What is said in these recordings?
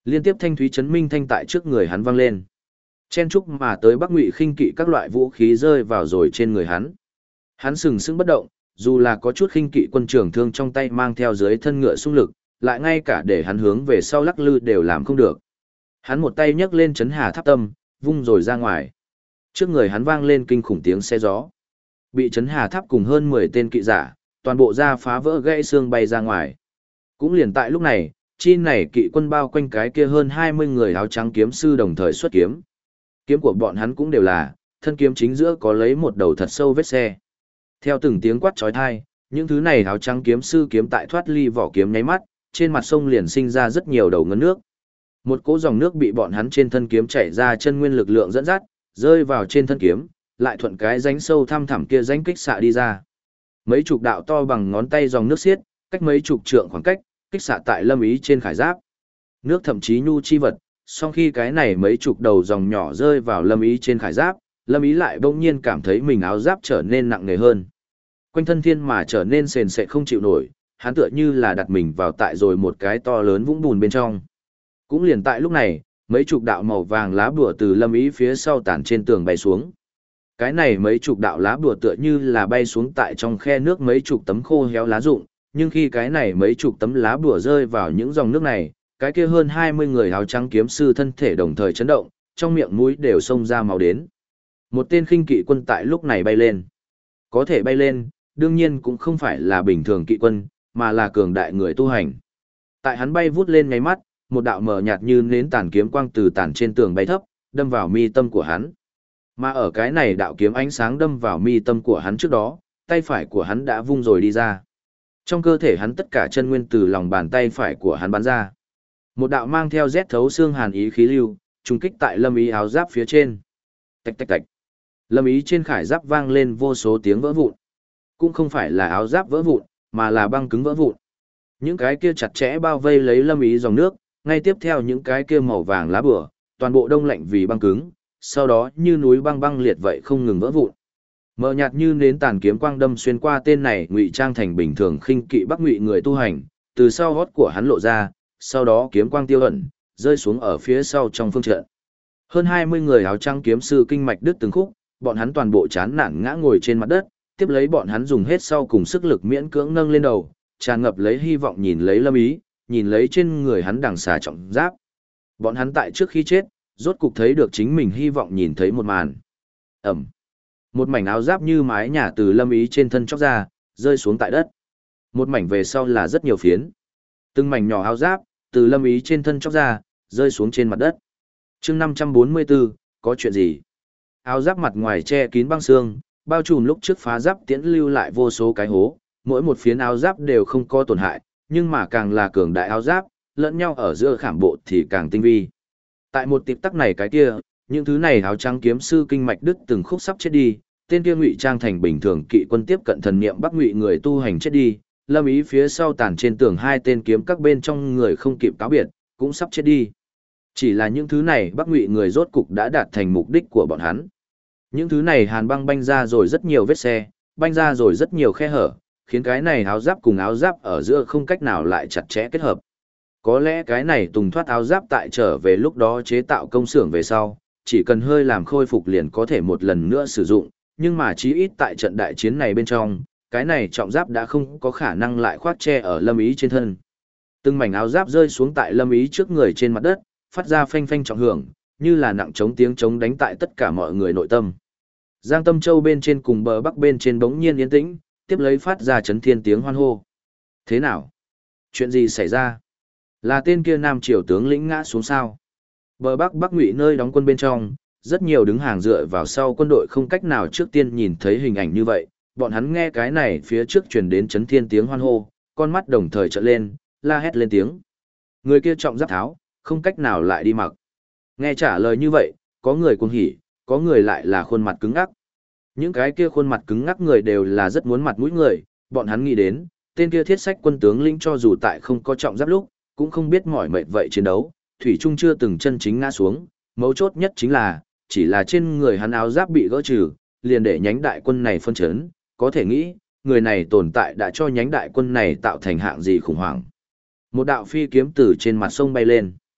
Liên tiếp thanh thúy chấn minh thanh tại trước người hắn vang lên. Chen chúc mà tới Bắc Ngụy khinh kỵ các loại vũ khí rơi vào rồi trên người hắn. Hắn sừng sững bất động, dù là có chút khinh kỵ quân trường thương trong tay mang theo dưới thân ngựa xung lực, lại ngay cả để hắn hướng về sau lắc lư đều làm không được. Hắn một tay nhấc lên chấn hà tháp tâm, vung rồi ra ngoài. Trước người hắn vang lên kinh khủng tiếng xe gió. Bị chấn hà tháp cùng hơn 10 tên kỵ giả, toàn bộ da phá vỡ gãy xương bay ra ngoài. Cũng liền tại lúc này, chi này kỵ quân bao quanh cái kia hơn 20 người áo trắng kiếm sư đồng thời xuất kiếm. Kiếm của bọn hắn cũng đều là, thân kiếm chính giữa có lấy một đầu thật sâu vết xe. Theo từng tiếng quát chói tai, những thứ này áo trắng kiếm sư kiếm tại thoát ly vỏ kiếm nháy mắt, trên mặt sông liền sinh ra rất nhiều đầu ngấn nước. Một cỗ dòng nước bị bọn hắn trên thân kiếm chảy ra chân nguyên lực lượng dẫn dắt, rơi vào trên thân kiếm, lại thuận cái rãnh sâu thăm thẳm kia rãnh kích xạ đi ra. Mấy chục đạo to bằng ngón tay dòng nước xiết, cách mấy chục trượng khoảng cách, kích xạ tại Lâm Ý trên khải giáp. Nước thậm chí nhu chi vật, song khi cái này mấy chục đầu dòng nhỏ rơi vào Lâm Ý trên khải giáp, Lâm Ý lại bỗng nhiên cảm thấy mình áo giáp trở nên nặng nề hơn. Quanh thân thiên mà trở nên sền sệt không chịu nổi, hắn tựa như là đặt mình vào tại rồi một cái to lớn vũng bùn bên trong. Cũng liền tại lúc này, mấy chục đạo màu vàng lá bùa từ Lâm Ý phía sau tản trên tường bay xuống. Cái này mấy chục đạo lá bùa tựa như là bay xuống tại trong khe nước mấy chục tấm khô héo lá rụng, nhưng khi cái này mấy chục tấm lá bùa rơi vào những dòng nước này, cái kia hơn 20 người áo trắng kiếm sư thân thể đồng thời chấn động, trong miệng mũi đều xông ra máu đến. Một tên khinh kỵ quân tại lúc này bay lên. Có thể bay lên, đương nhiên cũng không phải là bình thường kỵ quân, mà là cường đại người tu hành. Tại hắn bay vút lên ngáy mắt, một đạo mờ nhạt như nến tàn kiếm quang từ tàn trên tường bay thấp, đâm vào mi tâm của hắn. Mà ở cái này đạo kiếm ánh sáng đâm vào mi tâm của hắn trước đó, tay phải của hắn đã vung rồi đi ra. Trong cơ thể hắn tất cả chân nguyên từ lòng bàn tay phải của hắn bắn ra. Một đạo mang theo rét thấu xương hàn ý khí lưu, trùng kích tại Lâm Ý áo giáp phía trên. Tạch tạch tạch. Lâm Ý trên khải giáp vang lên vô số tiếng vỡ vụn. Cũng không phải là áo giáp vỡ vụn, mà là băng cứng vỡ vụn. Những cái kia chặt chẽ bao vây lấy Lâm Ý dòng nước, ngay tiếp theo những cái kia màu vàng lá bùa, toàn bộ đông lạnh vì băng cứng, sau đó như núi băng băng liệt vậy không ngừng vỡ vụn. Mờ nhạt như nến tàn kiếm quang đâm xuyên qua tên này ngụy trang thành bình thường khinh kỵ Bắc Ngụy người tu hành, từ sau hót của hắn lộ ra, sau đó kiếm quang tiêu ẩn, rơi xuống ở phía sau trong phương trận. Hơn 20 người áo trắng kiếm sư kinh mạch đứt từng khúc, bọn hắn toàn bộ chán nản ngã ngồi trên mặt đất, tiếp lấy bọn hắn dùng hết sau cùng sức lực miễn cưỡng nâng lên đầu, tràn ngập lấy hy vọng nhìn lấy Lâm Ý, nhìn lấy trên người hắn đằng xà trọng giáp. Bọn hắn tại trước khi chết, rốt cục thấy được chính mình hy vọng nhìn thấy một màn. Ẩm. Một mảnh áo giáp như mái nhà từ Lâm Ý trên thân chóc ra, rơi xuống tại đất. Một mảnh về sau là rất nhiều phiến. Từng mảnh nhỏ áo giáp, từ Lâm Ý trên thân chóc ra, rơi xuống trên mặt đất. chương 544, có chuyện gì? Áo giáp mặt ngoài che kín băng xương, bao trùm lúc trước phá giáp tiễn lưu lại vô số cái hố, mỗi một phiến áo giáp đều không có tổn hại, nhưng mà càng là cường đại áo giáp, lẫn nhau ở giữa khảm bộ thì càng tinh vi. Tại một tịp tắc này cái kia, những thứ này áo trắng kiếm sư kinh mạch đứt từng khúc sắp chết đi, tên kia ngụy trang thành bình thường kỵ quân tiếp cận thần niệm Bắc Ngụy người tu hành chết đi, Lâm Ý phía sau tàn trên tường hai tên kiếm các bên trong người không kịp cáo biệt, cũng sắp chết đi. Chỉ là những thứ này Bắc Ngụy người rốt cục đã đạt thành mục đích của bọn hắn. Những thứ này hàn băng banh ra rồi rất nhiều vết xe, banh ra rồi rất nhiều khe hở, khiến cái này áo giáp cùng áo giáp ở giữa không cách nào lại chặt chẽ kết hợp. Có lẽ cái này tùng thoát áo giáp tại trở về lúc đó chế tạo công xưởng về sau, chỉ cần hơi làm khôi phục liền có thể một lần nữa sử dụng, nhưng mà chí ít tại trận đại chiến này bên trong, cái này trọng giáp đã không có khả năng lại khoác che ở Lâm Ý trên thân. Từng mảnh áo giáp rơi xuống tại Lâm Ý trước người trên mặt đất, phát ra phanh phanh trọng hưởng, như là nặng trống tiếng trống đánh tại tất cả mọi người nội tâm. Giang Tâm Châu bên trên cùng bờ bắc bên trên bỗng nhiên yên tĩnh, tiếp lấy phát ra chấn thiên tiếng hoan hô. Thế nào? Chuyện gì xảy ra? Là tên kia Nam Triều tướng lĩnh ngã xuống sao? Bờ bắc Bắc Ngụy nơi đóng quân bên trong, rất nhiều đứng hàng dựa vào sau quân đội không cách nào trước tiên nhìn thấy hình ảnh như vậy, bọn hắn nghe cái này phía trước truyền đến chấn thiên tiếng hoan hô, con mắt đồng thời trợn lên, la hét lên tiếng. Người kia trọng giáp tháo, không cách nào lại đi mặc. Nghe trả lời như vậy, có người cuồng hỉ, có người lại là khuôn mặt cứng ngắc. Những cái kia khuôn mặt cứng ngắc người đều là rất muốn mặt mũi người, bọn hắn nghĩ đến, tên kia thiết sách quân tướng lĩnh cho dù tại không có trọng giáp lúc, cũng không biết mỏi mệt vậy chiến đấu, thủy trung chưa từng chân chính ngã xuống, mấu chốt nhất chính là, chỉ là trên người hắn áo giáp bị gỡ trừ, liền để nhánh đại quân này phân chấn, có thể nghĩ, người này tồn tại đã cho nhánh đại quân này tạo thành hạng gì khủng hoảng. Một đạo phi kiếm từ trên mặt sông bay lên.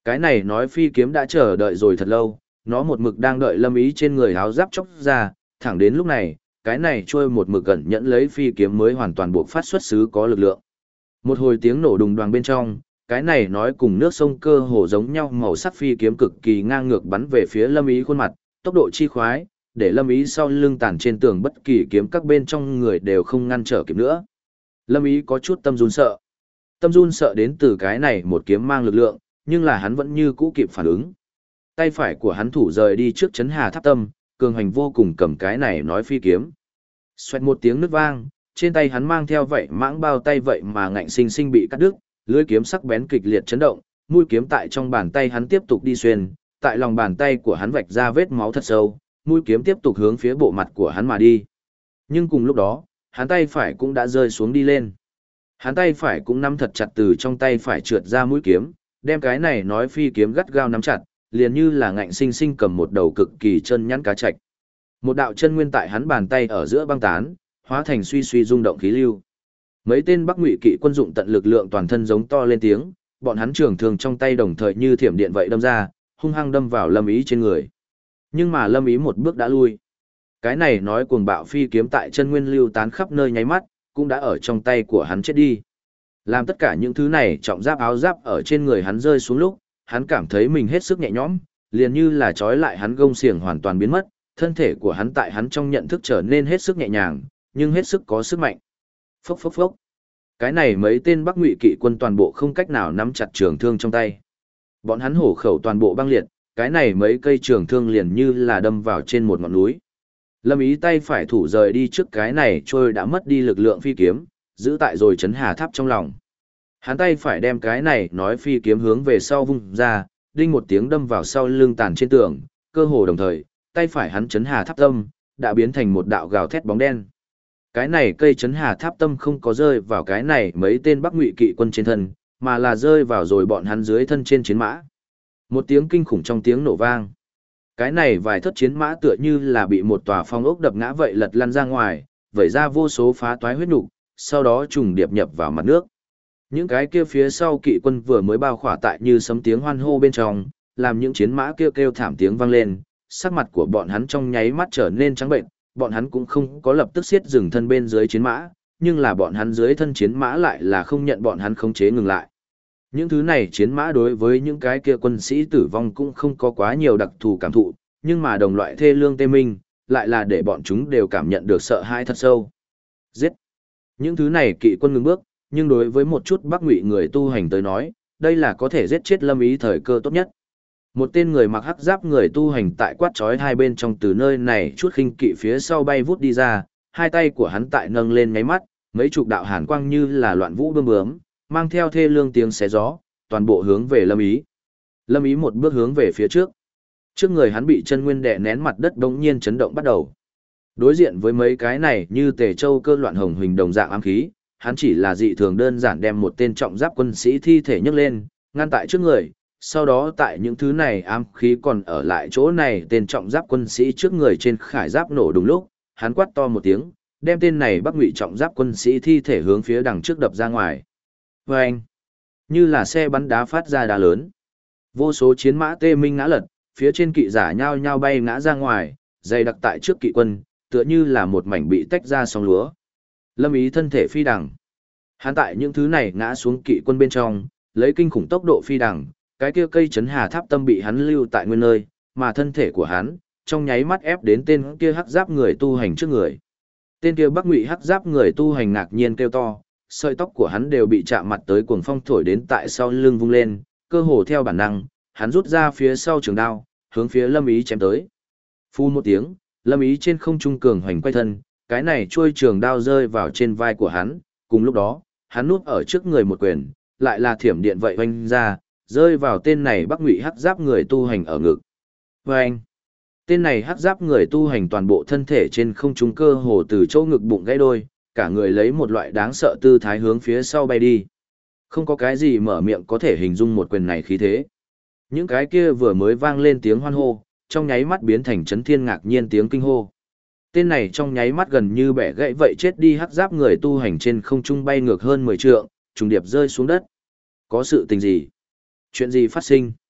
Cái này nói phi kiếm đã chờ đợi rồi thật lâu, nó một mực đang đợi Lâm Ý trên người áo giáp chóc ra, thẳng đến lúc này, cái này trôi một mực gần nhẫn lấy phi kiếm mới hoàn toàn buộc phát xuất xứ có lực lượng. Một hồi tiếng nổ đùng đoàng bên trong, cái này nói cùng nước sông cơ hồ giống nhau, màu sắc phi kiếm cực kỳ ngang ngược bắn về phía Lâm Ý khuôn mặt, tốc độ chi khoái, để Lâm Ý sau lưng tàn trên tường bất kỳ kiếm các bên trong người đều không ngăn trở kịp nữa. Lâm Ý có chút tâm run sợ. Tâm run sợ đến từ cái này một kiếm mang lực lượng, nhưng là hắn vẫn như cũ kịp phản ứng. Tay phải của hắn thủ rời đi trước chấn hà tháp tâm, cường hành vô cùng cầm cái này nói phi kiếm. Xoẹt một tiếng nứt vang, trên tay hắn mang theo vậy mãng bao tay vậy mà ngạnh sinh sinh bị cắt đứt, lưỡi kiếm sắc bén kịch liệt chấn động, mũi kiếm tại trong bàn tay hắn tiếp tục đi xuyên, tại lòng bàn tay của hắn vạch ra vết máu thật sâu, mũi kiếm tiếp tục hướng phía bộ mặt của hắn mà đi. Nhưng cùng lúc đó, hắn tay phải cũng đã rơi xuống đi lên. Hắn tay phải cũng nắm thật chặt từ trong tay phải trượt ra mũi kiếm, đem cái này nói phi kiếm gắt gao nắm chặt, liền như là ngạnh sinh sinh cầm một đầu cực kỳ chân nhẵn cá trạch. Một đạo chân nguyên tại hắn bàn tay ở giữa băng tán, hóa thành suy suy rung động khí lưu. Mấy tên Bắc Ngụy kỵ quân dụng tận lực lượng toàn thân giống to lên tiếng, bọn hắn trường thương trong tay đồng thời như thiểm điện vậy đâm ra, hung hăng đâm vào Lâm Ý trên người. Nhưng mà Lâm Ý một bước đã lui. Cái này nói cuồng bạo phi kiếm tại chân nguyên lưu tán khắp nơi nháy mắt, cũng đã ở trong tay của hắn chết đi. Làm tất cả những thứ này trọng giáp áo giáp ở trên người hắn rơi xuống lúc, hắn cảm thấy mình hết sức nhẹ nhõm, liền như là trói lại hắn gông xiềng hoàn toàn biến mất, thân thể của hắn tại hắn trong nhận thức trở nên hết sức nhẹ nhàng, nhưng hết sức có sức mạnh. Phốc phốc phốc. Cái này mấy tên Bắc Ngụy kỵ quân toàn bộ không cách nào nắm chặt trường thương trong tay. Bọn hắn hổ khẩu toàn bộ băng liệt, cái này mấy cây trường thương liền như là đâm vào trên một ngọn núi. Lâm Ý tay phải thủ rời đi trước cái này trôi đã mất đi lực lượng phi kiếm, giữ tại rồi chấn hà tháp trong lòng. Hắn tay phải đem cái này nói phi kiếm hướng về sau vung ra, đinh một tiếng đâm vào sau lưng tàn trên tường, cơ hồ đồng thời, tay phải hắn chấn hà tháp tâm, đã biến thành một đạo gào thét bóng đen. Cái này cây chấn hà tháp tâm không có rơi vào cái này mấy tên Bắc Ngụy kỵ quân trên thân, mà là rơi vào rồi bọn hắn dưới thân trên chiến mã. Một tiếng kinh khủng trong tiếng nổ vang. Cái này vài thất chiến mã tựa như là bị một tòa phong ốc đập ngã vậy lật lăn ra ngoài, vẩy ra vô số phá toái huyết nục, sau đó trùng điệp nhập vào mặt nước. Những cái kia phía sau kỵ quân vừa mới bao khỏa tại như sấm tiếng hoan hô bên trong, làm những chiến mã kia kêu thảm tiếng vang lên, sắc mặt của bọn hắn trong nháy mắt trở nên trắng bệnh, bọn hắn cũng không có lập tức siết dừng thân bên dưới chiến mã, nhưng là bọn hắn dưới thân chiến mã lại là không nhận bọn hắn khống chế ngừng lại. Những thứ này chiến mã đối với những cái kia quân sĩ tử vong cũng không có quá nhiều đặc thù cảm thụ, nhưng mà đồng loại thê lương tê minh, lại là để bọn chúng đều cảm nhận được sợ hãi thật sâu. Giết! Những thứ này kỵ quân ngừng bước, nhưng đối với một chút Bắc Ngụy người tu hành tới nói, đây là có thể giết chết Lâm Ý thời cơ tốt nhất. Một tên người mặc hắc giáp người tu hành tại quát chói hai bên trong từ nơi này chút khinh kỵ phía sau bay vút đi ra, hai tay của hắn tại nâng lên nháy mắt, mấy chục đạo hàn quang như là loạn vũ bươm bướm, mang theo thê lương tiếng xé gió, toàn bộ hướng về Lâm Ý. Lâm Ý một bước hướng về phía trước. Trước người hắn bị chân nguyên đè nén mặt đất bỗng nhiên chấn động bắt đầu. Đối diện với mấy cái này như tề châu cơ loạn hồng huỳnh đồng dạng ám khí, hắn chỉ là dị thường đơn giản đem một tên trọng giáp quân sĩ thi thể nhấc lên, ngăn tại trước người. Sau đó tại những thứ này ám khí còn ở lại chỗ này, tên trọng giáp quân sĩ trước người trên khải giáp nổ đúng lúc, hắn quát to một tiếng, đem tên này Bắc Ngụy trọng giáp quân sĩ thi thể hướng phía đằng trước đập ra ngoài. Vâng! Như là xe bắn đá phát ra đá lớn. Vô số chiến mã tê minh ngã lật, phía trên kỵ giả nhao nhao bay ngã ra ngoài, dày đặc tại trước kỵ quân, tựa như là một mảnh bị tách ra sóng lúa. Lâm Ý thân thể phi đằng. Hắn tại những thứ này ngã xuống kỵ quân bên trong, lấy kinh khủng tốc độ phi đằng, cái kia cây chấn hà tháp tâm bị hắn lưu tại nguyên nơi, mà thân thể của hắn, trong nháy mắt ép đến tên kia hắc giáp người tu hành trước người. Tên kia Bắc Ngụy hắc giáp người tu hành ngạc nhiên kêu to, sợi tóc của hắn đều bị chạm mặt tới cuồng phong thổi đến tại sau lưng vung lên, cơ hồ theo bản năng, hắn rút ra phía sau trường đao, hướng phía Lâm Ý chém tới. Phun một tiếng, Lâm Ý trên không trung cường hoành quay thân, cái này chuôi trường đao rơi vào trên vai của hắn, cùng lúc đó, hắn núp ở trước người một quyền, lại là thiểm điện vậy oanh ra, rơi vào tên này Bắc Ngụy hắc giáp người tu hành ở ngực. Oanh! Tên này hắc giáp người tu hành toàn bộ thân thể trên không trung cơ hồ từ chỗ ngực bụng gãy đôi, cả người lấy một loại đáng sợ tư thái hướng phía sau bay đi. Không có cái gì mở miệng có thể hình dung một quyền này khí thế. Những cái kia vừa mới vang lên tiếng hoan hô, trong nháy mắt biến thành chấn thiên ngạc nhiên tiếng kinh hô. Tên này trong nháy mắt gần như bẻ gãy vậy chết đi hắc giáp người tu hành trên không trung bay ngược hơn 10 trượng, trùng điệp rơi xuống đất. Có sự tình gì? Chuyện gì phát sinh?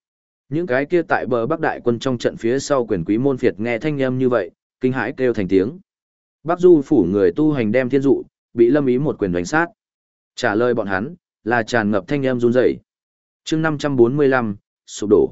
Những cái kia tại bờ Bắc đại quân trong trận phía sau quyền quý môn phiệt nghe thanh âm như vậy, kinh hãi kêu thành tiếng. Bắc Du phủ người tu hành đem thiên dụ, bị Lâm Ý một quyền đánh sát. Trả lời bọn hắn, là tràn ngập thanh âm run rẩy. Chương 545, sụp đổ.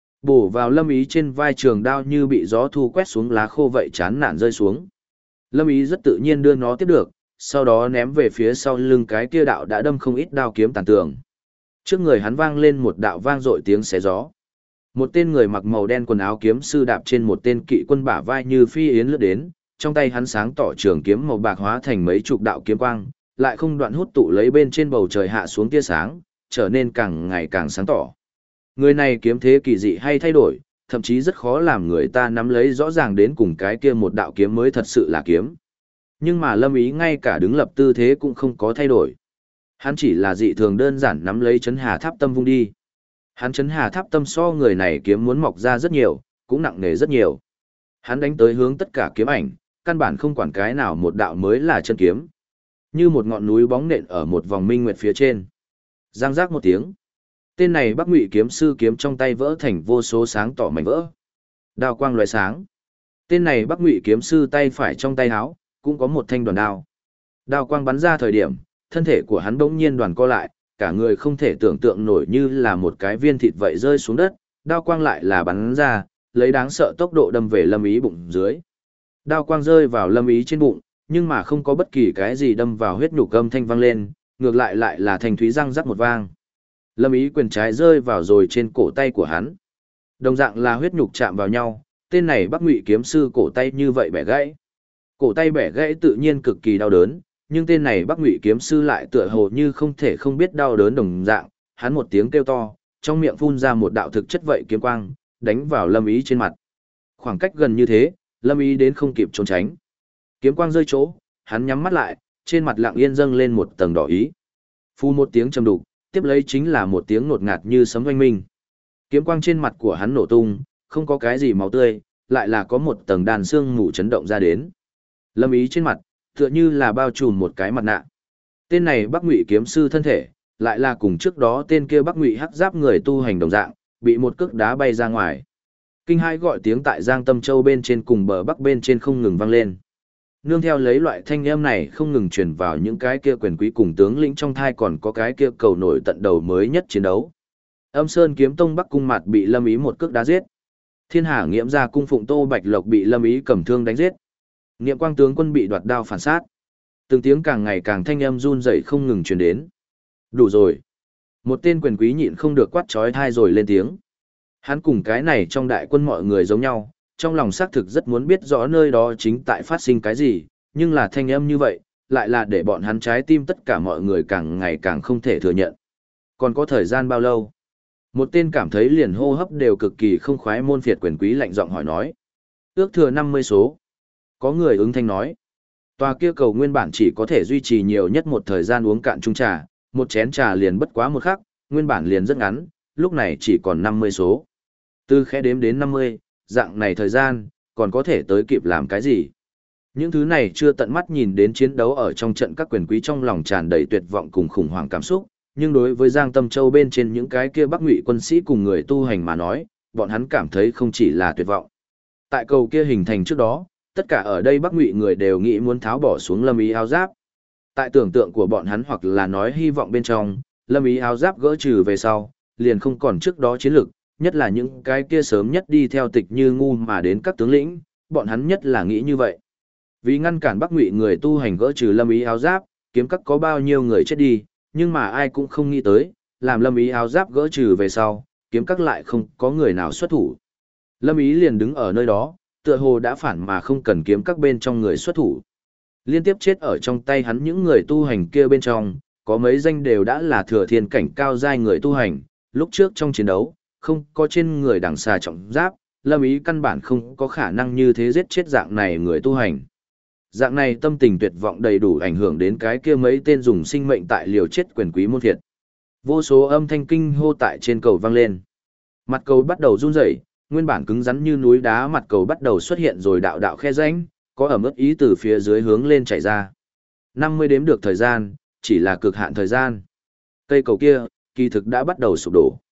Bổ vào Lâm Ý trên vai trường đao như bị gió thu quét xuống lá khô vậy chán nản rơi xuống. Lâm Ý rất tự nhiên đưa nó tiếp được, sau đó ném về phía sau lưng cái kia đạo đã đâm không ít đao kiếm tàn tường. Trước người hắn vang lên một đạo vang dội tiếng xé gió. Một tên người mặc màu đen quần áo kiếm sư đạp trên một tên kỵ quân bả vai như phi yến lướt đến, trong tay hắn sáng tỏ trường kiếm màu bạc hóa thành mấy chục đạo kiếm quang, lại không đoạn hút tụ lấy bên trên bầu trời hạ xuống tia sáng, trở nên càng ngày càng sáng tỏ. Người này kiếm thế kỳ dị hay thay đổi, thậm chí rất khó làm người ta nắm lấy rõ ràng đến cùng cái kia một đạo kiếm mới thật sự là kiếm. Nhưng mà Lâm Ý ngay cả đứng lập tư thế cũng không có thay đổi. Hắn chỉ là dị thường đơn giản nắm lấy chấn hà tháp tâm vung đi. Hắn chấn hà tháp tâm so người này kiếm muốn mọc ra rất nhiều, cũng nặng nề rất nhiều. Hắn đánh tới hướng tất cả kiếm ảnh, căn bản không quản cái nào một đạo mới là chân kiếm. Như một ngọn núi bóng nện ở một vòng minh nguyệt phía trên. Giang giác một tiếng. Tên này Bắc Ngụy kiếm sư kiếm trong tay vỡ thành vô số sáng tỏ mảnh vỡ. Đao quang lóe sáng. Tên này Bắc Ngụy kiếm sư tay phải trong tay háo, cũng có một thanh đoàn đao. Đao quang bắn ra thời điểm, thân thể của hắn bỗng nhiên đoàn co lại, cả người không thể tưởng tượng nổi như là một cái viên thịt vậy rơi xuống đất, đao quang lại là bắn ra, lấy đáng sợ tốc độ đâm về Lâm Ý bụng dưới. Đao quang rơi vào Lâm Ý trên bụng, nhưng mà không có bất kỳ cái gì đâm vào huyết nhục âm thanh vang lên, ngược lại lại là thanh thúy răng rắc một vang. Lâm Ý quyền trái rơi vào rồi trên cổ tay của hắn. Đồng dạng là huyết nhục chạm vào nhau, tên này Bắc Ngụy kiếm sư cổ tay như vậy bẻ gãy. Cổ tay bẻ gãy tự nhiên cực kỳ đau đớn, nhưng tên này Bắc Ngụy kiếm sư lại tựa hồ như không thể không biết đau đớn đồng dạng, hắn một tiếng kêu to, trong miệng phun ra một đạo thực chất vậy kiếm quang, đánh vào Lâm Ý trên mặt. Khoảng cách gần như thế, Lâm Ý đến không kịp trốn tránh. Kiếm quang rơi chỗ, hắn nhắm mắt lại, trên mặt lặng yên dâng lên một tầng đỏ ý. Phu một tiếng trầm đục, tiếp lấy chính là một tiếng ngột ngạt như sấm oanh minh. Kiếm quang trên mặt của hắn nổ tung, không có cái gì máu tươi, lại là có một tầng đàn xương mù chấn động ra đến. Lâm Ý trên mặt, tựa như là bao trùm một cái mặt nạ. Tên này Bắc Ngụy kiếm sư thân thể, lại là cùng trước đó tên kia Bắc Ngụy hắc giáp người tu hành đồng dạng, bị một cước đá bay ra ngoài. Kinh hãi gọi tiếng tại Giang Tâm Châu bên trên cùng bờ bắc bên trên không ngừng vang lên. Nương theo lấy loại thanh âm này không ngừng truyền vào những cái kia quyền quý cùng tướng lĩnh trong thai, còn có cái kia cầu nổi tận đầu mới nhất chiến đấu. Âm Sơn kiếm tông Bắc cung mặt bị Lâm Ý một cước đá giết. Thiên Hà Nghiễm gia cung phụng Tô Bạch Lộc bị Lâm Ý cầm thương đánh giết. Niệm Quang tướng quân bị đoạt đao phản sát. Từng tiếng càng ngày càng thanh âm run rẩy không ngừng truyền đến. Đủ rồi. Một tên quyền quý nhịn không được quát chói tai rồi lên tiếng. Hắn cùng cái này trong đại quân mọi người giống nhau, trong lòng xác thực rất muốn biết rõ nơi đó chính tại phát sinh cái gì, nhưng là thanh âm như vậy, lại là để bọn hắn trái tim tất cả mọi người càng ngày càng không thể thừa nhận. Còn có thời gian bao lâu? Một tên cảm thấy liền hô hấp đều cực kỳ không khoái môn phiệt quyền quý lạnh giọng hỏi nói. Ước thừa 50 số. Có người ứng thanh nói. Tòa kia cầu nguyên bản chỉ có thể duy trì nhiều nhất một thời gian uống cạn chung trà, một chén trà liền bất quá một khắc, nguyên bản liền rất ngắn, lúc này chỉ còn 50 số. Từ khẽ đếm đến 50, dạng này thời gian, còn có thể tới kịp làm cái gì? Những thứ này chưa tận mắt nhìn đến chiến đấu ở trong trận các quyền quý trong lòng tràn đầy tuyệt vọng cùng khủng hoảng cảm xúc, nhưng đối với Giang Tâm Châu bên trên những cái kia Bắc Ngụy quân sĩ cùng người tu hành mà nói, bọn hắn cảm thấy không chỉ là tuyệt vọng. Tại cầu kia hình thành trước đó, tất cả ở đây Bắc Ngụy người đều nghĩ muốn tháo bỏ xuống Lâm Ý áo giáp. Tại tưởng tượng của bọn hắn hoặc là nói hy vọng bên trong, Lâm Ý áo giáp gỡ trừ về sau, liền không còn trước đó chiến lực, nhất là những cái kia sớm nhất đi theo Tịch Như Ngu mà đến các tướng lĩnh, bọn hắn nhất là nghĩ như vậy. Vì ngăn cản Bắc Ngụy người tu hành gỡ trừ Lâm Ý áo giáp, kiếm các có bao nhiêu người chết đi, nhưng mà ai cũng không nghĩ tới, làm Lâm Ý áo giáp gỡ trừ về sau, kiếm các lại không có người nào xuất thủ. Lâm Ý liền đứng ở nơi đó, tựa hồ đã phản mà không cần kiếm các bên trong người xuất thủ. Liên tiếp chết ở trong tay hắn những người tu hành kia bên trong, có mấy danh đều đã là thừa thiên cảnh cao giai người tu hành, lúc trước trong chiến đấu, không có trên người đằng xà trọng giáp, Lâm Ý căn bản không có khả năng như thế giết chết dạng này người tu hành. Dạng này tâm tình tuyệt vọng đầy đủ ảnh hưởng đến cái kia mấy tên dùng sinh mệnh tại liều chết quyền quý môn thiệt. Vô số âm thanh kinh hô tại trên cầu vang lên. Mặt cầu bắt đầu run rẩy, nguyên bản cứng rắn như núi đá mặt cầu bắt đầu xuất hiện rồi đạo đạo khe rãnh, có ẩm ướt ý từ phía dưới hướng lên chảy ra. 50 đếm được thời gian, chỉ là cực hạn thời gian. Cây cầu kia, kỳ thực đã bắt đầu sụp đổ.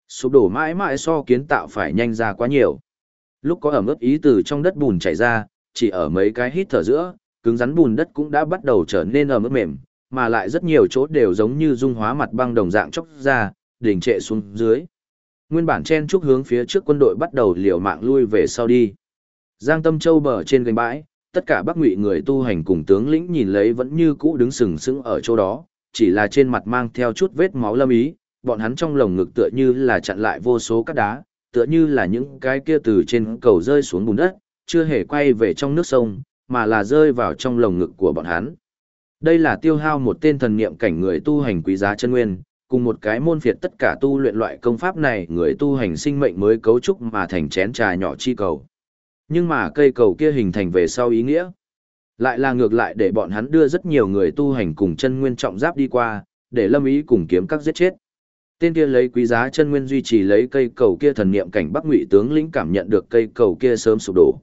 Sụp đổ mãi mãi so kiến tạo phải nhanh ra quá nhiều. Lúc có ẩm ướt ý từ trong đất bùn chảy ra, chỉ ở mấy cái hít thở giữa, cứng rắn bùn đất cũng đã bắt đầu trở nên ẩm ướt mềm, mà lại rất nhiều chỗ đều giống như dung hóa mặt băng đồng dạng chóc ra, đỉnh trệ xuống dưới. Nguyên bản chen chúc hướng phía trước quân đội bắt đầu liều mạng lui về sau đi. Giang Tâm Châu bờ trên gành bãi, tất cả Bắc Ngụy người tu hành cùng tướng lĩnh nhìn lấy vẫn như cũ đứng sừng sững ở chỗ đó, chỉ là trên mặt mang theo chút vết máu lâm ý, bọn hắn trong lồng ngực tựa như là chặn lại vô số cát đá, tựa như là những cái kia từ trên cầu rơi xuống bùn đất, chưa hề quay về trong nước sông, mà là rơi vào trong lồng ngực của bọn hắn. Đây là tiêu hao một tên thần niệm cảnh người tu hành quý giá chân nguyên, cùng một cái môn phiệt tất cả tu luyện loại công pháp này người tu hành sinh mệnh mới cấu trúc mà thành chén trà nhỏ chi cầu. Nhưng mà cây cầu kia hình thành về sau ý nghĩa, lại là ngược lại để bọn hắn đưa rất nhiều người tu hành cùng chân nguyên trọng giáp đi qua, để Lâm Ý cùng kiếm các giết chết. Tên kia lấy quý giá chân nguyên duy trì lấy cây cầu kia thần niệm cảnh Bắc Ngụy tướng lĩnh cảm nhận được cây cầu kia sớm sụp đổ.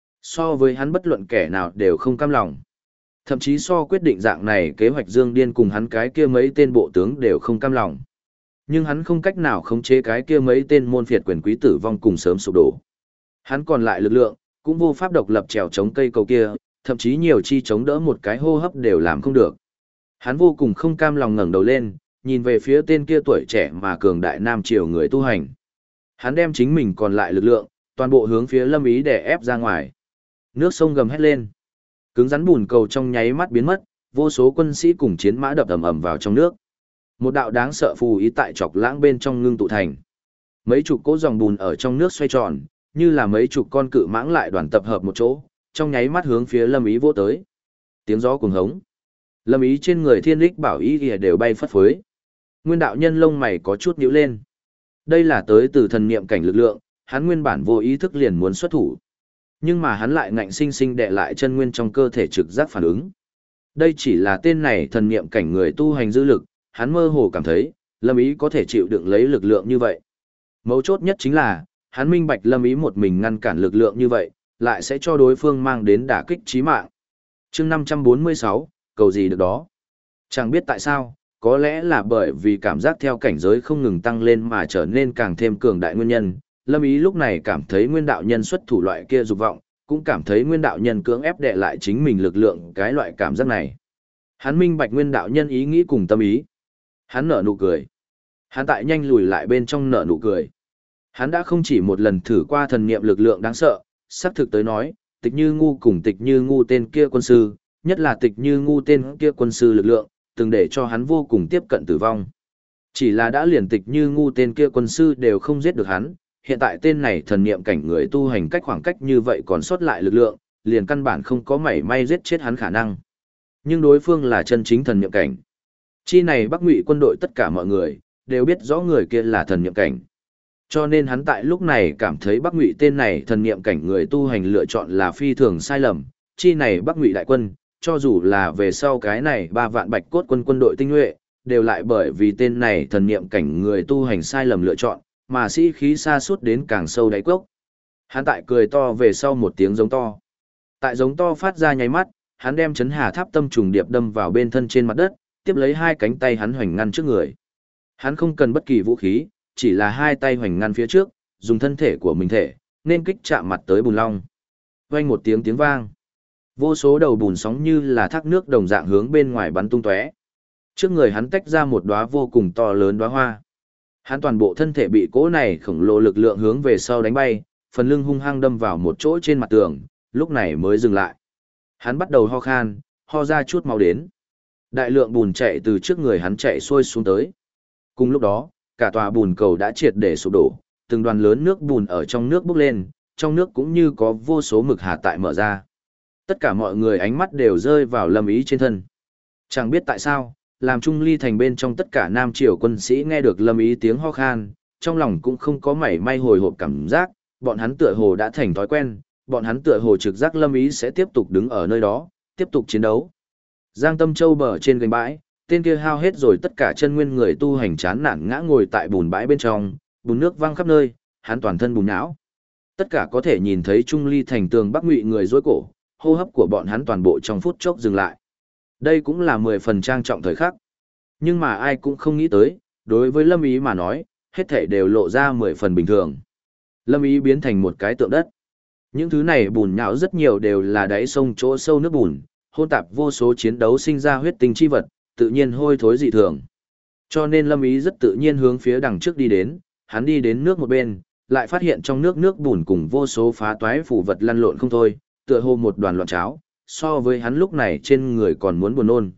So với hắn bất luận kẻ nào đều không cam lòng. Thậm chí so quyết định dạng này kế hoạch Dương Điên cùng hắn cái kia mấy tên bộ tướng đều không cam lòng. Nhưng hắn không cách nào khống chế cái kia mấy tên môn phiệt quyền quý tử vong cùng sớm sụp đổ. Hắn còn lại lực lượng, cũng vô pháp độc lập trèo chống cây cầu kia, thậm chí nhiều chi chống đỡ một cái hô hấp đều làm không được. Hắn vô cùng không cam lòng ngẩng đầu lên, nhìn về phía tên kia tuổi trẻ mà cường đại nam triều người tu hành. Hắn đem chính mình còn lại lực lượng, toàn bộ hướng phía Lâm Ý để ép ra ngoài. Nước sông gầm hét lên. Cứng rắn bùn cầu trong nháy mắt biến mất, vô số quân sĩ cùng chiến mã đập ầm ầm vào trong nước. Một đạo đáng sợ phù ý tại chọc lãng bên trong ngưng tụ thành. Mấy chục cỗ dòng bùn ở trong nước xoay tròn, như là mấy chục con cự mãng lại đoàn tập hợp một chỗ, trong nháy mắt hướng phía Lâm Ý vỗ tới. Tiếng gió cuồng hống. Lâm Ý trên người thiên lích bảo ý kìa đều bay phất phới. Nguyên đạo nhân lông mày có chút nhíu lên. Đây là tới từ thần niệm cảnh lực lượng, hắn nguyên bản vô ý thức liền muốn xuất thủ. Nhưng mà hắn lại ngạnh sinh sinh đè lại chân nguyên trong cơ thể trực giác phản ứng. Đây chỉ là tên này thần niệm cảnh người tu hành dư lực, hắn mơ hồ cảm thấy, Lâm Ý có thể chịu đựng lấy lực lượng như vậy. Mấu chốt nhất chính là, hắn minh bạch Lâm Ý một mình ngăn cản lực lượng như vậy, lại sẽ cho đối phương mang đến đả kích chí mạng. Chương 546, cầu gì được đó. Chẳng biết tại sao, có lẽ là bởi vì cảm giác theo cảnh giới không ngừng tăng lên mà trở nên càng thêm cường đại nguyên nhân, Lâm Ý lúc này cảm thấy nguyên đạo nhân xuất thủ loại kia dục vọng, cũng cảm thấy nguyên đạo nhân cưỡng ép đè lại chính mình lực lượng cái loại cảm giác này. Hắn minh bạch nguyên đạo nhân ý nghĩ cùng tâm ý. Hắn nở nụ cười. Hắn tại nhanh lùi lại bên trong nở nụ cười. Hắn đã không chỉ một lần thử qua thần niệm lực lượng đáng sợ, xác thực tới nói, Tịch Như Ngu cùng Tịch Như Ngu tên kia quân sư, nhất là Tịch Như Ngu tên kia quân sư lực lượng, từng để cho hắn vô cùng tiếp cận tử vong. Chỉ là đã liền Tịch Như Ngu tên kia quân sư đều không giết được hắn, hiện tại tên này thần niệm cảnh người tu hành cách khoảng cách như vậy còn sót lại lực lượng, liền căn bản không có mảy may giết chết hắn khả năng. Nhưng đối phương là chân chính thần niệm cảnh. Chi này Bắc Ngụy quân đội tất cả mọi người đều biết rõ người kia là thần niệm cảnh. Cho nên hắn tại lúc này cảm thấy Bắc Ngụy tên này thần niệm cảnh người tu hành lựa chọn là phi thường sai lầm. Chi này Bắc Ngụy đại quân, cho dù là về sau cái này 3 vạn bạch cốt quân quân đội tinh nhuệ, đều lại bởi vì tên này thần niệm cảnh người tu hành sai lầm lựa chọn, mà sĩ khí xa suốt đến càng sâu đáy cốc. Hắn tại cười to về sau một tiếng giống to. Tại giống to phát ra nháy mắt, hắn đem chấn hà tháp tâm trùng điệp đâm vào bên thân trên mặt đất, tiếp lấy hai cánh tay hắn hoành ngăn trước người. Hắn không cần bất kỳ vũ khí, chỉ là hai tay hoành ngăn phía trước, dùng thân thể của mình thể, nên kích chạm mặt tới bùn long. Vang một tiếng tiếng vang. Vô số đầu bùn sóng như là thác nước đồng dạng hướng bên ngoài bắn tung tóe. Trước người hắn tách ra một đóa vô cùng to lớn đóa hoa. Hắn toàn bộ thân thể bị cỗ này khổng lồ lực lượng hướng về sau đánh bay, phần lưng hung hăng đâm vào một chỗ trên mặt tường, lúc này mới dừng lại. Hắn bắt đầu ho khan, ho ra chút máu đến. Đại lượng bùn chạy từ trước người hắn chạy xuôi xuống tới. Cùng lúc đó, cả tòa bùn cầu đã triệt để sụp đổ, từng đoàn lớn nước bùn ở trong nước bốc lên, trong nước cũng như có vô số mực hà tại mở ra. Tất cả mọi người ánh mắt đều rơi vào Lâm Ý trên thân. Chẳng biết tại sao, làm Trung Ly thành bên trong tất cả Nam Triều quân sĩ nghe được Lâm Ý tiếng ho khan, trong lòng cũng không có mảy may hồi hộp cảm giác, bọn hắn tựa hồ đã thành thói quen, bọn hắn tựa hồ trực giác Lâm Ý sẽ tiếp tục đứng ở nơi đó, tiếp tục chiến đấu. Giang Tâm Châu bờ trên gành bãi, tên kia hao hết rồi tất cả chân nguyên người tu hành chán nản ngã ngồi tại bùn bãi bên trong, bùn nước văng khắp nơi, hắn toàn thân bùn nhão. Tất cả có thể nhìn thấy Trung Ly thành tường Bắc Ngụy người rối cổ, hô hấp của bọn hắn toàn bộ trong phút chốc dừng lại. Đây cũng là 10 phần trang trọng thời khắc. Nhưng mà ai cũng không nghĩ tới, đối với Lâm Ý mà nói, hết thảy đều lộ ra 10 phần bình thường. Lâm Ý biến thành một cái tượng đất. Những thứ này bùn nhão rất nhiều đều là đáy sông chỗ sâu nước bùn, hôn tạp vô số chiến đấu sinh ra huyết tinh chi vật, tự nhiên hôi thối dị thường. Cho nên Lâm Ý rất tự nhiên hướng phía đằng trước đi đến, hắn đi đến nước một bên, lại phát hiện trong nước bùn cùng vô số phá toái phủ vật lăn lộn không thôi, tựa hồ một đoàn loạn cháo, so với hắn lúc này trên người còn muốn buồn nôn.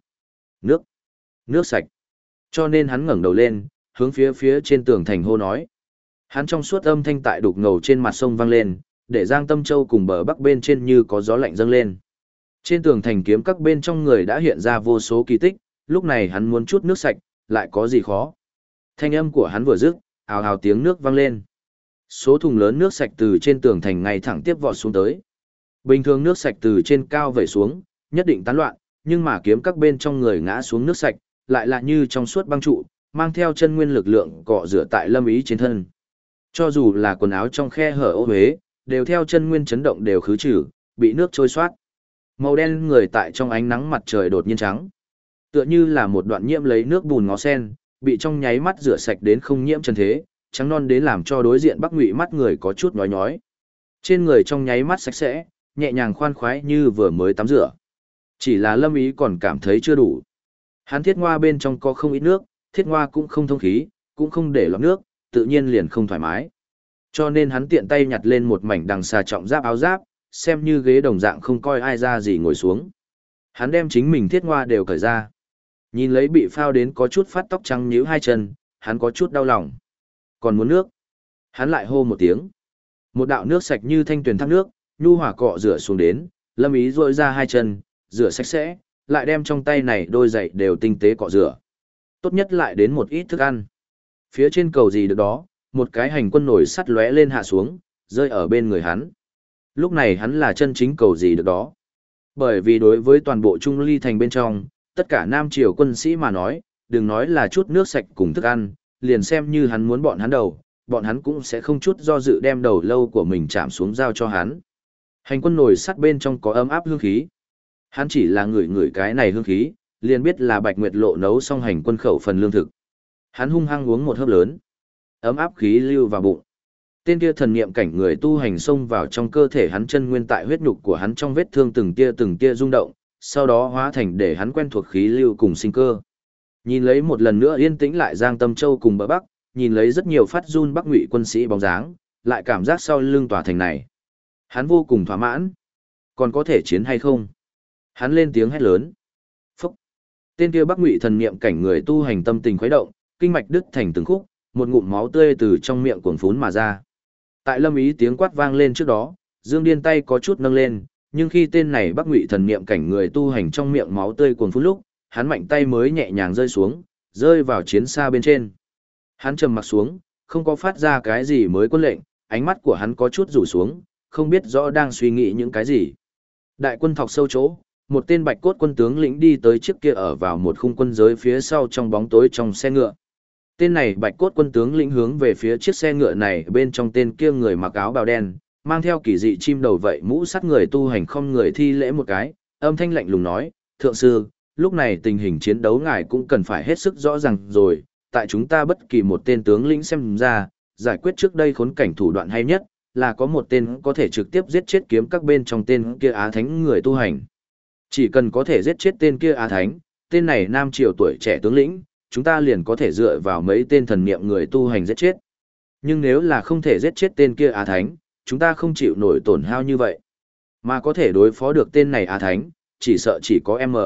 Nước sạch. Cho nên hắn ngẩng đầu lên, hướng phía trên tường thành hô nói. Hắn trong suốt âm thanh tại đục ngầu trên mặt sông vang lên, để Giang Tâm Châu cùng bờ bắc bên trên như có gió lạnh dâng lên. Trên tường thành kiếm các bên trong người đã hiện ra vô số kỳ tích, lúc này hắn muốn chút nước sạch, lại có gì khó. Thanh âm của hắn vừa dứt, ào ào tiếng nước vang lên. Số thùng lớn nước sạch từ trên tường thành ngay thẳng tiếp vọt xuống tới. Bình thường nước sạch từ trên cao vẩy xuống, nhất định tán loạn, nhưng mà kiếm các bên trong người ngã xuống nước sạch, lại là như trong suốt băng trụ, mang theo chân nguyên lực lượng cọ rửa tại Lâm Ý trên thân. Cho dù là quần áo trong khe hở ô huế, đều theo chân nguyên chấn động đều khứ trừ, bị nước trôi xoát. Màu đen người tại trong ánh nắng mặt trời đột nhiên trắng. Tựa như là một đoạn nhiễm lấy nước bùn ngó sen, bị trong nháy mắt rửa sạch đến không nhiễm trần thế, trắng non đến làm cho đối diện Bắc Ngụy mắt người có chút nhói nhói. Trên người trong nháy mắt sạch sẽ, nhẹ nhàng khoan khoái như vừa mới tắm rửa. Chỉ là Lâm Ý còn cảm thấy chưa đủ. Hắn thiết ngoa bên trong có không ít nước, thiết ngoa cũng không thông khí, cũng không để lọt nước, tự nhiên liền không thoải mái. Cho nên hắn tiện tay nhặt lên một mảnh đằng xà trọng giáp áo giáp, xem như ghế đồng dạng không coi ai ra gì ngồi xuống. Hắn đem chính mình thiết ngoa đều cởi ra. Nhìn lấy bị phao đến có chút phát tóc trắng nhíu hai chân, hắn có chút đau lòng. Còn muốn nước. Hắn lại hô một tiếng. Một đạo nước sạch như thanh tuyền thác nước, nhu hòa cọ rửa xuống đến, Lâm Ý rội ra hai chân, rửa sạch sẽ, lại đem trong tay này đôi giày đều tinh tế cọ rửa. Tốt nhất lại đến một ít thức ăn. Phía trên cầu gì được đó, một cái hành quân nổi sắt lóe lên hạ xuống, rơi ở bên người hắn. Lúc này hắn là chân chính cầu gì được đó. Bởi vì đối với toàn bộ Trung Ly thành bên trong, tất cả Nam Triều quân sĩ mà nói, đừng nói là chút nước sạch cùng thức ăn, liền xem như hắn muốn bọn hắn đầu, bọn hắn cũng sẽ không chút do dự đem đầu lâu của mình chạm xuống giao cho hắn. Hành quân nổi sắt bên trong có ấm áp hương khí. Hắn chỉ là ngửi cái này hương khí, liền biết là Bạch Nguyệt Lộ nấu xong hành quân khẩu phần lương thực. Hắn hung hăng uống một hớp lớn, ấm áp khí lưu vào bụng. Tên kia thần niệm cảnh người tu hành xông vào trong cơ thể hắn, chân nguyên tại huyết nhục của hắn trong vết thương từng tia rung động, sau đó hóa thành để hắn quen thuộc khí lưu cùng sinh cơ. Nhìn lấy một lần nữa yên tĩnh lại Giang Tâm Châu cùng bờ Bắc, nhìn lấy rất nhiều phát run Bắc Ngụy quân sĩ bóng dáng, lại cảm giác sau lưng tòa thành này. Hắn vô cùng thỏa mãn. Còn có thể chiến hay không? Hắn lên tiếng hét lớn. Phúc! Tên kia Bắc Ngụy thần niệm cảnh người tu hành tâm tình khuấy động, kinh mạch đứt thành từng khúc, một ngụm máu tươi từ trong miệng cuồn phún mà ra. Tại Lâm Ý tiếng quát vang lên trước đó, Dương Điên tay có chút nâng lên, nhưng khi tên này Bắc Ngụy thần niệm cảnh người tu hành trong miệng máu tươi cuồn phún lúc, hắn mạnh tay mới nhẹ nhàng rơi xuống, rơi vào chiến xa bên trên. Hắn trầm mặt xuống, không có phát ra cái gì mới quân lệnh, ánh mắt của hắn có chút rủ xuống, không biết rõ đang suy nghĩ những cái gì. Đại quân thọc sâu chỗ, một tên bạch cốt quân tướng lĩnh đi tới trước kia ở vào một khung quân giới phía sau trong bóng tối trong xe ngựa. Tên này bạch cốt quân tướng lĩnh hướng về phía chiếc xe ngựa này, bên trong tên kia người mặc áo bào đen, mang theo kỳ dị chim đầu vậy mũ sắt người tu hành không người thi lễ một cái, âm thanh lạnh lùng nói, thượng sư, lúc này tình hình chiến đấu ngài cũng cần phải hết sức rõ ràng rồi, tại chúng ta bất kỳ một tên tướng lĩnh xem ra, giải quyết trước đây khốn cảnh thủ đoạn hay nhất, là có một tên có thể trực tiếp giết chết kiếm các bên trong tên kia Á Thánh người tu hành. Chỉ cần có thể giết chết tên kia Á Thánh, tên này Nam Triều tuổi trẻ tướng lĩnh, chúng ta liền có thể dựa vào mấy tên thần niệm người tu hành giết chết. Nhưng nếu là không thể giết chết tên kia Á Thánh, chúng ta không chịu nổi tổn hao như vậy. Mà có thể đối phó được tên này Á Thánh, chỉ sợ chỉ có M.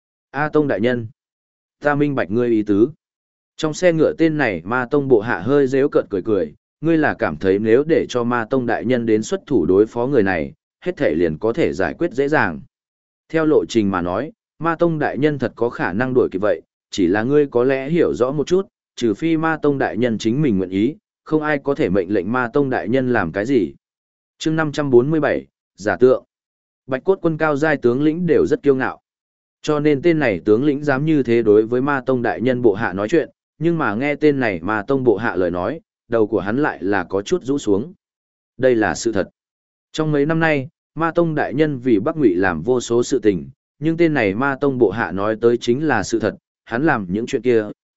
A Tông đại nhân. Ta minh bạch ngươi ý tứ. Trong xe ngựa tên này Ma Tông bộ hạ hơi rêu cợt cười cười, ngươi là cảm thấy nếu để cho Ma Tông đại nhân đến xuất thủ đối phó người này, hết thể liền có thể giải quyết dễ dàng. Theo lộ trình mà nói, Ma Tông đại nhân thật có khả năng đuổi kịp vậy, chỉ là ngươi có lẽ hiểu rõ một chút, trừ phi Ma Tông đại nhân chính mình nguyện ý, không ai có thể mệnh lệnh Ma Tông đại nhân làm cái gì. Chương 547, giả tượng. Bạch cốt quân cao giai tướng lĩnh đều rất kiêu ngạo. Cho nên tên này tướng lĩnh dám như thế đối với Ma Tông đại nhân bộ hạ nói chuyện, nhưng mà nghe tên này Ma Tông bộ hạ lời nói, đầu của hắn lại là có chút rũ xuống. Đây là sự thật. Trong mấy năm nay, Ma Tông đại nhân vì Bắc Ngụy làm vô số sự tình, nhưng tên này Ma Tông bộ hạ nói tới chính là sự thật, hắn làm những chuyện kia,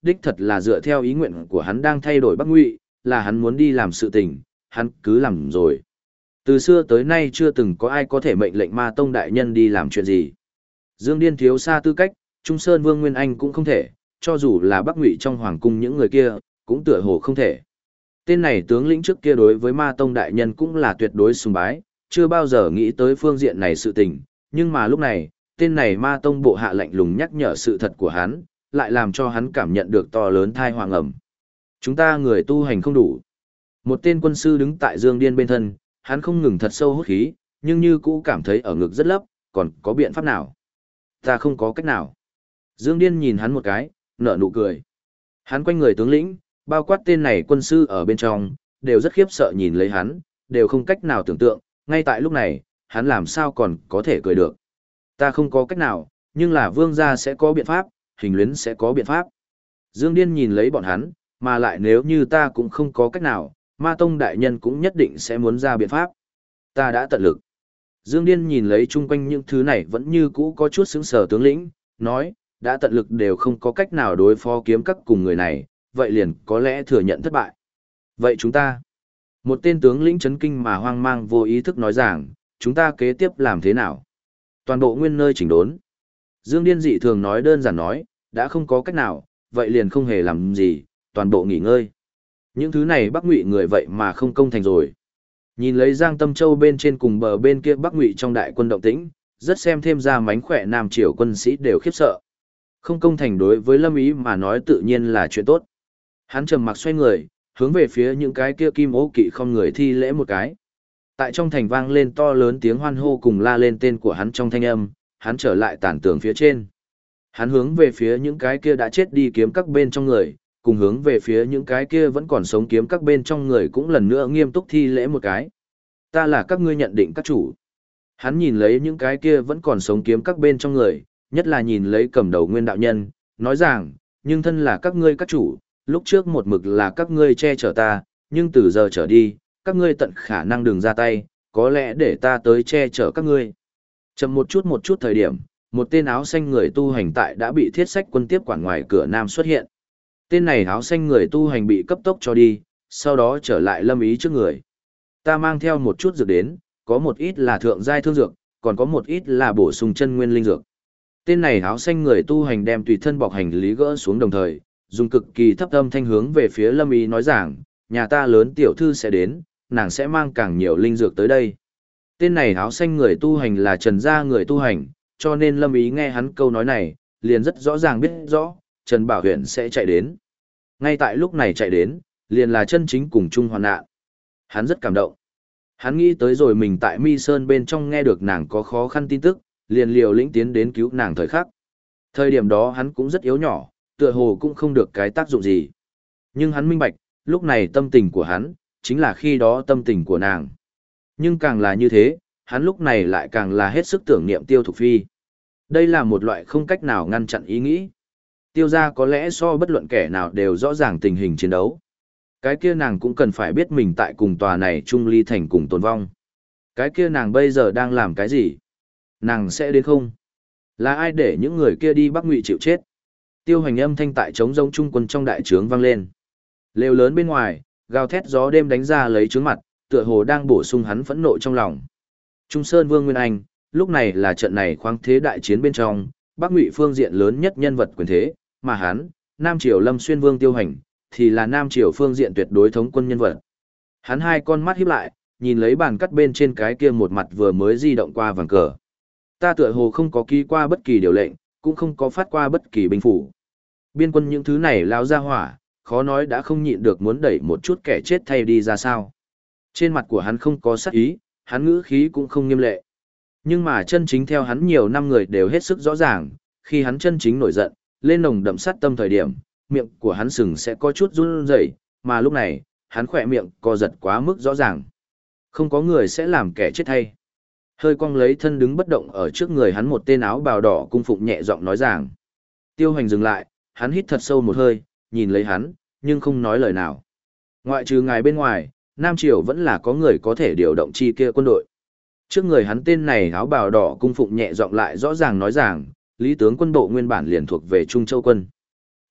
đích thật là dựa theo ý nguyện của hắn đang thay đổi Bắc Ngụy, là hắn muốn đi làm sự tình, hắn cứ làm rồi. Từ xưa tới nay chưa từng có ai có thể mệnh lệnh Ma Tông đại nhân đi làm chuyện gì. Dương Điên thiếu xa tư cách, Trung Sơn Vương Nguyên Anh cũng không thể, cho dù là Bắc Ngụy trong hoàng cung những người kia, cũng tựa hồ không thể. Tên này tướng lĩnh trước kia đối với Ma Tông đại nhân cũng là tuyệt đối sùng bái, chưa bao giờ nghĩ tới phương diện này sự tình, nhưng mà lúc này, tên này Ma Tông bộ hạ lạnh lùng nhắc nhở sự thật của hắn, lại làm cho hắn cảm nhận được to lớn thai hoàng ẩm. Chúng ta người tu hành không đủ. Một tên quân sư đứng tại Dương Điên bên thân, hắn không ngừng thật sâu hút khí, nhưng như cũ cảm thấy ở ngực rất lấp, còn có biện pháp nào? Ta không có cách nào. Dương Điên nhìn hắn một cái, nở nụ cười. Hắn quanh người tướng lĩnh, bao quát tên này quân sư ở bên trong, đều rất khiếp sợ nhìn lấy hắn, đều không cách nào tưởng tượng, ngay tại lúc này, hắn làm sao còn có thể cười được. Ta không có cách nào, nhưng là vương gia sẽ có biện pháp, hình luyến sẽ có biện pháp. Dương Điên nhìn lấy bọn hắn, mà lại nếu như ta cũng không có cách nào, Ma Tông đại nhân cũng nhất định sẽ muốn ra biện pháp. Ta đã tận lực. Dương Điên nhìn lấy chung quanh những thứ này vẫn như cũ có chút sững sờ tướng lĩnh, nói, đã tận lực đều không có cách nào đối phó kiếm các cùng người này, vậy liền có lẽ thừa nhận thất bại. Vậy chúng ta, một tên tướng lĩnh chấn kinh mà hoang mang vô ý thức nói rằng, chúng ta kế tiếp làm thế nào? Toàn bộ nguyên nơi chỉnh đốn. Dương Điên dị thường nói đơn giản nói, đã không có cách nào, vậy liền không hề làm gì, toàn bộ nghỉ ngơi. Những thứ này Bắc Ngụy người vậy mà không công thành rồi. Nhìn lấy Giang Tâm Châu bên trên cùng bờ bên kia Bắc Ngụy trong đại quân động tĩnh, rất xem thêm ra mánh khỏe Nam Triều quân sĩ đều khiếp sợ. Không công thành đối với Lâm Ý mà nói tự nhiên là chuyện tốt. Hắn trầm mặc xoay người, hướng về phía những cái kia kim ố kỵ không người thi lễ một cái. Tại trong thành vang lên to lớn tiếng hoan hô cùng la lên tên của hắn trong thanh âm, hắn trở lại tản tường phía trên. Hắn hướng về phía những cái kia đã chết đi kiếm các bên trong người, cùng hướng về phía những cái kia vẫn còn sống kiếm các bên trong người cũng lần nữa nghiêm túc thi lễ một cái. Ta là các ngươi nhận định các chủ. Hắn nhìn lấy những cái kia vẫn còn sống kiếm các bên trong người, nhất là nhìn lấy cầm đầu Nguyên đạo nhân, nói rằng, nhưng thân là các ngươi các chủ, lúc trước một mực là các ngươi che chở ta, nhưng từ giờ trở đi, các ngươi tận khả năng đừng ra tay, có lẽ để ta tới che chở các ngươi. Chậm một chút thời điểm, một tên áo xanh người tu hành tại đã bị thiết sách quân tiếp quản ngoài cửa nam xuất hiện. Tên này áo xanh người tu hành bị cấp tốc cho đi, sau đó trở lại Lâm Ý trước người. Ta mang theo một chút dược đến, có một ít là thượng giai thương dược, còn có một ít là bổ sung chân nguyên linh dược. Tên này áo xanh người tu hành đem tùy thân bọc hành lý gỡ xuống đồng thời, dùng cực kỳ thấp âm thanh hướng về phía Lâm Ý nói rằng, nhà ta lớn tiểu thư sẽ đến, nàng sẽ mang càng nhiều linh dược tới đây. Tên này áo xanh người tu hành là Trần gia người tu hành, cho nên Lâm Ý nghe hắn câu nói này, liền rất rõ ràng biết rõ, Trần Bảo Huyền sẽ chạy đến. Ngay tại lúc này chạy đến, liền là chân chính cùng chung hoạn nạn. Hắn rất cảm động. Hắn nghĩ tới rồi mình tại Mi Sơn bên trong nghe được nàng có khó khăn tin tức, liền liều lĩnh tiến đến cứu nàng thời khắc. Thời điểm đó hắn cũng rất yếu nhỏ, tựa hồ cũng không được cái tác dụng gì. Nhưng hắn minh bạch, lúc này tâm tình của hắn, chính là khi đó tâm tình của nàng. Nhưng càng là như thế, hắn lúc này lại càng là hết sức tưởng niệm Tiêu Thục Phi. Đây là một loại không cách nào ngăn chặn ý nghĩ. Tiêu gia có lẽ so bất luận kẻ nào đều rõ ràng tình hình chiến đấu. Cái kia nàng cũng cần phải biết mình tại cùng tòa này chung ly thành cùng tồn vong. Cái kia nàng bây giờ đang làm cái gì? Nàng sẽ đến không? Là ai để những người kia đi Bắc Ngụy chịu chết? Tiêu Hoành âm thanh tại trống rỗng trung quân trong đại trướng vang lên. Lều lớn bên ngoài, gào thét gió đêm đánh ra lấy trướng mặt, tựa hồ đang bổ sung hắn phẫn nộ trong lòng. Trung Sơn Vương Nguyên Anh, lúc này là trận này khoáng thế đại chiến bên trong, Bắc Ngụy phương diện lớn nhất nhân vật quyền thế, mà hắn, Nam Triều Lâm Xuyên Vương Tiêu Hành, thì là Nam Triều phương diện tuyệt đối thống quân nhân vật. Hắn hai con mắt híp lại, nhìn lấy bàn cắt bên trên cái kia một mặt vừa mới di động qua vàng cờ. Ta tựa hồ không có ký qua bất kỳ điều lệnh, cũng không có phát qua bất kỳ binh phủ. Biên quân những thứ này lao ra hỏa, khó nói đã không nhịn được muốn đẩy một chút kẻ chết thay đi ra sao. Trên mặt của hắn không có sát ý, hắn ngữ khí cũng không nghiêm lệ. Nhưng mà chân chính theo hắn nhiều năm người đều hết sức rõ ràng, khi hắn chân chính nổi giận, lên nồng đậm sát tâm thời điểm, miệng của hắn sừng sẽ có chút run rẩy, mà lúc này, hắn khỏe miệng co giật quá mức rõ ràng. Không có người sẽ làm kẻ chết thay. Hơi cong lấy thân đứng bất động ở trước người hắn một tên áo bào đỏ cung phụng nhẹ giọng nói rằng. Tiêu Hành dừng lại, hắn hít thật sâu một hơi, nhìn lấy hắn, nhưng không nói lời nào. Ngoại trừ ngài bên ngoài, Nam Triều vẫn là có người có thể điều động chi kia quân đội. Trước người hắn tên này áo bào đỏ cung phụng nhẹ giọng lại rõ ràng nói rằng, Lý tướng quân bộ nguyên bản liền thuộc về Trung Châu quân.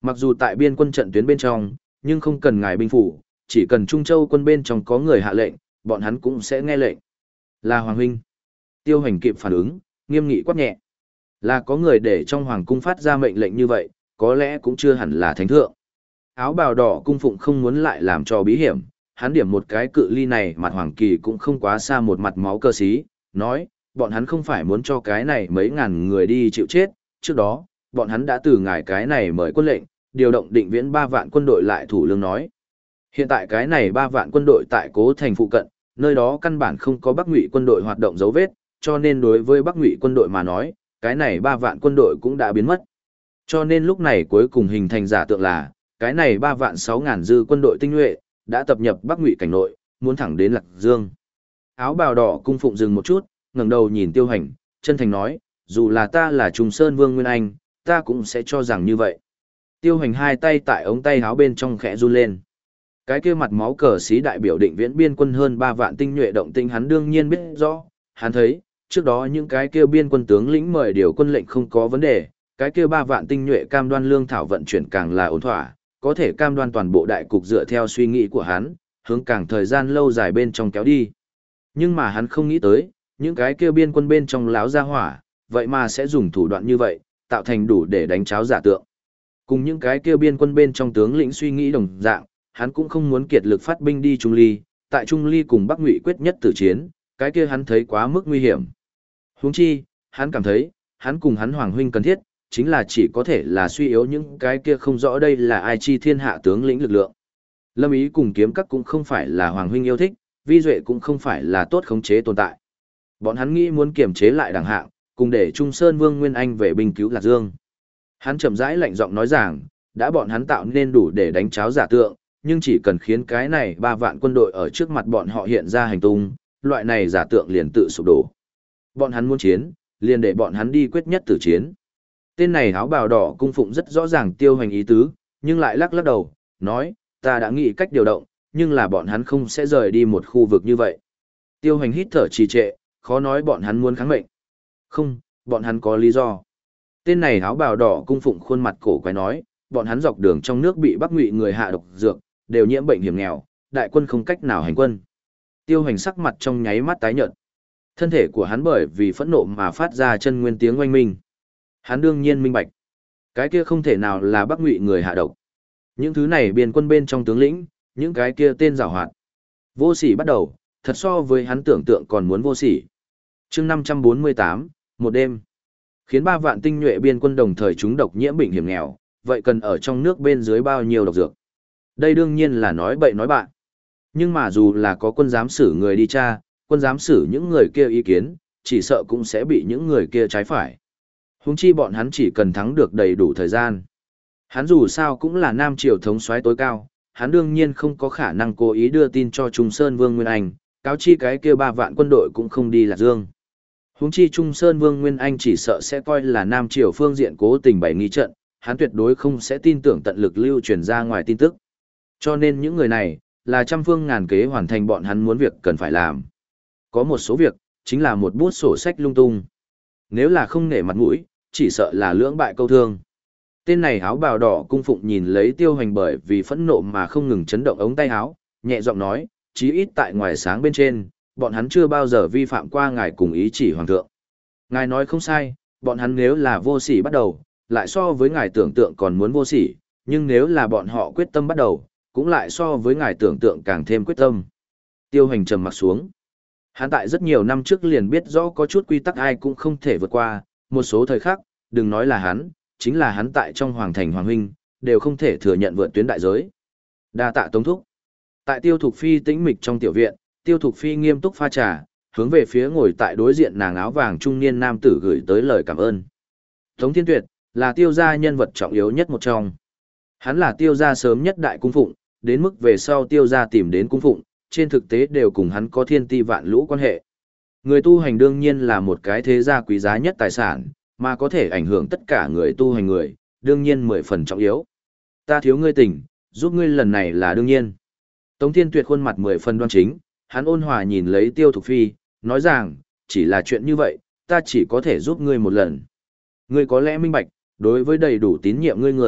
Mặc dù tại biên quân trận tuyến bên trong, nhưng không cần ngài binh phủ, chỉ cần Trung Châu quân bên trong có người hạ lệnh, bọn hắn cũng sẽ nghe lệnh. Là Hoàng huynh. Tiêu Hoành kịp phản ứng, nghiêm nghị quát nhẹ. Là có người để trong hoàng cung phát ra mệnh lệnh như vậy, có lẽ cũng chưa hẳn là thánh thượng. Áo bào đỏ cung phụng không muốn lại làm cho bí hiểm, hắn điểm một cái cự ly này mặt hoàng kỳ cũng không quá xa một mặt máu cơ sĩ, nói, bọn hắn không phải muốn cho cái này mấy ngàn người đi chịu chết, trước đó, bọn hắn đã từ ngài cái này mời quân lệnh, điều động định viễn 3 vạn quân đội lại thủ lương nói. Hiện tại cái này 3 vạn quân đội tại Cố Thành phụ cận, nơi đó căn bản không có Bắc Ngụy quân đội hoạt động dấu vết, cho nên đối với Bắc Ngụy quân đội mà nói, cái này 3 vạn quân đội cũng đã biến mất. Cho nên lúc này cuối cùng hình thành giả tượng là, cái này 3 vạn 6 ngàn dư quân đội tinh nhuệ, đã tập nhập Bắc Ngụy cảnh nội, muốn thẳng đến Lạc Dương. Áo bào đỏ cung phụng dừng một chút, ngẩng đầu nhìn Tiêu Hành, chân thành nói, dù là ta là Trùng Sơn Vương Nguyên Anh, ta cũng sẽ cho rằng như vậy. Tiêu Hành hai tay tại ống tay áo bên trong khẽ run lên. Cái kia mặt máu cờ xí đại biểu định viễn biên quân hơn 3 vạn tinh nhuệ động tinh hắn đương nhiên biết rõ, hắn thấy, trước đó những cái kia biên quân tướng lĩnh mời điều quân lệnh không có vấn đề, cái kia 3 vạn tinh nhuệ cam đoan lương thảo vận chuyển càng là ổn thỏa, có thể cam đoan toàn bộ đại cục dựa theo suy nghĩ của hắn, hướng càng thời gian lâu dài bên trong kéo đi. Nhưng mà hắn không nghĩ tới, những cái kia biên quân bên trong láo ra hỏa, vậy mà sẽ dùng thủ đoạn như vậy, tạo thành đủ để đánh cháo giả tượng. Cùng những cái kia biên quân bên trong tướng lĩnh suy nghĩ đồng dạng, hắn cũng không muốn kiệt lực phát binh đi Trung Ly, tại Trung Ly cùng Bắc Ngụy quyết nhất tử chiến, cái kia hắn thấy quá mức nguy hiểm. Huống chi, hắn cảm thấy, hắn cùng hắn Hoàng huynh cần thiết, chính là chỉ có thể là suy yếu những cái kia không rõ đây là ai chi thiên hạ tướng lĩnh lực lượng. Lâm Ý cùng kiếm các cũng không phải là Hoàng huynh yêu thích, Vi Duệ cũng không phải là tốt khống chế tồn tại. Bọn hắn nghĩ muốn kiềm chế lại đẳng hạng, cùng để Trung Sơn Vương Nguyên Anh về binh cứu Lạc Dương. Hắn chậm rãi lạnh giọng nói rằng, đã bọn hắn tạo nên đủ để đánh cháo giả tượng, nhưng chỉ cần khiến cái này 3 vạn quân đội ở trước mặt bọn họ hiện ra hành tung, loại này giả tượng liền tự sụp đổ. Bọn hắn muốn chiến, liền để bọn hắn đi quyết nhất tử chiến. Tên này áo bào đỏ cung phụng rất rõ ràng Tiêu Hoành ý tứ, nhưng lại lắc lắc đầu, nói, ta đã nghĩ cách điều động, nhưng là bọn hắn không sẽ rời đi một khu vực như vậy. Tiêu Hoành hít thở trì trệ, khó nói bọn hắn muốn kháng mệnh. Không, bọn hắn có lý do. Tên này áo bào đỏ cung phụng khuôn mặt cổ quái nói, bọn hắn dọc đường trong nước bị Bắc Ngụy người hạ độc dược, đều nhiễm bệnh hiểm nghèo, đại quân không cách nào hành quân. Tiêu Hoành sắc mặt trong nháy mắt tái nhợt. Thân thể của hắn bởi vì phẫn nộ mà phát ra chân nguyên tiếng oanh minh. Hắn đương nhiên minh bạch. Cái kia không thể nào là Bắc Ngụy người hạ độc. Những thứ này biên quân bên trong tướng lĩnh, những cái kia tên giàu hoạt. Vô sỉ bắt đầu, thật so với hắn tưởng tượng còn muốn vô sỉ. Chương 548, một đêm. Khiến 3 vạn tinh nhuệ biên quân đồng thời chúng độc nhiễm bệnh hiểm nghèo, vậy cần ở trong nước bên dưới bao nhiêu độc dược. Đây đương nhiên là nói bậy nói bạn. Nhưng mà dù là có quân giám xử người đi tra, quân giám xử những người kia ý kiến, chỉ sợ cũng sẽ bị những người kia trái phải. Huống chi bọn hắn chỉ cần thắng được đầy đủ thời gian. Hắn dù sao cũng là Nam Triều thống soái tối cao, hắn đương nhiên không có khả năng cố ý đưa tin cho Trung Sơn Vương Nguyên Anh, cáo chi cái kia 3 vạn quân đội cũng không đi Lạc Dương. Huống chi Trung Sơn Vương Nguyên Anh chỉ sợ sẽ coi là Nam Triều phương diện cố tình bày nghi trận, hắn tuyệt đối không sẽ tin tưởng tận lực lưu truyền ra ngoài tin tức. Cho nên những người này, là trăm phương ngàn kế hoàn thành bọn hắn muốn việc cần phải làm. Có một số việc, chính là một bút sổ sách lung tung. Nếu là không nể mặt mũi, chỉ sợ là lưỡng bại câu thương. Tên này áo bào đỏ cung phụng nhìn lấy Tiêu Hoành bởi vì phẫn nộ mà không ngừng chấn động ống tay áo, nhẹ giọng nói, chí ít tại ngoài sáng bên trên, bọn hắn chưa bao giờ vi phạm qua ngài cùng ý chỉ hoàng thượng. Ngài nói không sai, bọn hắn nếu là vô sỉ bắt đầu, lại so với ngài tưởng tượng còn muốn vô sỉ, nhưng nếu là bọn họ quyết tâm bắt đầu, cũng lại so với ngài tưởng tượng càng thêm quyết tâm. Tiêu Hoành trầm mặc xuống. Hắn tại rất nhiều năm trước liền biết rõ có chút quy tắc ai cũng không thể vượt qua, một số thời khắc, đừng nói là hắn, chính là hắn tại trong hoàng thành hoàng huynh, đều không thể thừa nhận vượt tuyến đại giới. Đa tạ Tống thúc. Tại Tiêu Thục Phi tĩnh mịch trong tiểu viện, Tiêu Thục Phi nghiêm túc pha trà, hướng về phía ngồi tại đối diện nàng áo vàng trung niên nam tử gửi tới lời cảm ơn. Tống Thiên Tuyệt là Tiêu gia nhân vật trọng yếu nhất một trong. Hắn là Tiêu gia sớm nhất đại cung phụng, đến mức về sau Tiêu gia tìm đến cung phụng, trên thực tế đều cùng hắn có thiên ti vạn lũ quan hệ. Người tu hành đương nhiên là một cái thế gia quý giá nhất tài sản, mà có thể ảnh hưởng tất cả người tu hành người, đương nhiên 10 phần trọng yếu. Ta thiếu ngươi tình, giúp ngươi lần này là đương nhiên. Tống Thiên Tuyệt khuôn mặt 10 phần đoan chính, hắn ôn hòa nhìn lấy Tiêu Thục Phi, nói rằng, chỉ là chuyện như vậy, ta chỉ có thể giúp ngươi một lần. Ngươi có lẽ minh bạch, đối với đầy đủ tín nhiệm ngươi người,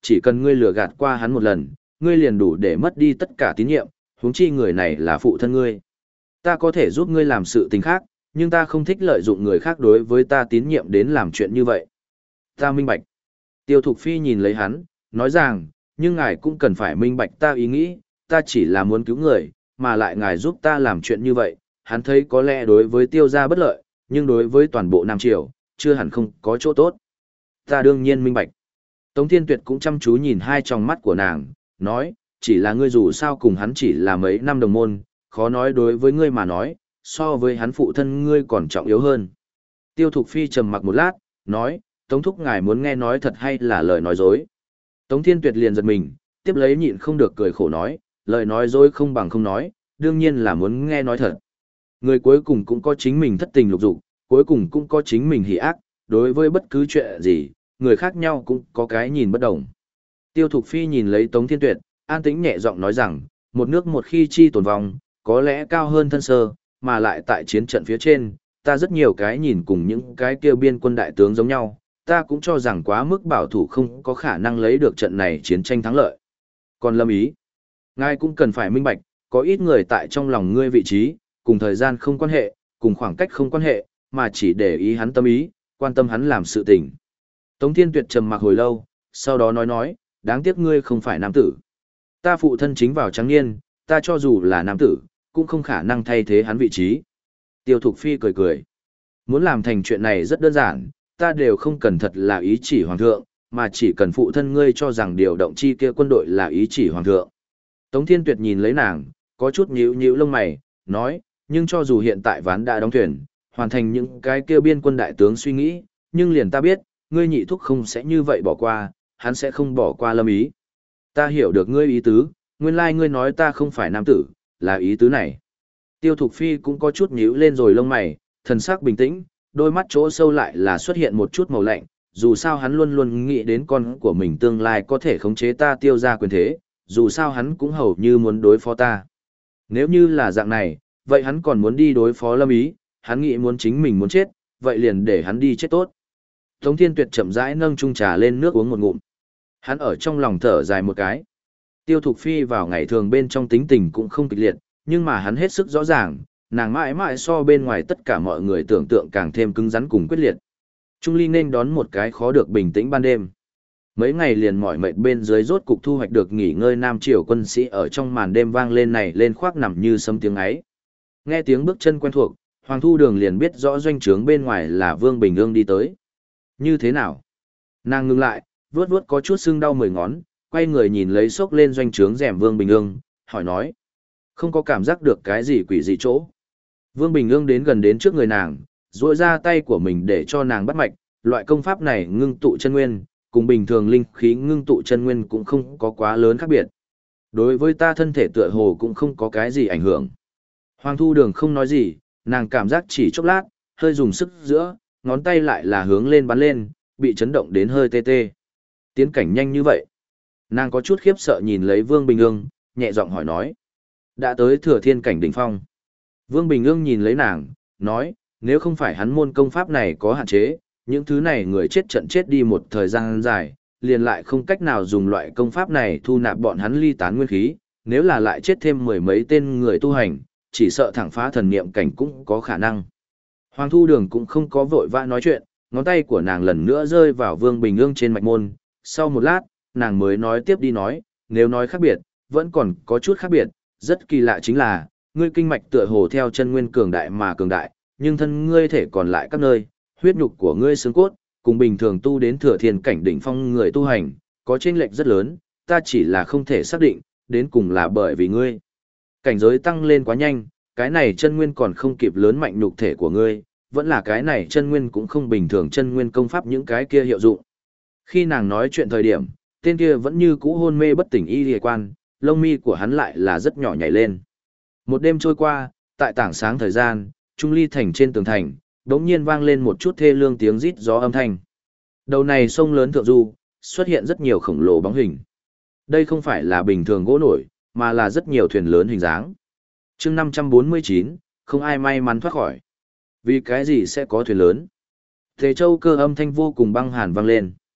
chỉ cần ngươi lừa gạt qua hắn một lần, ngươi liền đủ để mất đi tất cả tín nhiệm, huống chi người này là phụ thân ngươi. Ta có thể giúp ngươi làm sự tình khác, nhưng ta không thích lợi dụng người khác đối với ta tín nhiệm đến làm chuyện như vậy. Ta minh bạch. Tiêu Thục Phi nhìn lấy hắn, nói rằng, nhưng ngài cũng cần phải minh bạch ta ý nghĩ, ta chỉ là muốn cứu người, mà lại ngài giúp ta làm chuyện như vậy, hắn thấy có lẽ đối với Tiêu gia bất lợi, nhưng đối với toàn bộ Nam Triều, chưa hẳn không có chỗ tốt. Ta đương nhiên minh bạch. Tống Thiên Tuyệt cũng chăm chú nhìn hai tròng mắt của nàng, nói, chỉ là ngươi dù sao cùng hắn chỉ là mấy năm đồng môn, khó nói đối với ngươi mà nói, so với hắn phụ thân ngươi còn trọng yếu hơn. Tiêu Thục Phi trầm mặc một lát, nói, Tống Thúc ngài muốn nghe nói thật hay là lời nói dối. Tống Thiên Tuyệt liền giật mình, tiếp lấy nhịn không được cười khổ nói, lời nói dối không bằng không nói, đương nhiên là muốn nghe nói thật. Người cuối cùng cũng có chính mình thất tình lục dục, cuối cùng cũng có chính mình hỉ ác, đối với bất cứ chuyện gì, người khác nhau cũng có cái nhìn bất đồng. Tiêu Thục Phi nhìn lấy Tống Thiên Tuyệt, an tĩnh nhẹ giọng nói rằng, một nước một khi chi tồn vong, có lẽ cao hơn thân sơ, mà lại tại chiến trận phía trên, ta rất nhiều cái nhìn cùng những cái kia biên quân đại tướng giống nhau, ta cũng cho rằng quá mức bảo thủ không có khả năng lấy được trận này chiến tranh thắng lợi. Còn Lâm Ý, ngài cũng cần phải minh bạch, có ít người tại trong lòng ngươi vị trí, cùng thời gian không quan hệ, cùng khoảng cách không quan hệ, mà chỉ để ý hắn tâm ý, quan tâm hắn làm sự tình. Tống Thiên Tuyệt trầm mặc hồi lâu, sau đó nói, đáng tiếc ngươi không phải nam tử. Ta phụ thân chính vào trắng niên, ta cho dù là nam tử, cũng không khả năng thay thế hắn vị trí. Tiêu Thục Phi cười cười. Muốn làm thành chuyện này rất đơn giản, ta đều không cần thật là ý chỉ hoàng thượng, mà chỉ cần phụ thân ngươi cho rằng điều động chi kia quân đội là ý chỉ hoàng thượng. Tống Thiên Tuyệt nhìn lấy nàng, có chút nhíu nhíu lông mày, nói, nhưng cho dù hiện tại ván đã đóng thuyền, hoàn thành những cái kia biên quân đại tướng suy nghĩ, nhưng liền ta biết, ngươi nhị thúc không sẽ như vậy bỏ qua, hắn sẽ không bỏ qua Lâm Ý. Ta hiểu được ngươi ý tứ, nguyên lai ngươi nói ta không phải nam tử, là ý tứ này. Tiêu Thục Phi cũng có chút nhíu lên rồi lông mày, thần sắc bình tĩnh, đôi mắt chỗ sâu lại là xuất hiện một chút màu lạnh, dù sao hắn luôn luôn nghĩ đến con của mình tương lai có thể khống chế ta Tiêu ra quyền thế, dù sao hắn cũng hầu như muốn đối phó ta. Nếu như là dạng này, vậy hắn còn muốn đi đối phó Lâm Ý, hắn nghĩ muốn chính mình muốn chết, vậy liền để hắn đi chết tốt. Tống Thiên Tuyệt chậm rãi nâng chung trà lên nước uống một ngụm. Hắn ở trong lòng thở dài một cái. Tiêu Thục Phi vào ngày thường bên trong tính tình cũng không kịch liệt, nhưng mà hắn hết sức rõ ràng, nàng mãi mãi so bên ngoài tất cả mọi người tưởng tượng càng thêm cứng rắn cùng quyết liệt. Trung Ly nên đón một cái khó được bình tĩnh ban đêm. Mấy ngày liền mỏi mệt bên dưới rốt cục thu hoạch được nghỉ ngơi Nam Triều quân sĩ ở trong màn đêm vang lên này lên khoác nằm như sấm tiếng ấy. Nghe tiếng bước chân quen thuộc, Hoàng Thu Đường liền biết rõ doanh trướng bên ngoài là Vương Bình Ương đi tới. Như thế nào? Nàng ngừng lại, vuốt vuốt có chút sưng đau 10 ngón, quay người nhìn lấy xốc lên doanh trướng rèm Vương Bình Ương, hỏi nói. Không có cảm giác được cái gì quỷ dị chỗ. Vương Bình Ương đến gần đến trước người nàng, duỗi ra tay của mình để cho nàng bắt mạch, loại công pháp này ngưng tụ chân nguyên, cùng bình thường linh khí ngưng tụ chân nguyên cũng không có quá lớn khác biệt. Đối với ta thân thể tựa hồ cũng không có cái gì ảnh hưởng. Hoàng Thu Đường không nói gì, nàng cảm giác chỉ chốc lát, hơi dùng sức giữa, ngón tay lại là hướng lên bắn lên, bị chấn động đến hơi tê tê. Tiến cảnh nhanh như vậy. Nàng có chút khiếp sợ nhìn lấy Vương Bình Ương, nhẹ giọng hỏi nói. Đã tới thừa thiên cảnh đỉnh phong. Vương Bình Ương nhìn lấy nàng, nói, nếu không phải hắn môn công pháp này có hạn chế, những thứ này người chết trận chết đi một thời gian dài, liền lại không cách nào dùng loại công pháp này thu nạp bọn hắn ly tán nguyên khí, nếu là lại chết thêm 10 mấy tên người tu hành, chỉ sợ thẳng phá thần niệm cảnh cũng có khả năng. Hoàng Thu Đường cũng không có vội vã nói chuyện, ngón tay của nàng lần nữa rơi vào Vương Bình Ương trên mạch môn, sau một lát, nàng mới nói tiếp đi nói, nếu nói khác biệt, vẫn còn có chút khác biệt, rất kỳ lạ chính là, ngươi kinh mạch tựa hồ theo chân nguyên cường đại mà cường đại, nhưng thân ngươi thể còn lại các nơi, huyết nhục của ngươi xương cốt, cùng bình thường tu đến thừa thiên cảnh đỉnh phong người tu hành, có chênh lệch rất lớn, ta chỉ là không thể xác định, đến cùng là bởi vì ngươi. Cảnh giới tăng lên quá nhanh, cái này chân nguyên còn không kịp lớn mạnh nhục thể của ngươi, vẫn là cái này chân nguyên cũng không bình thường chân nguyên công pháp những cái kia hiệu dụng. Khi nàng nói chuyện thời điểm, tên kia vẫn như cũ hôn mê bất tỉnh y liề quan, lông mi của hắn lại là rất nhỏ nhảy lên. Một đêm trôi qua, tại tảng sáng thời gian, Trung Ly thành trên tường thành, đống nhiên vang lên một chút thê lương tiếng rít gió âm thanh. Đầu này sông lớn thượng du, xuất hiện rất nhiều khổng lồ bóng hình. Đây không phải là bình thường gỗ nổi, mà là rất nhiều thuyền lớn hình dáng. chương 549, không ai may mắn thoát khỏi. Vì cái gì sẽ có thuyền lớn? Tề Châu Cơ âm thanh vô cùng băng hàn vang lên.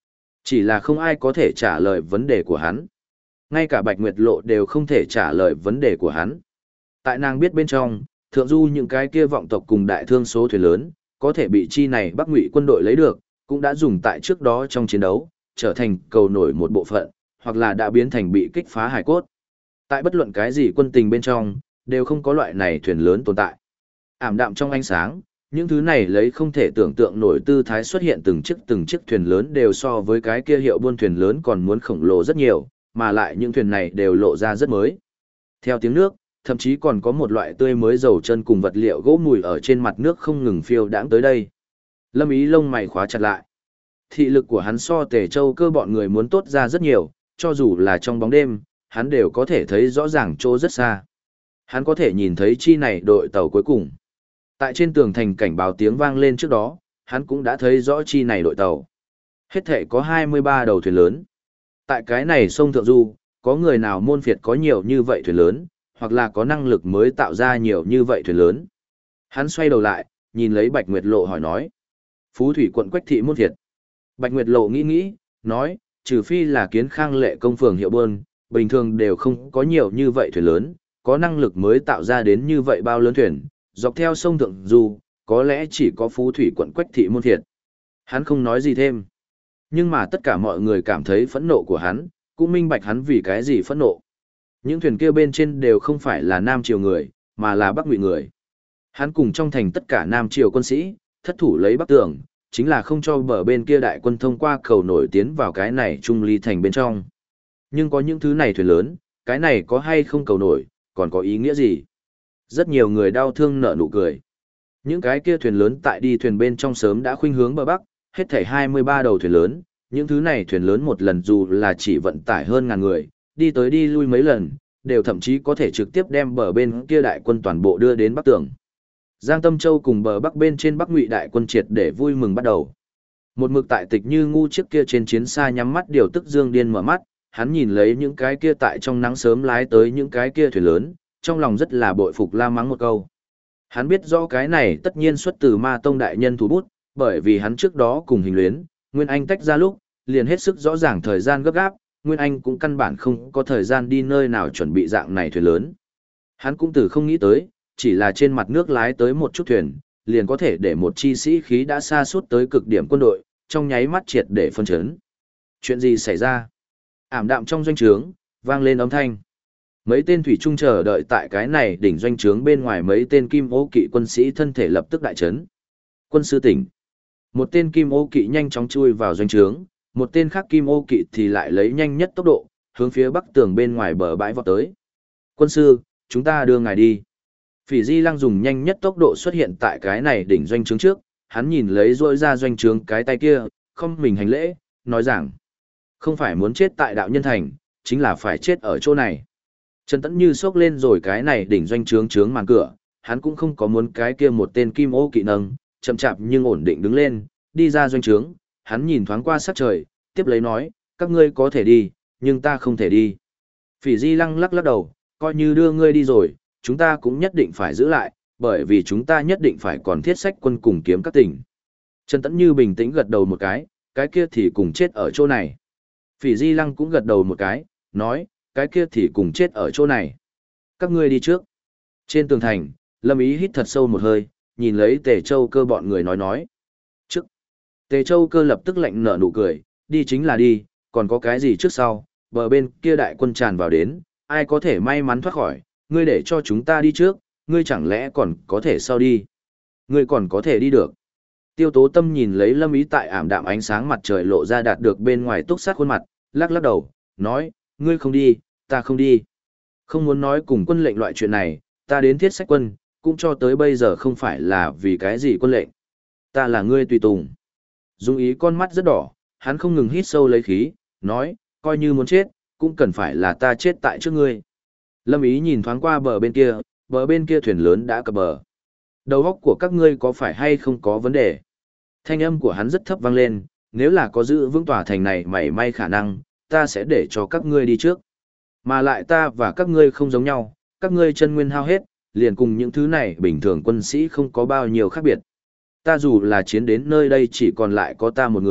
Chỉ là không ai có thể trả lời vấn đề của hắn. Ngay cả Bạch Nguyệt Lộ đều không thể trả lời vấn đề của hắn. Tại nàng biết bên trong, thượng du những cái kia vọng tộc cùng đại thương số thuyền lớn, có thể bị chi này Bắc Ngụy quân đội lấy được, cũng đã dùng tại trước đó trong chiến đấu, trở thành cầu nổi một bộ phận, hoặc là đã biến thành bị kích phá hải cốt. Tại bất luận cái gì quân tình bên trong, đều không có loại này thuyền lớn tồn tại. Ảm đạm trong ánh sáng, những thứ này lấy không thể tưởng tượng nổi tư thái xuất hiện từng chiếc thuyền lớn đều so với cái kia hiệu buôn thuyền lớn còn muốn khổng lồ rất nhiều, mà lại những thuyền này đều lộ ra rất mới. Theo tiếng nước, thậm chí còn có một loại tươi mới dầu chân cùng vật liệu gỗ mùi ở trên mặt nước không ngừng phiêu đãng tới đây. Lâm Ý lông mày khóa chặt lại. Thị lực của hắn so Tề Châu Cơ bọn người muốn tốt ra rất nhiều, cho dù là trong bóng đêm, hắn đều có thể thấy rõ ràng chỗ rất xa. Hắn có thể nhìn thấy chi này đội tàu cuối cùng. Tại trên tường thành cảnh báo tiếng vang lên trước đó, hắn cũng đã thấy rõ chi này đội tàu. Hết thể có 23 đầu thuyền lớn. Tại cái này sông Thượng Du, có người nào môn phiệt có nhiều như vậy thuyền lớn, hoặc là có năng lực mới tạo ra nhiều như vậy thuyền lớn. Hắn xoay đầu lại, nhìn lấy Bạch Nguyệt Lộ hỏi nói. Phú thủy quận Quách thị môn phiệt. Bạch Nguyệt Lộ nghĩ, nói, trừ phi là Kiến Khang lệ công phường hiệu buôn, bình thường đều không có nhiều như vậy thuyền lớn, có năng lực mới tạo ra đến như vậy bao lớn thuyền, dọc theo sông Thượng Du, có lẽ chỉ có Phú thủy quận Quách thị môn phiệt. Hắn không nói gì thêm. Nhưng mà tất cả mọi người cảm thấy phẫn nộ của hắn, cũng minh bạch hắn vì cái gì phẫn nộ. Những thuyền kia bên trên đều không phải là Nam Triều người, mà là Bắc Ngụy người. Hắn cùng trong thành tất cả Nam Triều quân sĩ, thất thủ lấy Bắc Tường, chính là không cho bờ bên kia đại quân thông qua cầu nổi tiến vào cái này trung ly thành bên trong. Nhưng có những thứ này thuyền lớn, cái này có hay không cầu nổi, còn có ý nghĩa gì? Rất nhiều người đau thương nở nụ cười. Những cái kia thuyền lớn tại đi thuyền bên trong sớm đã khuynh hướng bờ Bắc, hết thảy 23 đầu thuyền lớn, những thứ này thuyền lớn một lần dù là chỉ vận tải hơn ngàn người, đi tới đi lui mấy lần, đều thậm chí có thể trực tiếp đem bờ bên kia đại quân toàn bộ đưa đến Bắc Tường. Giang Tâm Châu cùng bờ Bắc bên trên Bắc Ngụy đại quân triệt để vui mừng bắt đầu. Một mực tại Tịch Như Ngu chiếc kia trên chiến xa nhắm mắt điều tức Dương Điên mở mắt, hắn nhìn lấy những cái kia tại trong nắng sớm lái tới những cái kia thuyền lớn, trong lòng rất là bội phục la mắng một câu. Hắn biết rõ cái này tất nhiên xuất từ Ma Tông đại nhân thủ bút, bởi vì hắn trước đó cùng Hình Luyến, Nguyên Anh tách ra lúc, liền hết sức rõ ràng thời gian gấp gáp, Nguyên Anh cũng căn bản không có thời gian đi nơi nào chuẩn bị dạng này thuyền lớn. Hắn cũng từ không nghĩ tới, chỉ là trên mặt nước lái tới một chút thuyền, liền có thể để một chi sĩ khí đã xa suốt tới cực điểm quân đội, trong nháy mắt triệt để phân chấn. Chuyện gì xảy ra? Ảm đạm trong doanh trướng, vang lên âm thanh. Mấy tên thủy trung chờ đợi tại cái này đỉnh doanh trướng bên ngoài mấy tên kim ô kỵ quân sĩ thân thể lập tức đại chấn. Quân sư tỉnh. Một tên kim ô kỵ nhanh chóng chui vào doanh trướng, một tên khác kim ô kỵ thì lại lấy nhanh nhất tốc độ, hướng phía bắc tường bên ngoài bờ bãi vọt tới. Quân sư, chúng ta đưa ngài đi. Phỉ Di Lăng dùng nhanh nhất tốc độ xuất hiện tại cái này đỉnh doanh trướng trước, hắn nhìn lấy rỗi ra doanh trướng cái tay kia, không mình hành lễ, nói rằng, không phải muốn chết tại đạo nhân thành, chính là phải chết ở chỗ này. Trần Tẫn Như sốc lên rồi cái này đỉnh doanh trướng màn cửa, hắn cũng không có muốn cái kia một tên kim ô kỵ nâng, chậm chạp nhưng ổn định đứng lên, đi ra doanh trướng, hắn nhìn thoáng qua sắc trời, tiếp lấy nói, các ngươi có thể đi, nhưng ta không thể đi. Phỉ Di Lăng lắc lắc đầu, coi như đưa ngươi đi rồi, chúng ta cũng nhất định phải giữ lại, bởi vì chúng ta nhất định phải còn thiết sách quân cùng kiếm các tỉnh. Trần Tẫn Như bình tĩnh gật đầu một cái kia thì cùng chết ở chỗ này. Phỉ Di Lăng cũng gật đầu một cái, nói, cái kia thì cùng chết ở chỗ này. Các ngươi đi trước. Trên tường thành, Lâm Ý hít thật sâu một hơi, nhìn lấy Tề Châu Cơ bọn người nói. Trước. Tề Châu Cơ lập tức lạnh nở nụ cười, đi chính là đi, còn có cái gì trước sau, bờ bên kia đại quân tràn vào đến, ai có thể may mắn thoát khỏi, ngươi để cho chúng ta đi trước, ngươi chẳng lẽ còn có thể sau đi. Ngươi còn có thể đi được. Tiêu Tố Tâm nhìn lấy Lâm Ý tại ảm đạm ánh sáng mặt trời lộ ra đạt được bên ngoài túc sát khuôn mặt, lắc lắc đầu, nói, ngươi không đi, ta không đi. Không muốn nói cùng quân lệnh loại chuyện này, ta đến thiết sách quân, cũng cho tới bây giờ không phải là vì cái gì quân lệnh. Ta là ngươi tùy tùng. Dung Ý con mắt rất đỏ, hắn không ngừng hít sâu lấy khí, nói, coi như muốn chết, cũng cần phải là ta chết tại trước ngươi. Lâm Ý nhìn thoáng qua bờ bên kia thuyền lớn đã cập bờ. Đầu óc của các ngươi có phải hay không có vấn đề? Thanh âm của hắn rất thấp vang lên, nếu là có giữ vững tòa thành này mảy may khả năng, ta sẽ để cho các ngươi đi trước. Mà lại ta và các ngươi không giống nhau, các ngươi chân nguyên hao hết, liền cùng những thứ này bình thường quân sĩ không có bao nhiêu khác biệt. Ta dù là chiến đến nơi đây chỉ còn lại có ta một người,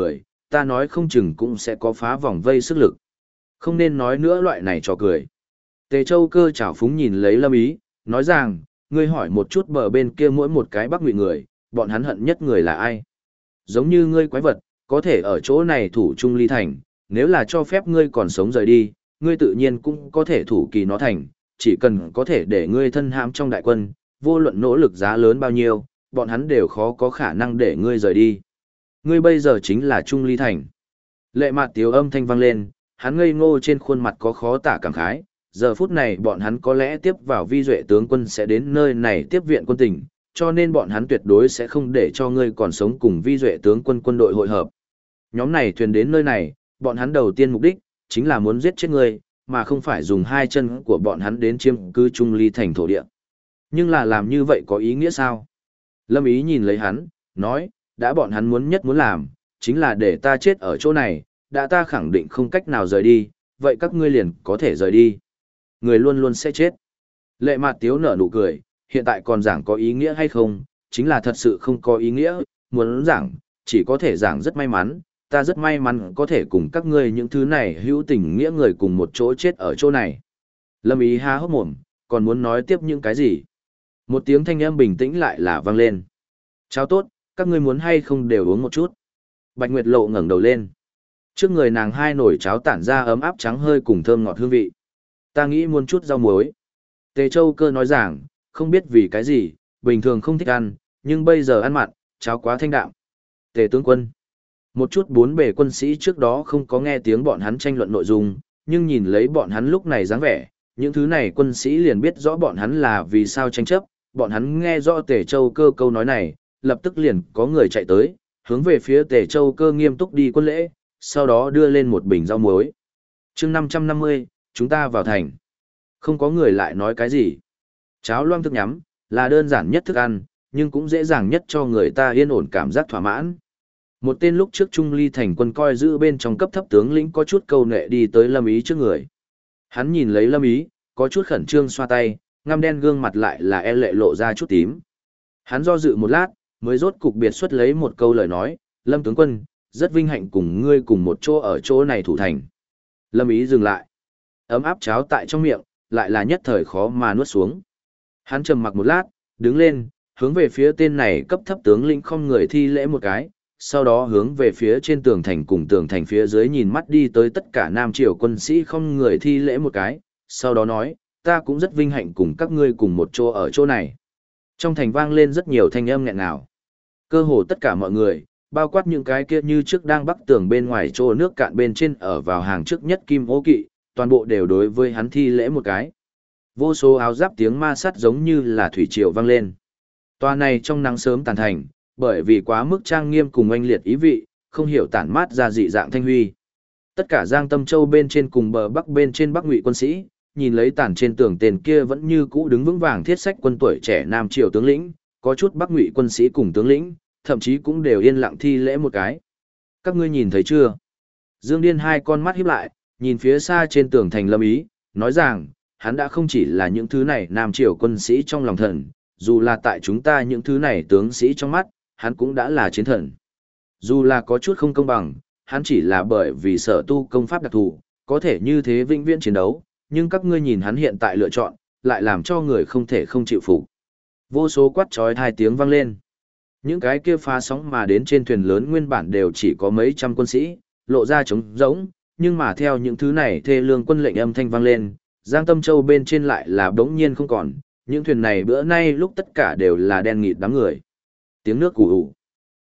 ta nói không chừng cũng sẽ có phá vòng vây sức lực. Không nên nói nữa loại này trò cười. Tề Châu Cơ chảo phúng nhìn lấy Lâm Ý, nói rằng, ngươi hỏi một chút bờ bên kia mỗi một cái Bắc Ngụy người, bọn hắn hận nhất người là ai? Giống như ngươi quái vật, có thể ở chỗ này thủ Trung Ly Thành, nếu là cho phép ngươi còn sống rời đi, ngươi tự nhiên cũng có thể thủ kỳ nó thành, chỉ cần có thể để ngươi thân hãm trong đại quân, vô luận nỗ lực giá lớn bao nhiêu, bọn hắn đều khó có khả năng để ngươi rời đi. Ngươi bây giờ chính là Trung Ly Thành. Lệ Mạt Tiếu âm thanh vang lên, hắn ngây ngô trên khuôn mặt có khó tả cảm khái, giờ phút này bọn hắn có lẽ tiếp vào Vi Duệ tướng quân sẽ đến nơi này tiếp viện quân tình, cho nên bọn hắn tuyệt đối sẽ không để cho ngươi còn sống cùng Vi Duệ tướng quân quân đội hội hợp. Nhóm này thuyền đến nơi này, bọn hắn đầu tiên mục đích chính là muốn giết chết ngươi, mà không phải dùng hai chân của bọn hắn đến chiếm cứ Trung Ly Thành thổ địa. Nhưng là làm như vậy có ý nghĩa sao? Lâm Ý nhìn lấy hắn, nói, đã bọn hắn muốn làm, chính là để ta chết ở chỗ này, đã ta khẳng định không cách nào rời đi, vậy các ngươi liền có thể rời đi. Người luôn luôn sẽ chết. Lệ Mạt Tiếu nở nụ cười, hiện tại còn giảng có ý nghĩa hay không, chính là thật sự không có ý nghĩa, muốn giảng, chỉ có thể giảng rất may mắn, ta rất may mắn có thể cùng các ngươi những thứ này hữu tình nghĩa người cùng một chỗ chết ở chỗ này. Lâm Ý há hốc mồm, còn muốn nói tiếp những cái gì. Một tiếng thanh âm bình tĩnh lại là vang lên. Cháo tốt, các ngươi muốn hay không đều uống một chút. Bạch Nguyệt Lộ ngẩng đầu lên. Trước người nàng hai nồi cháo tản ra ấm áp trắng hơi cùng thơm ngọt hương vị. Ta nghĩ muốn chút rau muối. Tề Châu Cơ nói rằng, không biết vì cái gì, bình thường không thích ăn, nhưng bây giờ ăn mặn, cháo quá thanh đạm. Tề tướng quân. Một chút bốn bề quân sĩ trước đó không có nghe tiếng bọn hắn tranh luận nội dung, nhưng nhìn lấy bọn hắn lúc này dáng vẻ, những thứ này quân sĩ liền biết rõ bọn hắn là vì sao tranh chấp, bọn hắn nghe rõ Tề Châu Cơ câu nói này, lập tức liền có người chạy tới, hướng về phía Tề Châu Cơ nghiêm túc đi quân lễ, sau đó đưa lên một bình rau muối. Chương 550, chúng ta vào thành. Không có người lại nói cái gì. Cháo loang thức nhắm, là đơn giản nhất thức ăn, nhưng cũng dễ dàng nhất cho người ta yên ổn cảm giác thỏa mãn. Một tên lúc trước Trung Ly Thành quân coi giữ bên trong cấp thấp tướng lĩnh có chút câu nệ đi tới Lâm Ý trước người. Hắn nhìn lấy Lâm Ý, có chút khẩn trương xoa tay, ngăm đen gương mặt lại là e lệ lộ ra chút tím. Hắn do dự một lát, mới rốt cục biệt xuất lấy một câu lời nói, Lâm tướng quân, rất vinh hạnh cùng ngươi cùng một chỗ ở chỗ này thủ thành. Lâm Ý dừng lại. Ấm áp cháo tại trong miệng, lại là nhất thời khó mà nuốt xuống. Hắn trầm mặc một lát, đứng lên, hướng về phía tên này cấp thấp tướng lĩnh không người thi lễ một cái, sau đó hướng về phía trên tường thành cùng tường thành phía dưới nhìn mắt đi tới tất cả Nam Triều quân sĩ không người thi lễ một cái, sau đó nói, ta cũng rất vinh hạnh cùng các ngươi cùng một chỗ ở chỗ này. Trong thành vang lên rất nhiều thanh âm nghẹn ngào. Cơ hồ tất cả mọi người, bao quát những cái kia như trước đang bắc tường bên ngoài chỗ nước cạn bên trên ở vào hàng trước nhất Kim Ô Kỵ, toàn bộ đều đối với hắn thi lễ một cái. Vô số áo giáp tiếng ma sắt giống như là thủy triều vang lên. Tòa này trong nắng sớm tàn thành, bởi vì quá mức trang nghiêm cùng oanh liệt ý vị, không hiểu tản mát ra dị dạng thanh huy. Tất cả Giang Tâm Châu bên trên cùng bờ bắc bên trên Bắc Ngụy quân sĩ, nhìn lấy tàn trên tường tên kia vẫn như cũ đứng vững vàng thiết sách quân tuổi trẻ Nam Triều tướng lĩnh, có chút Bắc Ngụy quân sĩ cùng tướng lĩnh, thậm chí cũng đều yên lặng thi lễ một cái. Các ngươi nhìn thấy chưa? Dương Điên hai con mắt híp lại, nhìn phía xa trên tường thành Lâm Ý, nói rằng, hắn đã không chỉ là những thứ này Nam Triều quân sĩ trong lòng thần, dù là tại chúng ta những thứ này tướng sĩ trong mắt, hắn cũng đã là chiến thần. Dù là có chút không công bằng, hắn chỉ là bởi vì sở tu công pháp đặc thù, có thể như thế vĩnh viễn chiến đấu, nhưng các ngươi nhìn hắn hiện tại lựa chọn, lại làm cho người không thể không chịu phục. Vô số quát chói tai tiếng vang lên. Những cái kia phá sóng mà đến trên thuyền lớn nguyên bản đều chỉ có mấy trăm quân sĩ, lộ ra trống rỗng, nhưng mà theo những thứ này thê lương quân lệnh âm thanh vang lên, Giang Tâm Châu bên trên lại là đống nhiên không còn, những thuyền này bữa nay lúc tất cả đều là đen nghịt đám người. Tiếng nước ù ù.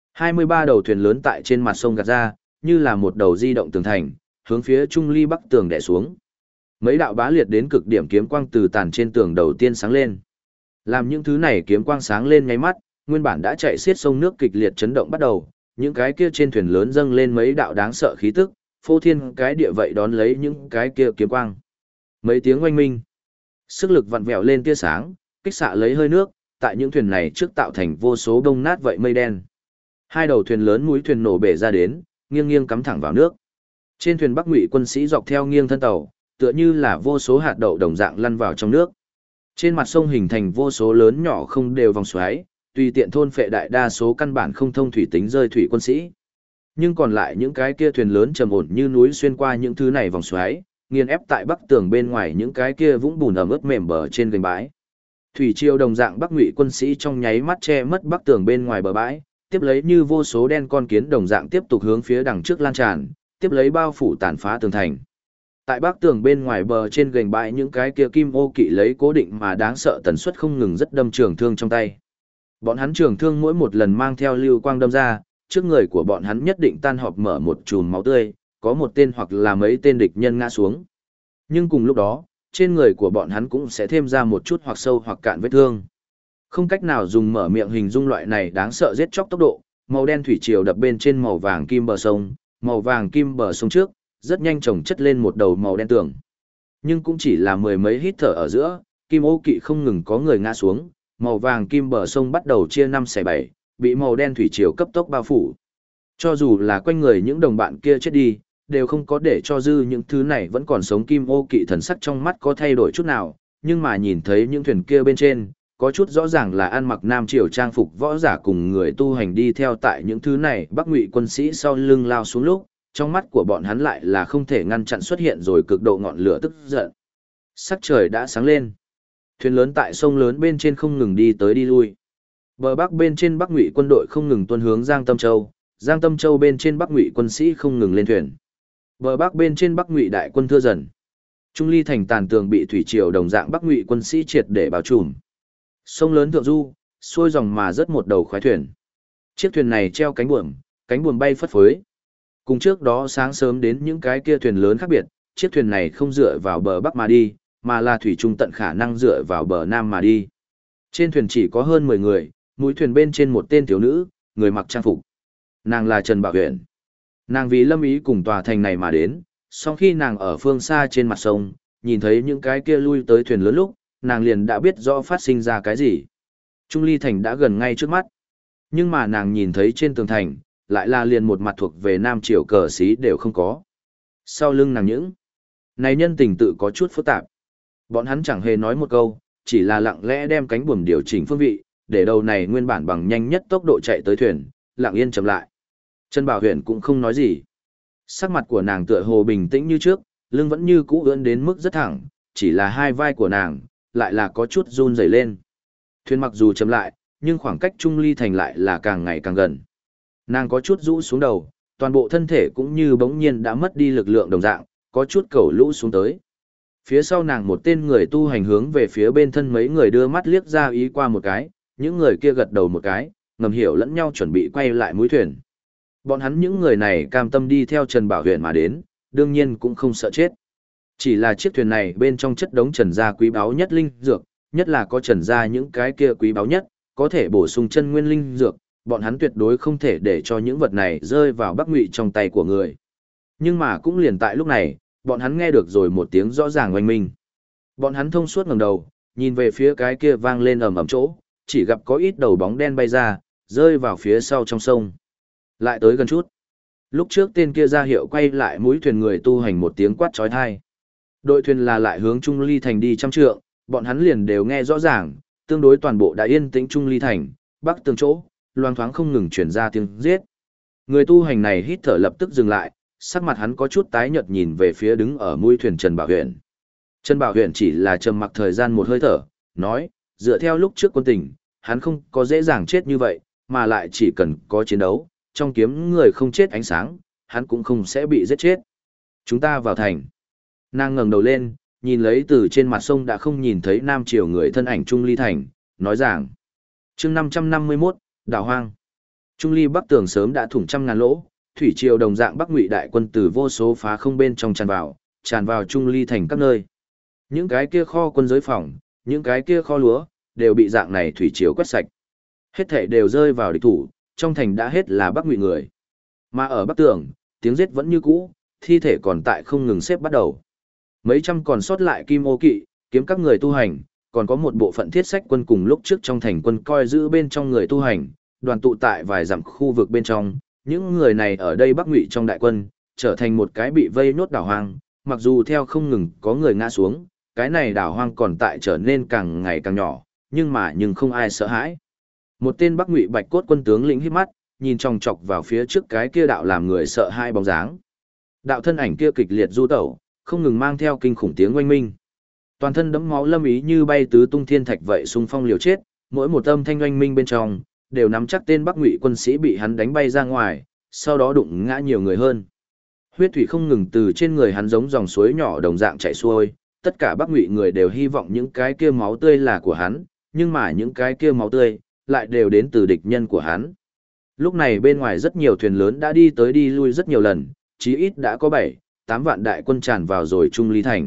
23 đầu thuyền lớn tại trên mặt sông gạt ra, như là một đầu di động tường thành, hướng phía Trung Ly Bắc tường đè xuống. Mấy đạo bá liệt đến cực điểm kiếm quang từ tàn trên tường đầu tiên sáng lên. Làm những thứ này kiếm quang sáng lên nháy mắt, nguyên bản đã chạy xiết sông nước kịch liệt chấn động bắt đầu, những cái kia trên thuyền lớn dâng lên mấy đạo đáng sợ khí tức, phô thiên cái địa vậy đón lấy những cái kia kiếm quang. Mấy tiếng oanh minh, sức lực vặn vẹo lên tia sáng, kích xạ lấy hơi nước, tại những thuyền này trước tạo thành vô số đông nát vậy mây đen. Hai đầu thuyền lớn mũi thuyền nổ bể ra đến, nghiêng nghiêng cắm thẳng vào nước. Trên thuyền Bắc Ngụy quân sĩ dọc theo nghiêng thân tàu, tựa như là vô số hạt đậu đồng dạng lăn vào trong nước. Trên mặt sông hình thành vô số lớn nhỏ không đều vòng xoáy, tùy tiện thôn phệ đại đa số căn bản không thông thủy tính rơi thủy quân sĩ. Nhưng còn lại những cái kia thuyền lớn trầm ổn như núi xuyên qua những thứ này vòng xoáy, nghiền ép tại bắc tường bên ngoài những cái kia vũng bùn ẩm ướt mềm bờ trên gành bãi. Thủy triều đồng dạng Bắc Ngụy quân sĩ trong nháy mắt che mất bắc tường bên ngoài bờ bãi, tiếp lấy như vô số đen con kiến đồng dạng tiếp tục hướng phía đằng trước lan tràn, tiếp lấy bao phủ tàn phá tường thành. Tại bắc tường bên ngoài bờ trên gành bãi những cái kia kim ô kỵ lấy cố định mà đáng sợ tần suất không ngừng rất đâm trường thương trong tay. Bọn hắn trường thương mỗi một lần mang theo lưu quang đâm ra, trước người của bọn hắn nhất định tan họp mở một chùm máu tươi, có một tên hoặc là mấy tên địch nhân ngã xuống. Nhưng cùng lúc đó, trên người của bọn hắn cũng sẽ thêm ra một chút hoặc sâu hoặc cạn vết thương. Không cách nào dùng mở miệng hình dung loại này đáng sợ giết chóc tốc độ, màu đen thủy triều đập bên trên màu vàng kim bờ sông, màu vàng kim bờ sông trước, rất nhanh chồng chất lên một đầu màu đen tường. Nhưng cũng chỉ là mười mấy hít thở ở giữa, kim ô kỵ không ngừng có người ngã xuống, màu vàng kim bờ sông bắt đầu chia 5/7, bị màu đen thủy triều cấp tốc bao phủ. Cho dù là quanh người những đồng bạn kia chết đi, đều không có để cho dư những thứ này vẫn còn sống kim ô kỵ thần sắc trong mắt có thay đổi chút nào, nhưng mà nhìn thấy những thuyền kia bên trên, có chút rõ ràng là ăn mặc nam triều trang phục võ giả cùng người tu hành đi theo tại những thứ này Bắc Ngụy quân sĩ sau lưng lao xuống lúc, trong mắt của bọn hắn lại là không thể ngăn chặn xuất hiện rồi cực độ ngọn lửa tức giận. Sắc trời đã sáng lên. Thuyền lớn tại sông lớn bên trên không ngừng đi tới đi lui. Bờ bắc bên trên Bắc Ngụy quân đội không ngừng tuân hướng Giang Tâm Châu, Giang Tâm Châu bên trên Bắc Ngụy quân sĩ không ngừng lên thuyền. Bờ bắc bên trên Bắc Ngụy đại quân thưa dần. Trung Ly thành tàn tường bị thủy triều đồng dạng Bắc Ngụy quân sĩ triệt để bao trùm. Sông lớn thượng du, xuôi dòng mà rất một đầu khoái thuyền. Chiếc thuyền này treo cánh buồm bay phất phới. Cùng trước đó sáng sớm đến những cái kia thuyền lớn khác biệt, chiếc thuyền này không dựa vào bờ bắc mà đi, mà là thủy trung tận khả năng dựa vào bờ nam mà đi. Trên thuyền chỉ có hơn 10 người, mũi thuyền bên trên một tên thiếu nữ, người mặc trang phục. Nàng là Trần Bảo Huyền. Nàng vì lâm ý cùng tòa thành này mà đến, sau khi nàng ở phương xa trên mặt sông, nhìn thấy những cái kia lui tới thuyền lớn lúc, nàng liền đã biết rõ phát sinh ra cái gì. Trung Ly thành đã gần ngay trước mắt. Nhưng mà nàng nhìn thấy trên tường thành, lại là liền một mặt thuộc về Nam Triều cờ xí đều không có. Sau lưng nàng những này nhân tình tự có chút phức tạp. Bọn hắn chẳng hề nói một câu, chỉ là lặng lẽ đem cánh buồm điều chỉnh phương vị, để đầu này nguyên bản bằng nhanh nhất tốc độ chạy tới thuyền, lặng yên chậm lại. Trần Bảo Huyền cũng không nói gì. Sắc mặt của nàng tựa hồ bình tĩnh như trước, lưng vẫn như cũ ưỡn đến mức rất thẳng, chỉ là hai vai của nàng lại là có chút run rẩy lên. Thuyền mặc dù chậm lại, nhưng khoảng cách Trung Ly thành lại là càng ngày càng gần. Nàng có chút rũ xuống đầu, toàn bộ thân thể cũng như bỗng nhiên đã mất đi lực lượng đồng dạng, có chút cầu lũ xuống tới. Phía sau nàng một tên người tu hành hướng về phía bên thân mấy người đưa mắt liếc ra ý qua một cái, những người kia gật đầu một cái, ngầm hiểu lẫn nhau chuẩn bị quay lại mũi thuyền. Bọn hắn những người này cam tâm đi theo Trần Bảo Huyền mà đến, đương nhiên cũng không sợ chết. Chỉ là chiếc thuyền này bên trong chất đống Trần gia quý báu nhất linh dược, nhất là có Trần gia những cái kia quý báu nhất, có thể bổ sung chân nguyên linh dược, bọn hắn tuyệt đối không thể để cho những vật này rơi vào Bắc Ngụy trong tay của người. Nhưng mà cũng liền tại lúc này, bọn hắn nghe được rồi một tiếng rõ ràng oanh minh. Bọn hắn thông suốt ngẩng đầu, nhìn về phía cái kia vang lên ầm ầm chỗ, chỉ gặp có ít đầu bóng đen bay ra, rơi vào phía sau trong sông. Lại tới gần chút. Lúc trước tên kia ra hiệu quay lại mũi thuyền người tu hành một tiếng quát chói tai. Đội thuyền là lại hướng Trung Ly thành đi trăm trượng, bọn hắn liền đều nghe rõ ràng, tương đối toàn bộ đã yên tĩnh Trung Ly thành, bắc tường chỗ, loang thoáng không ngừng truyền ra tiếng giết. Người tu hành này hít thở lập tức dừng lại, sắc mặt hắn có chút tái nhợt nhìn về phía đứng ở mũi thuyền Trần Bảo Huyền. Trần Bảo Huyền chỉ là trầm mặc thời gian một hơi thở, nói, dựa theo lúc trước quân tình, hắn không có dễ dàng chết như vậy, mà lại chỉ cần có chiến đấu, trong kiếm người không chết ánh sáng, hắn cũng không sẽ bị giết chết. Chúng ta vào thành. Nàng ngẩng đầu lên, nhìn lấy từ trên mặt sông đã không nhìn thấy Nam Triều người thân ảnh Trung Ly thành, nói rằng, chương 551, đảo hoang. Trung Ly Bắc tường sớm đã thủng trăm ngàn lỗ, thủy triều đồng dạng Bắc Ngụy đại quân từ vô số phá không bên trong tràn vào Trung Ly thành các nơi. Những cái kia kho quân giới phòng, những cái kia kho lúa, đều bị dạng này thủy triều quét sạch. Hết thảy đều rơi vào địch thủ, trong thành đã hết là Bắc Ngụy người. Mà ở Bắc tường, tiếng giết vẫn như cũ, thi thể còn tại không ngừng xếp bắt đầu. Mấy trăm còn sót lại kim ô kỵ, kiếm các người tu hành, còn có một bộ phận thiết sách quân cùng lúc trước trong thành quân coi giữ bên trong người tu hành, đoàn tụ tại vài dặm khu vực bên trong, những người này ở đây Bắc Ngụy trong đại quân, trở thành một cái bị vây nốt đảo hoang, mặc dù theo không ngừng có người ngã xuống, cái này đảo hoang còn tại trở nên càng ngày càng nhỏ, nhưng không ai sợ hãi. Một tên Bắc Ngụy bạch cốt quân tướng lĩnh hít mắt, nhìn chòng chọc vào phía trước cái kia đạo làm người sợ hai bóng dáng. Đạo thân ảnh kia kịch liệt du tẩu, không ngừng mang theo kinh khủng tiếng oanh minh. Toàn thân đẫm máu Lâm Ý như bay tứ tung thiên thạch vậy xung phong liều chết, mỗi một âm thanh oanh minh bên trong đều nắm chắc tên Bắc Ngụy quân sĩ bị hắn đánh bay ra ngoài, sau đó đụng ngã nhiều người hơn. Huyết thủy không ngừng từ trên người hắn giống dòng suối nhỏ đồng dạng chảy xuôi, tất cả Bắc Ngụy người đều hy vọng những cái kia máu tươi là của hắn, nhưng mà những cái kia máu tươi lại đều đến từ địch nhân của hắn. Lúc này bên ngoài rất nhiều thuyền lớn đã đi tới đi lui rất nhiều lần, chí ít đã có 7-8 vạn đại quân tràn vào rồi Trung Lý Thành.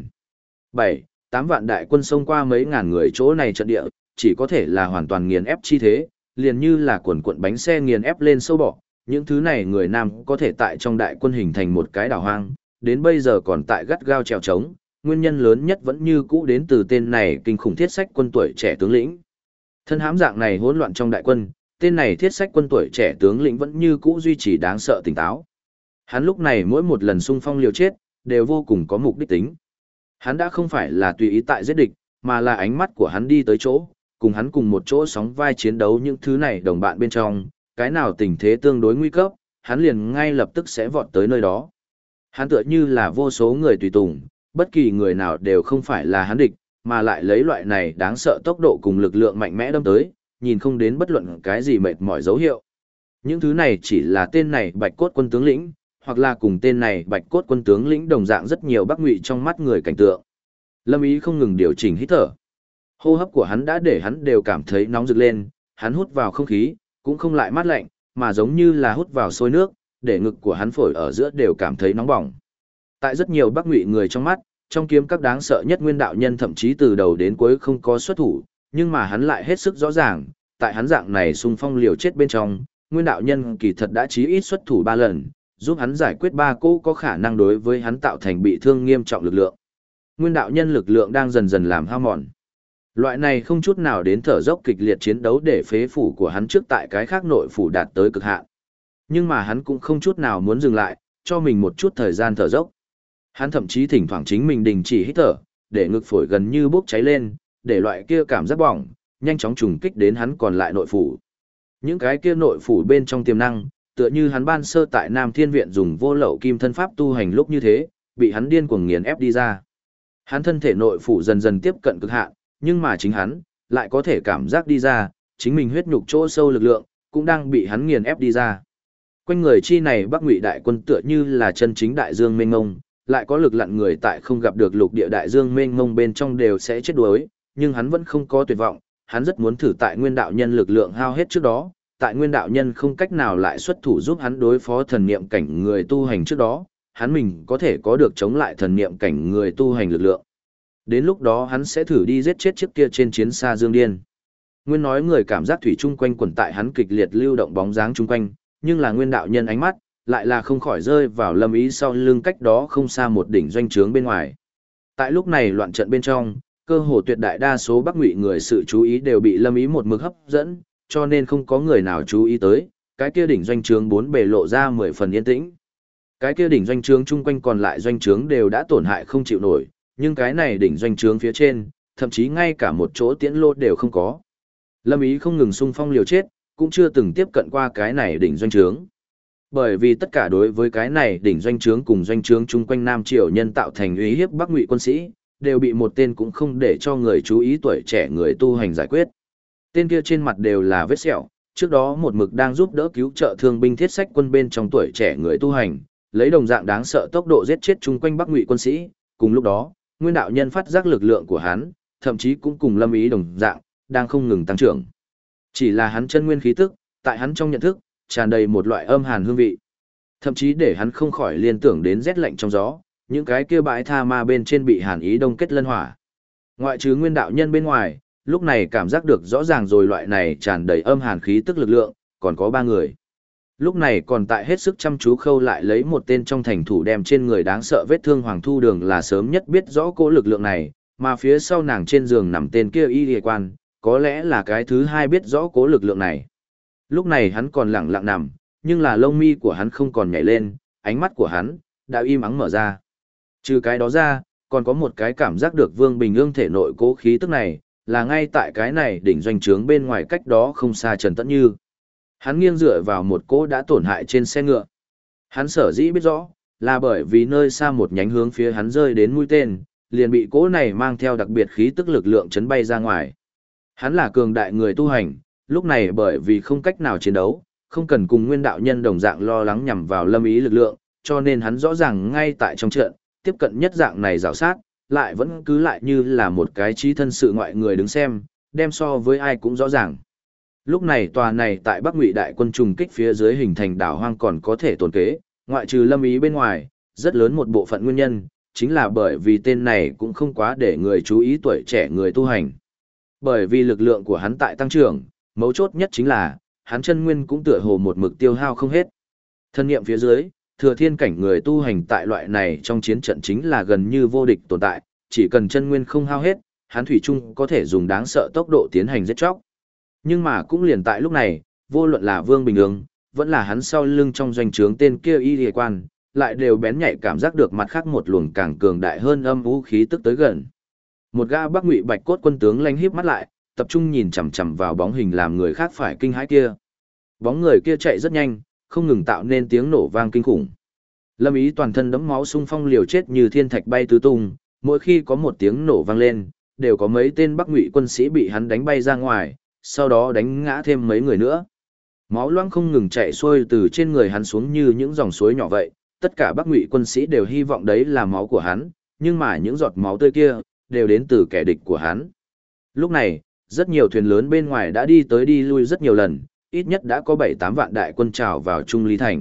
7-8 vạn đại quân xông qua mấy ngàn người chỗ này trận địa, chỉ có thể là hoàn toàn nghiền ép chi thế, liền như là quần quận bánh xe nghiền ép lên sâu bọ. Những thứ này người Nam có thể tại trong đại quân hình thành một cái đảo hoang, đến bây giờ còn tại gắt gao trèo trống, nguyên nhân lớn nhất vẫn như cũ đến từ tên này kinh khủng thiết sách quân tuổi trẻ tướng lĩnh. Thân hãm dạng này hỗn loạn trong đại quân, tên này thiết sách quân tuổi trẻ tướng lĩnh vẫn như cũ duy trì đáng sợ tỉnh táo. Hắn lúc này mỗi một lần xung phong liều chết, đều vô cùng có mục đích tính. Hắn đã không phải là tùy ý tại giết địch, mà là ánh mắt của hắn đi tới chỗ, cùng hắn cùng một chỗ sóng vai chiến đấu những thứ này đồng bạn bên trong, cái nào tình thế tương đối nguy cấp, hắn liền ngay lập tức sẽ vọt tới nơi đó. Hắn tựa như là vô số người tùy tùng, bất kỳ người nào đều không phải là hắn địch, mà lại lấy loại này đáng sợ tốc độ cùng lực lượng mạnh mẽ đâm tới, nhìn không đến bất luận cái gì mệt mỏi dấu hiệu. Những thứ này chỉ là tên này Bạch Cốt quân tướng lĩnh, hoặc là cùng tên này Bạch Cốt quân tướng lĩnh đồng dạng rất nhiều Bắc Ngụy trong mắt người cảnh tượng. Lâm Ý không ngừng điều chỉnh hít thở. Hô hấp của hắn đã để hắn đều cảm thấy nóng rực lên, hắn hút vào không khí, cũng không lại mát lạnh, mà giống như là hút vào sôi nước, để ngực của hắn phổi ở giữa đều cảm thấy nóng bỏng. Tại rất nhiều Bắc Ngụy người trong mắt, trong kiếm các đáng sợ nhất Nguyên đạo nhân thậm chí từ đầu đến cuối không có xuất thủ, nhưng mà hắn lại hết sức rõ ràng, tại hắn dạng này xung phong liều chết bên trong, Nguyên đạo nhân kỳ thật đã chí ít xuất thủ 3 lần, giúp hắn giải quyết 3 cỗ có khả năng đối với hắn tạo thành bị thương nghiêm trọng lực lượng. Nguyên đạo nhân lực lượng đang dần dần làm hao mòn. Loại này không chút nào đến thở dốc kịch liệt chiến đấu để phế phủ của hắn trước tại cái khác nội phủ đạt tới cực hạn. Nhưng mà hắn cũng không chút nào muốn dừng lại, cho mình một chút thời gian thở dốc. Hắn thậm chí thỉnh thoảng chính mình đình chỉ hít thở, để ngực phổi gần như bốc cháy lên, để loại kia cảm giác bỏng nhanh chóng trùng kích đến hắn còn lại nội phủ. Những cái kia nội phủ bên trong tiềm năng, tựa như hắn ban sơ tại Nam Thiên Viện dùng vô lậu kim thân pháp tu hành lúc như thế, bị hắn điên cuồng nghiền ép đi ra. Hắn thân thể nội phủ dần dần tiếp cận cực hạn, nhưng mà chính hắn lại có thể cảm giác đi ra, chính mình huyết nhục chỗ sâu lực lượng cũng đang bị hắn nghiền ép đi ra. Quanh người chi này Bắc Ngụy đại quân tựa như là chân chính đại dương mênh mông, lại có lực lặn người tại không gặp được lục địa đại dương mênh mông bên trong đều sẽ chết đuối, nhưng hắn vẫn không có tuyệt vọng, hắn rất muốn thử tại Nguyên đạo nhân lực lượng hao hết trước đó, tại Nguyên đạo nhân không cách nào lại xuất thủ giúp hắn đối phó thần niệm cảnh người tu hành trước đó, hắn mình có thể có được chống lại thần niệm cảnh người tu hành lực lượng. Đến lúc đó hắn sẽ thử đi giết chết chiếc kia trên chiến xa Dương Điên. Nguyên nói người cảm giác thủy chung quanh quẩn tại hắn kịch liệt lưu động bóng dáng chung quanh, nhưng là Nguyên đạo nhân ánh mắt lại là không khỏi rơi vào Lâm Ý sau lưng cách đó không xa một đỉnh doanh trướng bên ngoài. Tại lúc này loạn trận bên trong, cơ hồ tuyệt đại đa số Bắc Ngụy người sự chú ý đều bị Lâm Ý một mực hấp dẫn, cho nên không có người nào chú ý tới, cái kia đỉnh doanh trướng bốn bề lộ ra 10 phần yên tĩnh. Cái kia đỉnh doanh trướng chung quanh còn lại doanh trướng đều đã tổn hại không chịu nổi, nhưng cái này đỉnh doanh trướng phía trên, thậm chí ngay cả một chỗ tiễn lô đều không có. Lâm Ý không ngừng xung phong liều chết, cũng chưa từng tiếp cận qua cái này đỉnh doanh trướng. Bởi vì tất cả đối với cái này đỉnh doanh trướng cùng doanh trướng chung quanh Nam Triều nhân tạo thành uy hiếp Bắc Ngụy quân sĩ, đều bị một tên cũng không để cho người chú ý tuổi trẻ người tu hành giải quyết. Tên kia trên mặt đều là vết sẹo, trước đó một mực đang giúp đỡ cứu trợ thương binh thiết sách quân bên trong tuổi trẻ người tu hành, lấy đồng dạng đáng sợ tốc độ giết chết chung quanh Bắc Ngụy quân sĩ, cùng lúc đó, Nguyên đạo nhân phát giác lực lượng của hắn, thậm chí cũng cùng Lâm Ý đồng dạng, đang không ngừng tăng trưởng. Chỉ là hắn chân nguyên khí tức, tại hắn trong nhận thức, tràn đầy một loại âm hàn hương vị. Thậm chí để hắn không khỏi liên tưởng đến rét lạnh trong gió, những cái kia bãi tha ma bên trên bị hàn ý đông kết lân hỏa. Ngoại trừ Nguyên đạo nhân bên ngoài, lúc này cảm giác được rõ ràng rồi loại này tràn đầy âm hàn khí tức lực lượng, còn có 3 người. Lúc này còn tại hết sức chăm chú khâu lại lấy một tên trong thành thủ đem trên người đáng sợ vết thương Hoàng Thu Đường là sớm nhất biết rõ cỗ lực lượng này, mà phía sau nàng trên giường nằm tên kia y y quan, có lẽ là cái thứ hai biết rõ cỗ lực lượng này. Lúc này hắn còn lặng lặng nằm, nhưng là lông mi của hắn không còn nhảy lên, ánh mắt của hắn đã im ắng mở ra. Trừ cái đó ra, còn có một cái cảm giác được Vương Bình Ương thể nội cố khí tức này, là ngay tại cái này đỉnh doanh trướng bên ngoài cách đó không xa Trần Tẫn Như. Hắn nghiêng dựa vào một cỗ đã tổn hại trên xe ngựa. Hắn sở dĩ biết rõ, là bởi vì nơi xa một nhánh hướng phía hắn rơi đến mũi tên, liền bị cỗ này mang theo đặc biệt khí tức lực lượng chấn bay ra ngoài. Hắn là cường đại người tu hành, lúc này bởi vì không cách nào chiến đấu, không cần cùng nguyên đạo nhân đồng dạng lo lắng nhằm vào Lâm Ý lực lượng, cho nên hắn rõ ràng ngay tại trong trận, tiếp cận nhất dạng này rào sát, lại vẫn cứ lại như là một cái trí thân sự ngoại người đứng xem, đem so với ai cũng rõ ràng. Lúc này tòa này tại Bắc Ngụy đại quân trùng kích phía dưới hình thành đảo hoang còn có thể tồn kế, ngoại trừ Lâm Ý bên ngoài, rất lớn một bộ phận nguyên nhân, chính là bởi vì tên này cũng không quá để người chú ý tuổi trẻ người tu hành. Bởi vì lực lượng của hắn tại tăng trưởng, mấu chốt nhất chính là, hắn chân nguyên cũng tựa hồ một mực tiêu hao không hết. Thân nghiệm phía dưới, thừa thiên cảnh người tu hành tại loại này trong chiến trận chính là gần như vô địch tồn tại, chỉ cần chân nguyên không hao hết, hắn thủy chung có thể dùng đáng sợ tốc độ tiến hành giết chóc. Nhưng mà cũng liền tại lúc này, vô luận là Vương Bình Ương, vẫn là hắn sau lưng trong doanh trướng tên kia y liệt quan, lại đều bén nhạy cảm giác được mặt khác một luồng càng cường đại hơn âm vũ khí tức tới gần. Một gã Bắc Ngụy Bạch cốt quân tướng lanh híp mắt lại, tập trung nhìn chằm chằm vào bóng hình làm người khác phải kinh hãi kia. Bóng người kia chạy rất nhanh, không ngừng tạo nên tiếng nổ vang kinh khủng. Lâm Ý toàn thân đẫm máu xung phong liều chết như thiên thạch bay tứ tung, mỗi khi có một tiếng nổ vang lên, đều có mấy tên Bắc Ngụy quân sĩ bị hắn đánh bay ra ngoài, sau đó đánh ngã thêm mấy người nữa. Máu loang không ngừng chạy xuôi từ trên người hắn xuống như những dòng suối nhỏ vậy, tất cả Bắc Ngụy quân sĩ đều hy vọng đấy là máu của hắn, nhưng mà những giọt máu tươi kia đều đến từ kẻ địch của hắn. Lúc này, rất nhiều thuyền lớn bên ngoài đã đi tới đi lui rất nhiều lần, ít nhất đã có 7-8 vạn đại quân trào vào Trung Lý Thành.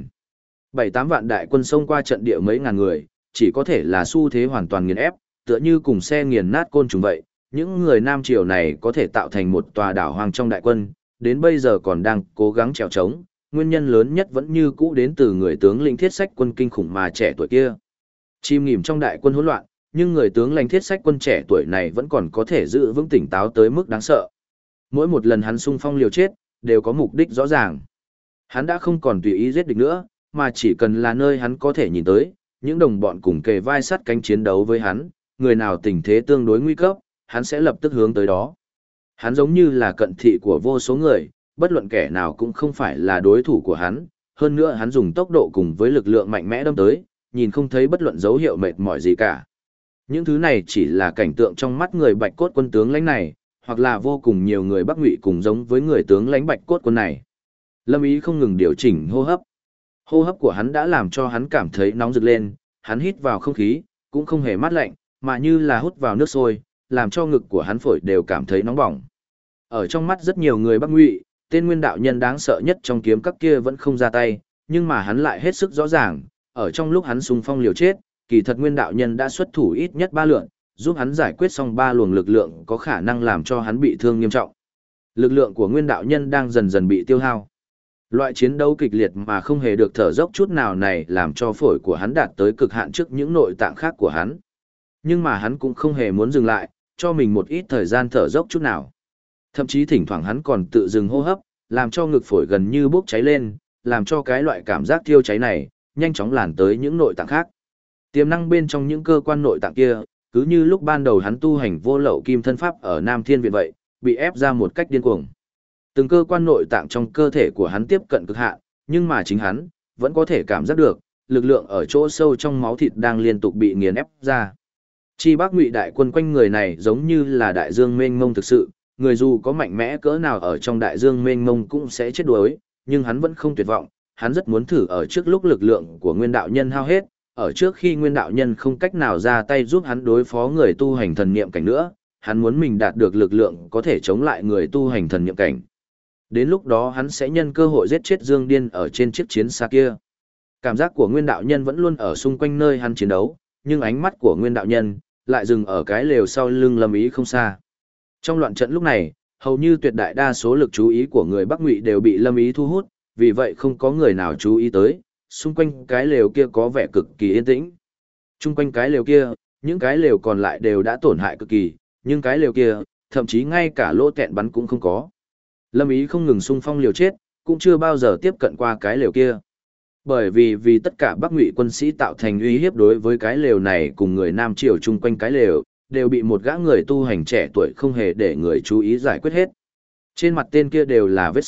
7-8 vạn đại quân xông qua trận địa mấy ngàn người, chỉ có thể là xu thế hoàn toàn nghiền ép, tựa như cùng xe nghiền nát côn trùng vậy. Những người Nam Triều này có thể tạo thành một tòa đảo hoang trong đại quân, đến bây giờ còn đang cố gắng trèo trống, nguyên nhân lớn nhất vẫn như cũ đến từ người tướng lĩnh thiết sách quân kinh khủng mà trẻ tuổi kia. Chìm nghỉm trong đại quân hỗn loạn, nhưng người tướng lãnh thiết sách quân trẻ tuổi này vẫn còn có thể giữ vững tỉnh táo tới mức đáng sợ. Mỗi một lần hắn xung phong liều chết, đều có mục đích rõ ràng. Hắn đã không còn tùy ý giết địch nữa, mà chỉ cần là nơi hắn có thể nhìn tới, những đồng bọn cùng kề vai sắt cánh chiến đấu với hắn, người nào tình thế tương đối nguy cấp, hắn sẽ lập tức hướng tới đó. Hắn giống như là cận thị của vô số người, bất luận kẻ nào cũng không phải là đối thủ của hắn, hơn nữa hắn dùng tốc độ cùng với lực lượng mạnh mẽ đâm tới, nhìn không thấy bất luận dấu hiệu mệt mỏi gì cả. Những thứ này chỉ là cảnh tượng trong mắt người Bạch cốt quân tướng lãnh này, hoặc là vô cùng nhiều người Bắc Ngụy cùng giống với người tướng lãnh Bạch cốt quân này. Lâm Ý không ngừng điều chỉnh hô hấp. Hô hấp của hắn đã làm cho hắn cảm thấy nóng rực lên, hắn hít vào không khí, cũng không hề mát lạnh, mà như là hút vào nước sôi, làm cho ngực của hắn phổi đều cảm thấy nóng bỏng. Ở trong mắt rất nhiều người Bắc Ngụy, tên nguyên đạo nhân đáng sợ nhất trong kiếm các kia vẫn không ra tay, nhưng mà hắn lại hết sức rõ ràng, ở trong lúc hắn xung phong liều chết, kỳ thật nguyên đạo nhân đã xuất thủ ít nhất 3 lượt, giúp hắn giải quyết xong 3 luồng lực lượng có khả năng làm cho hắn bị thương nghiêm trọng. Lực lượng của nguyên đạo nhân đang dần dần bị tiêu hao. Loại chiến đấu kịch liệt mà không hề được thở dốc chút nào này làm cho phổi của hắn đạt tới cực hạn trước những nội tạng khác của hắn. Nhưng mà hắn cũng không hề muốn dừng lại, cho mình một ít thời gian thở dốc chút nào. Thậm chí thỉnh thoảng hắn còn tự dừng hô hấp, làm cho ngực phổi gần như bốc cháy lên, làm cho cái loại cảm giác thiêu cháy này nhanh chóng lan tới những nội tạng khác. Tiềm năng bên trong những cơ quan nội tạng kia, cứ như lúc ban đầu hắn tu hành vô lậu kim thân pháp ở Nam Thiên Viện vậy, bị ép ra một cách điên cuồng. Từng cơ quan nội tạng trong cơ thể của hắn tiếp cận cực hạn, nhưng mà chính hắn vẫn có thể cảm giác được, lực lượng ở chỗ sâu trong máu thịt đang liên tục bị nghiền ép ra. Chi Bắc Ngụy đại quân quanh người này giống như là đại dương mênh mông thực sự, người dù có mạnh mẽ cỡ nào ở trong đại dương mênh mông cũng sẽ chết đuối, nhưng hắn vẫn không tuyệt vọng, hắn rất muốn thử ở trước lúc lực lượng của nguyên đạo nhân hao hết, ở trước khi nguyên đạo nhân không cách nào ra tay giúp hắn đối phó người tu hành thần niệm cảnh nữa, hắn muốn mình đạt được lực lượng có thể chống lại người tu hành thần niệm cảnh. Đến lúc đó hắn sẽ nhân cơ hội giết chết Dương Điên ở trên chiếc chiến xa kia. Cảm giác của nguyên đạo nhân vẫn luôn ở xung quanh nơi hắn chiến đấu, nhưng ánh mắt của nguyên đạo nhân lại dừng ở cái lều sau lưng Lâm Ý không xa. Trong loạn trận lúc này, hầu như tuyệt đại đa số lực chú ý của người Bắc Ngụy đều bị Lâm Ý thu hút, vì vậy không có người nào chú ý tới, xung quanh cái lều kia có vẻ cực kỳ yên tĩnh. Xung quanh cái lều kia, những cái lều còn lại đều đã tổn hại cực kỳ, nhưng cái lều kia, thậm chí ngay cả lỗ tẹn bắn cũng không có. Lâm Ý không ngừng xung phong liều chết, cũng chưa bao giờ tiếp cận qua cái lều kia. Bởi vì tất cả Bắc Ngụy quân sĩ tạo thành uy hiếp đối với cái lều này cùng người Nam Triều chung quanh cái lều, đều bị một gã người tu hành trẻ tuổi không hề để người chú ý giải quyết hết. Trên mặt tên kia đều là vết sẹo,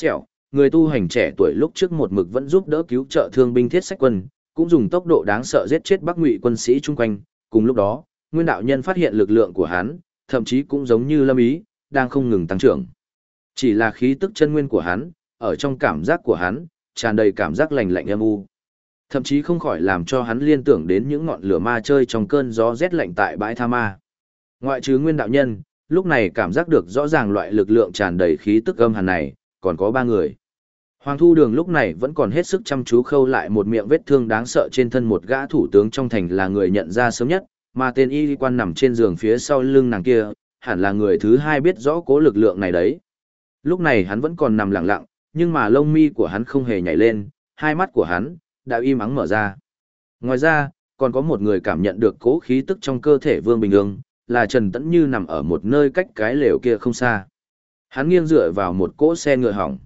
người tu hành trẻ tuổi lúc trước một mực vẫn giúp đỡ cứu trợ thương binh thiết sách quân, cũng dùng tốc độ đáng sợ giết chết Bắc Ngụy quân sĩ chung quanh, cùng lúc đó, Nguyên đạo nhân phát hiện lực lượng của hắn, thậm chí cũng giống như Lâm Ý, đang không ngừng tăng trưởng. Chỉ là khí tức chân nguyên của hắn, ở trong cảm giác của hắn, tràn đầy cảm giác lạnh lạnh âm u. Thậm chí không khỏi làm cho hắn liên tưởng đến những ngọn lửa ma chơi trong cơn gió rét lạnh tại bãi Tha Ma. Ngoại trừ Nguyên đạo nhân, lúc này cảm giác được rõ ràng loại lực lượng tràn đầy khí tức âm hàn này, còn có 3 người. Hoàng Thu Đường lúc này vẫn còn hết sức chăm chú khâu lại một miệng vết thương đáng sợ trên thân một gã thủ tướng trong thành là người nhận ra sớm nhất, mà tên y quan nằm trên giường phía sau lưng nàng kia, hẳn là người thứ 2 biết rõ cố lực lượng này đấy. Lúc này hắn vẫn còn nằm lặng lặng, nhưng mà lông mi của hắn không hề nhảy lên, hai mắt của hắn đã im ắng mở ra. Ngoài ra, còn có một người cảm nhận được cố khí tức trong cơ thể Vương Bình Ương, là Trần Tẫn Như nằm ở một nơi cách cái lều kia không xa. Hắn nghiêng dựa vào một cỗ xe ngựa hỏng.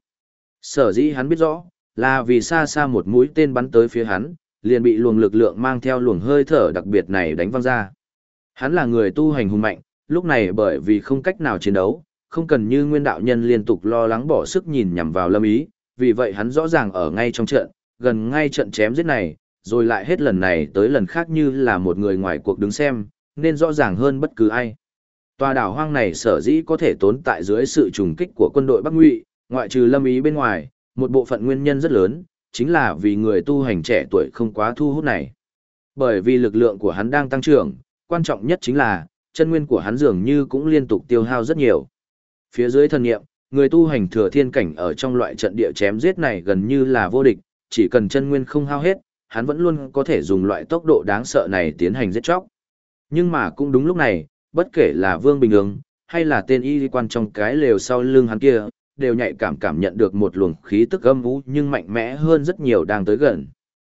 Sở dĩ hắn biết rõ, là vì xa xa một mũi tên bắn tới phía hắn, liền bị luồng lực lượng mang theo luồng hơi thở đặc biệt này đánh văng ra. Hắn là người tu hành hùng mạnh, lúc này bởi vì không cách nào chiến đấu, không cần như Nguyên đạo nhân liên tục lo lắng bỏ sức nhìn nhằm vào Lâm Ý, vì vậy hắn rõ ràng ở ngay trong trận, gần ngay trận chém giết này, rồi lại hết lần này tới lần khác như là một người ngoài cuộc đứng xem, nên rõ ràng hơn bất cứ ai. Tòa đảo hoang này sở dĩ có thể tồn tại dưới sự trùng kích của quân đội Bắc Ngụy, ngoại trừ Lâm Ý bên ngoài, một bộ phận nguyên nhân rất lớn, chính là vì người tu hành trẻ tuổi không quá thu hút này. Bởi vì lực lượng của hắn đang tăng trưởng, quan trọng nhất chính là, chân nguyên của hắn dường như cũng liên tục tiêu hao rất nhiều. Phía dưới thần nghiệm, người tu hành thừa thiên cảnh ở trong loại trận địa chém giết này gần như là vô địch, chỉ cần chân nguyên không hao hết, hắn vẫn luôn có thể dùng loại tốc độ đáng sợ này tiến hành giết chóc. Nhưng mà cũng đúng lúc này, bất kể là Vương Bình Ương, hay là tên y quan trong cái lều sau lưng hắn kia, đều nhạy cảm nhận được một luồng khí tức âm u nhưng mạnh mẽ hơn rất nhiều đang tới gần.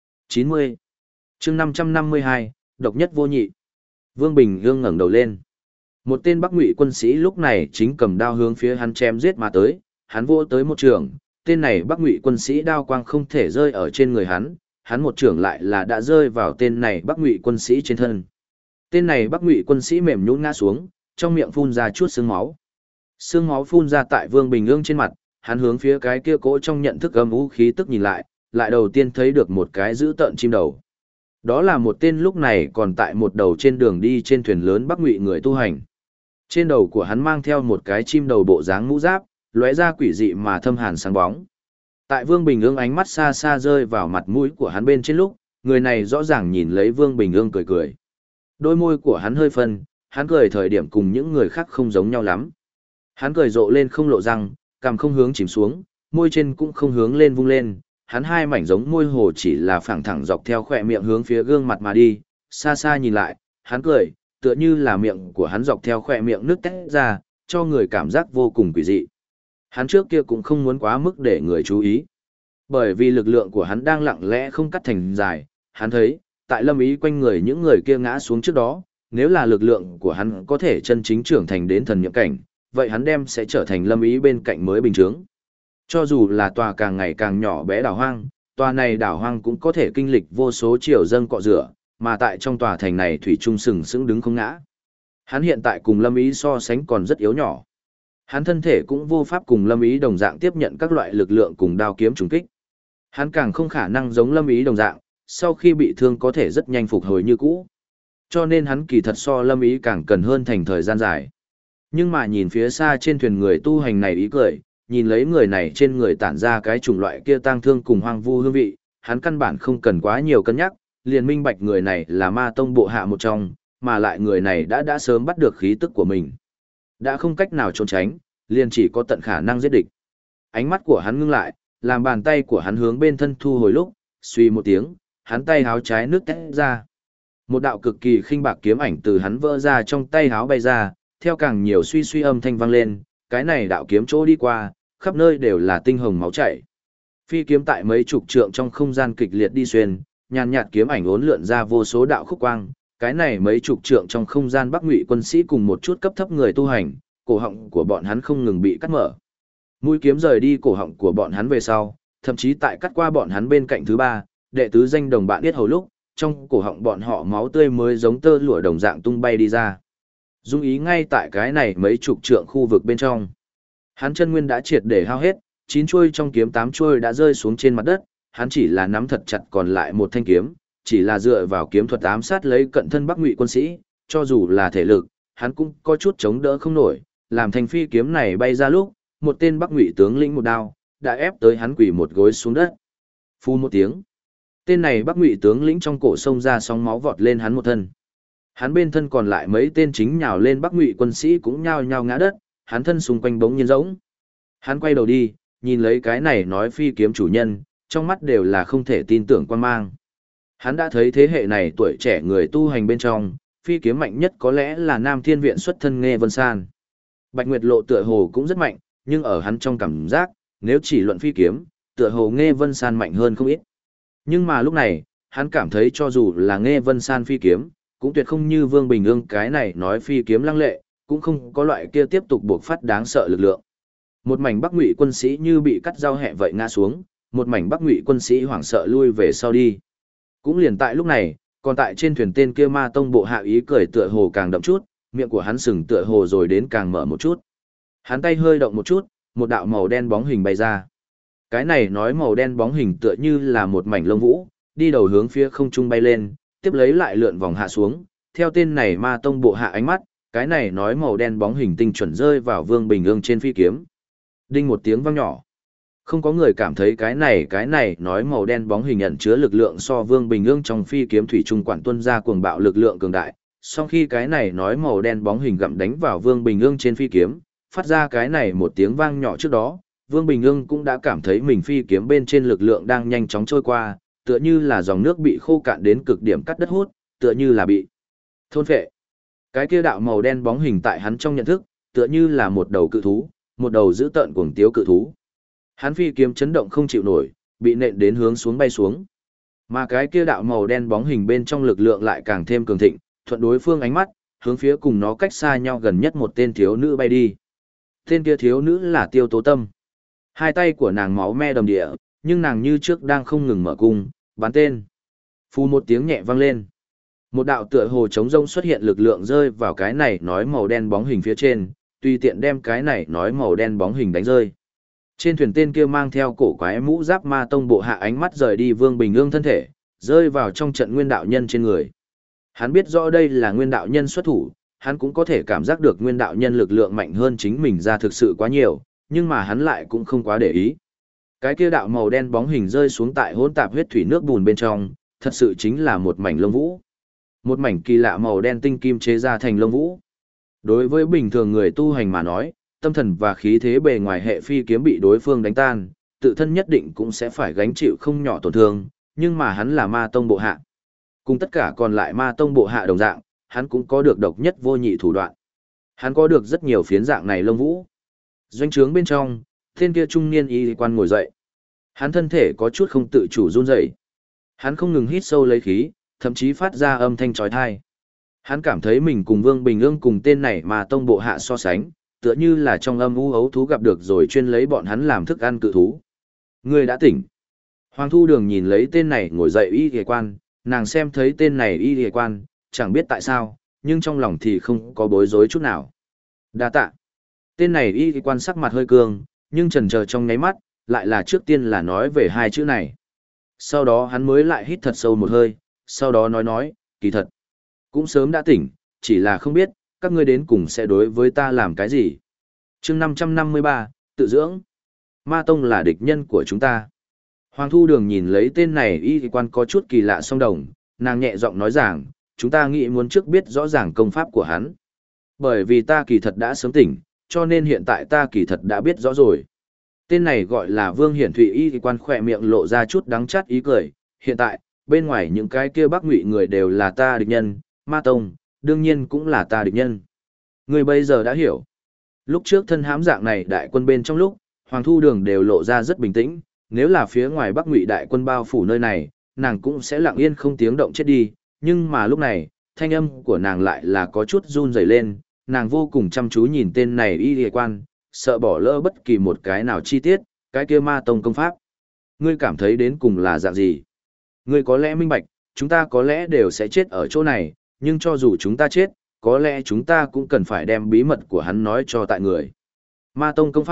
90. chương 552, độc nhất vô nhị. Vương Bình Ương ngẩng đầu lên. Một tên Bắc Ngụy quân sĩ lúc này chính cầm đao hướng phía hắn chém giết mà tới, hắn vỗ tới một trường, tên này Bắc Ngụy quân sĩ đao quang không thể rơi ở trên người hắn một trường lại là đã rơi vào tên này Bắc Ngụy quân sĩ trên thân. Tên này Bắc Ngụy quân sĩ mềm nhũn ngã xuống, trong miệng phun ra chút sương máu. Sương máu phun ra tại Vương Bình Ương trên mặt, hắn hướng phía cái kia cỗ trong nhận thức âm u khí tức nhìn lại đầu tiên thấy được một cái dữ tợn chim đầu. Đó là một tên lúc này còn tại một đầu trên đường đi trên thuyền lớn Bắc Ngụy người tu hành. Trên đầu của hắn mang theo một cái chim đầu bộ dáng mũ giáp, lóe ra quỷ dị mà thâm hàn sáng bóng. Tại Vương Bình Ương ánh mắt xa xa rơi vào mặt mũi của hắn bên trên lúc, người này rõ ràng nhìn lấy Vương Bình Ương cười cười. Đôi môi của hắn hơi phân, hắn cười thời điểm cùng những người khác không giống nhau lắm. Hắn cười rộ lên không lộ răng, cằm không hướng chìm xuống, môi trên cũng không hướng lên vung lên, hắn hai mảnh giống môi hồ chỉ là phẳng thẳng dọc theo khỏe miệng hướng phía gương mặt mà đi, xa xa nhìn lại, hắn cười, tựa như là miệng của hắn dọc theo khỏe miệng nước tét ra, cho người cảm giác vô cùng quỷ dị. Hắn trước kia cũng không muốn quá mức để người chú ý. Bởi vì lực lượng của hắn đang lặng lẽ không cắt thành dài, hắn thấy, tại Lâm Ý quanh người những người kia ngã xuống trước đó, nếu là lực lượng của hắn có thể chân chính trưởng thành đến thần nhiệm cảnh, vậy hắn đem sẽ trở thành Lâm Ý bên cạnh mới bình thường. Cho dù là tòa càng ngày càng nhỏ bé đảo hoang, tòa này đảo hoang cũng có thể kinh lịch vô số triều dâng cọ rửa, mà tại trong tòa thành này thủy trung sừng sững đứng không ngã. Hắn hiện tại cùng Lâm Ý so sánh còn rất yếu nhỏ. Hắn thân thể cũng vô pháp cùng Lâm Ý đồng dạng tiếp nhận các loại lực lượng cùng đao kiếm trùng kích. Hắn càng không khả năng giống Lâm Ý đồng dạng, sau khi bị thương có thể rất nhanh phục hồi như cũ. Cho nên hắn kỳ thật so Lâm Ý càng cần hơn thành thời gian dài. Nhưng mà nhìn phía xa trên thuyền người tu hành này ý cười, nhìn lấy người này trên người tản ra cái chủng loại kia tang thương cùng hoang vu hương vị, hắn căn bản không cần quá nhiều cân nhắc, liền minh bạch người này là ma tông bộ hạ một trong, mà lại người này đã sớm bắt được khí tức của mình. Đã không cách nào trốn tránh, liền chỉ có tận khả năng giết địch. Ánh mắt của hắn ngưng lại, làm bàn tay của hắn hướng bên thân thu hồi lúc, suy một tiếng, hắn tay háo trái nước tét ra. Một đạo cực kỳ khinh bạc kiếm ảnh từ hắn vỡ ra trong tay háo bay ra, theo càng nhiều suy âm thanh vang lên, cái này đạo kiếm chỗ đi qua, khắp nơi đều là tinh hồng máu chảy. Phi kiếm tại mấy chục trượng trong không gian kịch liệt đi xuyên, nhàn nhạt kiếm ảnh uốn lượn ra vô số đạo khúc quang, cái này mấy chục trượng trong không gian Bắc Ngụy quân sĩ cùng một chút cấp thấp người tu hành, cổ họng của bọn hắn không ngừng bị cắt mở. Mũi kiếm rời đi cổ họng của bọn hắn về sau, thậm chí tại cắt qua bọn hắn bên cạnh thứ ba, đệ tứ danh đồng bạn biết hầu lúc, trong cổ họng bọn họ máu tươi mới giống tơ lụa đồng dạng tung bay đi ra. Dung ý ngay tại cái này mấy chục trượng khu vực bên trong. Hắn chân nguyên đã triệt để hao hết, 9 chuôi trong kiếm 8 chuôi đã rơi xuống trên mặt đất, hắn chỉ là nắm thật chặt còn lại một thanh kiếm, chỉ là dựa vào kiếm thuật ám sát lấy cận thân Bắc Ngụy quân sĩ, cho dù là thể lực, hắn cũng có chút chống đỡ không nổi, làm thanh phi kiếm này bay ra lúc, một tên Bắc Ngụy tướng lĩnh một đao, đã ép tới hắn quỳ một gối xuống đất. Phu một tiếng, tên này Bắc Ngụy tướng lĩnh trong cổ sông ra sóng máu vọt lên hắn một thân. Hắn bên thân còn lại mấy tên chính nhào lên Bắc Ngụy quân sĩ cũng nhao nhao ngã đất, hắn thân xung quanh bỗng nhiên rỗng. Hắn quay đầu đi, nhìn lấy cái này nói phi kiếm chủ nhân, trong mắt đều là không thể tin tưởng quan mang. Hắn đã thấy thế hệ này tuổi trẻ người tu hành bên trong, phi kiếm mạnh nhất có lẽ là Nam Thiên Viện xuất thân Nghê Vân San. Bạch Nguyệt Lộ tựa hồ cũng rất mạnh, nhưng ở hắn trong cảm giác, nếu chỉ luận phi kiếm, tựa hồ Nghê Vân San mạnh hơn không ít. Nhưng mà lúc này, hắn cảm thấy cho dù là Nghê Vân San phi kiếm, cũng tuyệt không như Vương Bình Ương cái này nói phi kiếm lăng lệ, cũng không có loại kia tiếp tục buộc phát đáng sợ lực lượng. Một mảnh Bắc Ngụy quân sĩ như bị cắt dao hẹ vậy ngã xuống, một mảnh Bắc Ngụy quân sĩ hoảng sợ lui về sau đi. Cũng liền tại lúc này, còn tại trên thuyền tên kia Ma Tông bộ hạ ý cười tựa hồ càng đậm chút, miệng của hắn sừng tựa hồ rồi đến càng mở một chút. Hắn tay hơi động một chút, một đạo màu đen bóng hình bay ra. Cái này nói màu đen bóng hình tựa như là một mảnh lông vũ, đi đầu hướng phía không trung bay lên, tiếp lấy lại lượn vòng hạ xuống. Theo tên này Ma Tông bộ hạ ánh mắt, cái này nói màu đen bóng hình tinh chuẩn rơi vào Vương Bình Ương trên phi kiếm. Đinh một tiếng vang nhỏ. Không có người cảm thấy cái này nói màu đen bóng hình ẩn chứa lực lượng so Vương Bình Ương trong phi kiếm thủy trung quản tuân ra cuồng bạo lực lượng cường đại. Sau khi cái này nói màu đen bóng hình gặm đánh vào Vương Bình Ương trên phi kiếm, phát ra cái này một tiếng vang nhỏ trước đó, Vương Bình Ương cũng đã cảm thấy mình phi kiếm bên trên lực lượng đang nhanh chóng trôi qua, tựa như là dòng nước bị khô cạn đến cực điểm cắt đất hút, tựa như là bị thôn phệ. Cái kia đạo màu đen bóng hình tại hắn trong nhận thức, tựa như là một đầu cự thú, một đầu dữ tợn cuồng tiếu cự thú. Hắn phi kiếm chấn động không chịu nổi, bị nện đến hướng xuống bay xuống. Mà cái kia đạo màu đen bóng hình bên trong lực lượng lại càng thêm cường thịnh, thuận đối phương ánh mắt, hướng phía cùng nó cách xa nhau gần nhất một tên thiếu nữ bay đi. Tên kia thiếu nữ là Tiêu Tố Tâm. Hai tay của nàng máu me đầm địa, nhưng nàng như trước đang không ngừng mở cung, bắn tên. Phù một tiếng nhẹ vang lên. Một đạo tựa hồ trống rông xuất hiện lực lượng rơi vào cái này nói màu đen bóng hình phía trên, tùy tiện đem cái này nói màu đen bóng hình đánh rơi. Trên thuyền tên kia mang theo cổ quái mũ giáp Ma Tông bộ hạ ánh mắt rời đi Vương Bình Ương thân thể, rơi vào trong trận Nguyên đạo nhân trên người. Hắn biết rõ đây là Nguyên đạo nhân xuất thủ, hắn cũng có thể cảm giác được Nguyên đạo nhân lực lượng mạnh hơn chính mình ra thực sự quá nhiều, nhưng mà hắn lại cũng không quá để ý. Cái kia đạo màu đen bóng hình rơi xuống tại hỗn tạp huyết thủy nước bùn bên trong, thật sự chính là một mảnh lông vũ. Một mảnh kỳ lạ màu đen tinh kim chế ra thành lông vũ. Đối với bình thường người tu hành mà nói, tâm thần và khí thế bề ngoài hệ phi kiếm bị đối phương đánh tan, tự thân nhất định cũng sẽ phải gánh chịu không nhỏ tổn thương, nhưng mà hắn là Ma Tông bộ hạ. Cùng tất cả còn lại Ma Tông bộ hạ đồng dạng, hắn cũng có được độc nhất vô nhị thủ đoạn. Hắn có được rất nhiều phiến dạng này lông vũ. Doanh trướng bên trong, tên kia trung niên y quan ngồi dậy. Hắn thân thể có chút không tự chủ run rẩy. Hắn không ngừng hít sâu lấy khí, thậm chí phát ra âm thanh chói tai. Hắn cảm thấy mình cùng Vương Bình Ương cùng tên này mà tông bộ hạ so sánh, tựa như là trong âm u ấu thú gặp được rồi chuyên lấy bọn hắn làm thức ăn cự thú. Người đã tỉnh. Hoàng Thu Đường nhìn lấy tên này ngồi dậy y y quan, nàng xem thấy tên này y y quan, chẳng biết tại sao, nhưng trong lòng thì không có bối rối chút nào. Đa tạ. Tên này y quan sắc mặt hơi cương, nhưng chần chờ trong nháy mắt, lại là trước tiên là nói về hai chữ này. Sau đó hắn mới lại hít thật sâu một hơi, sau đó nói, kỳ thật. Cũng sớm đã tỉnh, chỉ là không biết, các ngươi đến cùng sẽ đối với ta làm cái gì. chương 553, tự dưỡng. Ma Tông là địch nhân của chúng ta. Hoàng Thu Đường nhìn lấy tên này y quan có chút kỳ lạ song đồng, nàng nhẹ giọng nói rằng, chúng ta nghĩ muốn trước biết rõ ràng công pháp của hắn. Bởi vì ta kỳ thật đã sớm tỉnh, cho nên hiện tại ta kỳ thật đã biết rõ rồi. Tên này gọi là Vương Hiển Thụy y quan khỏe miệng lộ ra chút đắng chát ý cười, hiện tại, bên ngoài những cái kia Bắc Ngụy người đều là ta địch nhân, Ma Tông, đương nhiên cũng là ta địch nhân. Người bây giờ đã hiểu. Lúc trước thân hãm dạng này đại quân bên trong lúc, Hoàng Thu Đường đều lộ ra rất bình tĩnh, nếu là phía ngoài Bắc Ngụy đại quân bao phủ nơi này, nàng cũng sẽ lặng yên không tiếng động chết đi, nhưng mà lúc này, thanh âm của nàng lại là có chút run rẩy lên, nàng vô cùng chăm chú nhìn tên này y y quan, sợ bỏ lỡ bất kỳ một cái nào chi tiết, cái kia Ma Tông công pháp. Ngươi cảm thấy đến cùng là dạng gì? Ngươi có lẽ minh bạch, chúng ta có lẽ đều sẽ chết ở chỗ này, nhưng cho dù chúng ta chết, có lẽ chúng ta cũng cần phải đem bí mật của hắn nói cho tại người. Ma Tông công pháp,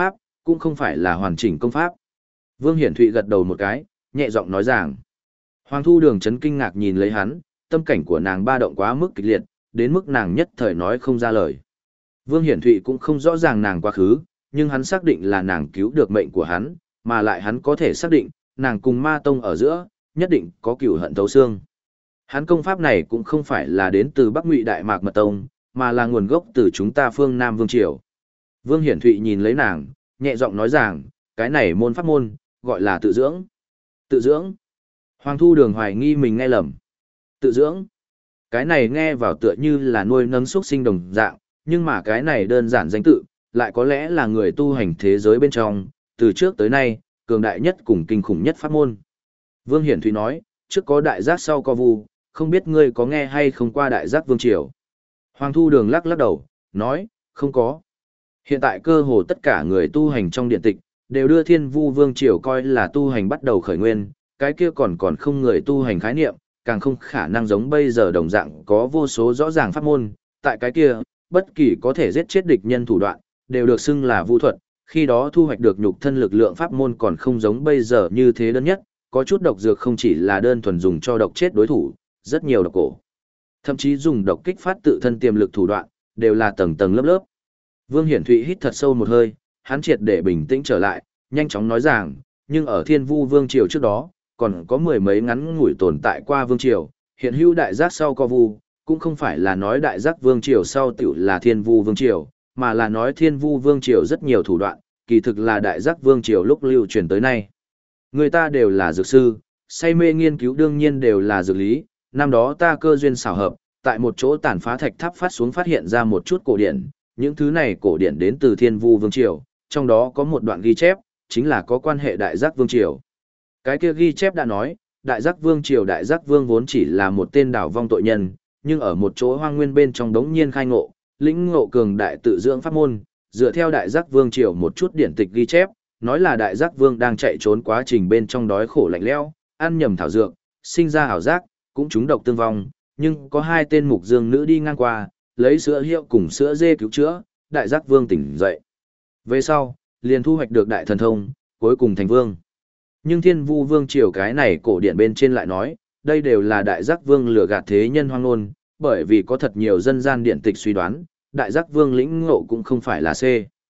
cũng không phải là hoàn chỉnh công pháp. Vương Hiển Thụy gật đầu một cái, nhẹ giọng nói rằng. Hoàng Thu Đường chấn kinh ngạc nhìn lấy hắn, tâm cảnh của nàng ba động quá mức kịch liệt, đến mức nàng nhất thời nói không ra lời. Vương Hiển Thụy cũng không rõ ràng nàng quá khứ, nhưng hắn xác định là nàng cứu được mệnh của hắn, mà lại hắn có thể xác định, nàng cùng Ma Tông ở giữa, nhất định có cửu hận thấu xương. Hắn công pháp này cũng không phải là đến từ Bắc Ngụy Đại Mạc Mật Tông, mà là nguồn gốc từ chúng ta phương Nam Vương Triều. Vương Hiển Thụy nhìn lấy nàng, nhẹ giọng nói rằng, cái này môn pháp môn, gọi là tự dưỡng. Tự dưỡng. Hoàng Thu Đường hoài nghi mình nghe lầm. Tự dưỡng. Cái này nghe vào tựa như là nuôi nấng xuất sinh đồng dạng, nhưng mà cái này đơn giản danh tự, lại có lẽ là người tu hành thế giới bên trong, từ trước tới nay, cường đại nhất cùng kinh khủng nhất pháp môn. Vương Hiển Thụy nói, trước có đại giác sau có vu, không biết ngươi có nghe hay không qua đại giác vương triều. Hoàng Thu Đường lắc lắc đầu, nói, không có. Hiện tại cơ hồ tất cả người tu hành trong điện tịch, đều đưa Thiên Vu Vương Triều coi là tu hành bắt đầu khởi nguyên, cái kia còn không người tu hành khái niệm, càng không khả năng giống bây giờ đồng dạng có vô số rõ ràng pháp môn, tại cái kia, bất kỳ có thể giết chết địch nhân thủ đoạn, đều được xưng là vu thuật, khi đó thu hoạch được nhục thân lực lượng pháp môn còn không giống bây giờ như thế đơn nhất, có chút độc dược không chỉ là đơn thuần dùng cho độc chết đối thủ, rất nhiều độc cổ. Thậm chí dùng độc kích phát tự thân tiềm lực thủ đoạn, đều là tầng tầng lớp lớp. Vương Hiển Thụy hít thật sâu một hơi, hắn triệt để bình tĩnh trở lại, nhanh chóng nói rằng, nhưng ở Thiên Vu Vương Triều trước đó, còn có mười mấy ngắn ngủi tồn tại qua Vương Triều, hiện hữu đại giác sau có vu, cũng không phải là nói đại giác Vương Triều sau tiểu là Thiên Vu Vương Triều, mà là nói Thiên Vu Vương Triều rất nhiều thủ đoạn, kỳ thực là đại giác Vương Triều lúc lưu truyền tới nay. Người ta đều là dược sư, say mê nghiên cứu đương nhiên đều là dược lý, năm đó ta cơ duyên xảo hợp, tại một chỗ tàn phá thạch tháp phát xuống phát hiện ra một chút cổ điển, những thứ này cổ điển đến từ Thiên Vu Vương Triều, trong đó có một đoạn ghi chép, chính là có quan hệ Đại Giác Vương Triều. Cái kia ghi chép đã nói, Đại Giác Vương Triều Đại Giác Vương vốn chỉ là một tên đảo vong tội nhân, nhưng ở một chỗ hoang nguyên bên trong đống nhiên khai ngộ, lĩnh ngộ cường đại tự dưỡng pháp môn, dựa theo Đại Giác Vương Triều một chút điển tịch ghi chép, nói là Đại Giác Vương đang chạy trốn quá trình bên trong đói khổ lạnh lẽo, ăn nhầm thảo dược, sinh ra ảo giác, cũng trúng độc tương vong, nhưng có hai tên mục dương nữ đi ngang qua, lấy sữa hiệu cùng sữa dê cứu chữa, Đại Giác Vương tỉnh dậy. Về sau, liền thu hoạch được đại thần thông, cuối cùng thành vương. Nhưng Thiên Vu Vương Triều cái này cổ điển bên trên lại nói, đây đều là Đại Giác Vương lừa gạt thế nhân hoang ngôn, bởi vì có thật nhiều dân gian điện tịch suy đoán, Đại Giác Vương lĩnh ngộ cũng không phải là C.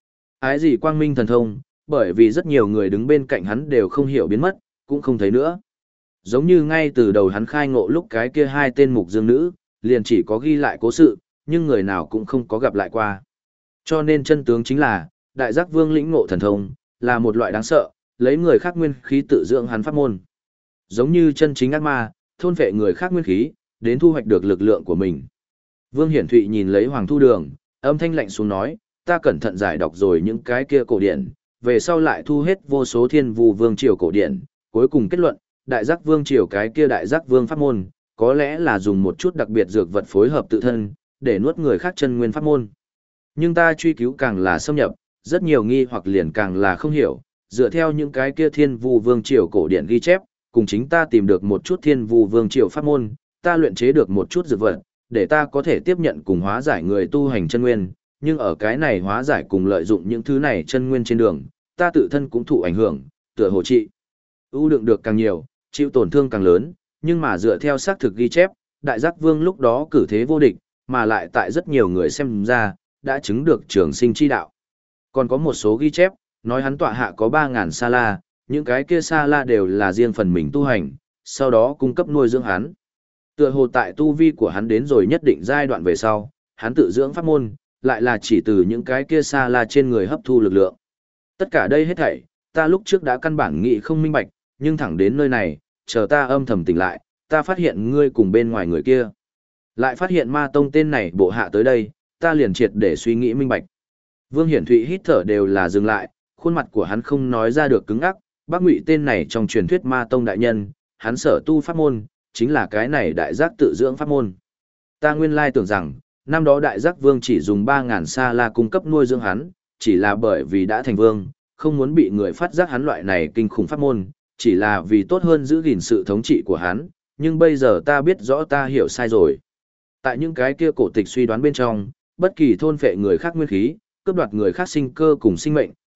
Ái gì quang minh thần thông, bởi vì rất nhiều người đứng bên cạnh hắn đều không hiểu biến mất, cũng không thấy nữa. Giống như ngay từ đầu hắn khai ngộ lúc cái kia hai tên mục dương nữ, liền chỉ có ghi lại cố sự, nhưng người nào cũng không có gặp lại qua. Cho nên chân tướng chính là, Đại Giác Vương lĩnh ngộ thần thông, là một loại đáng sợ, lấy người khác nguyên khí tự dưỡng hắn pháp môn. Giống như chân chính ác ma, thôn phệ người khác nguyên khí, đến thu hoạch được lực lượng của mình. Vương Hiển Thụy nhìn lấy Hoàng Thu Đường, âm thanh lạnh xuống nói, ta cẩn thận giải đọc rồi những cái kia cổ điển, về sau lại thu hết vô số Thiên Vu Vương Triều cổ điển, cuối cùng kết luận, Đại Giác Vương Triều cái kia Đại Giác Vương pháp môn, có lẽ là dùng một chút đặc biệt dược vật phối hợp tự thân, để nuốt người khác chân nguyên pháp môn. Nhưng ta truy cứu càng là xâm nhập, rất nhiều nghi hoặc liền càng là không hiểu, dựa theo những cái kia Thiên Vu Vương Triều cổ điển ghi chép, cùng chính ta tìm được một chút Thiên Vu Vương Triều pháp môn, ta luyện chế được một chút dược vật, để ta có thể tiếp nhận cùng hóa giải người tu hành chân nguyên, nhưng ở cái này hóa giải cùng lợi dụng những thứ này chân nguyên trên đường, ta tự thân cũng thụ ảnh hưởng, tựa hồ trị. Ưu đựng được càng nhiều, chịu tổn thương càng lớn, nhưng mà dựa theo xác thực ghi chép, Đại Giác Vương lúc đó cử thế vô địch, mà lại tại rất nhiều người xem ra, đã chứng được trường sinh chi đạo. Còn có một số ghi chép, nói hắn tọa hạ có 3.000 sa la, những cái kia sa la đều là riêng phần mình tu hành, sau đó cung cấp nuôi dưỡng hắn. Tựa hồ tại tu vi của hắn đến rồi nhất định giai đoạn về sau, hắn tự dưỡng pháp môn, lại là chỉ từ những cái kia sa la trên người hấp thu lực lượng. Tất cả đây hết thảy, ta lúc trước đã căn bản nghĩ không minh bạch, nhưng thẳng đến nơi này, chờ ta âm thầm tỉnh lại, ta phát hiện ngươi cùng bên ngoài người kia. Lại phát hiện Ma Tông tên này bộ hạ tới đây, ta liền triệt để suy nghĩ minh bạch. Vương Hiển Thụy hít thở đều là dừng lại, khuôn mặt của hắn không nói ra được cứng ắc, Bác Ngụy tên này trong truyền thuyết Ma Tông đại nhân, hắn sở tu pháp môn, chính là cái này đại giác tự dưỡng pháp môn. Ta nguyên lai tưởng rằng, năm đó đại giác vương chỉ dùng 3.000 sa la cung cấp nuôi dưỡng hắn, chỉ là bởi vì đã thành vương, không muốn bị người phát giác hắn loại này kinh khủng pháp môn, chỉ là vì tốt hơn giữ gìn sự thống trị của hắn, nhưng bây giờ ta biết rõ ta hiểu sai rồi. Tại những cái kia cổ tịch suy đoán bên trong, bất kỳ thôn phệ người khác nguyên khí, cướp đoạt người khác sinh cơ cùng sinh mệnh,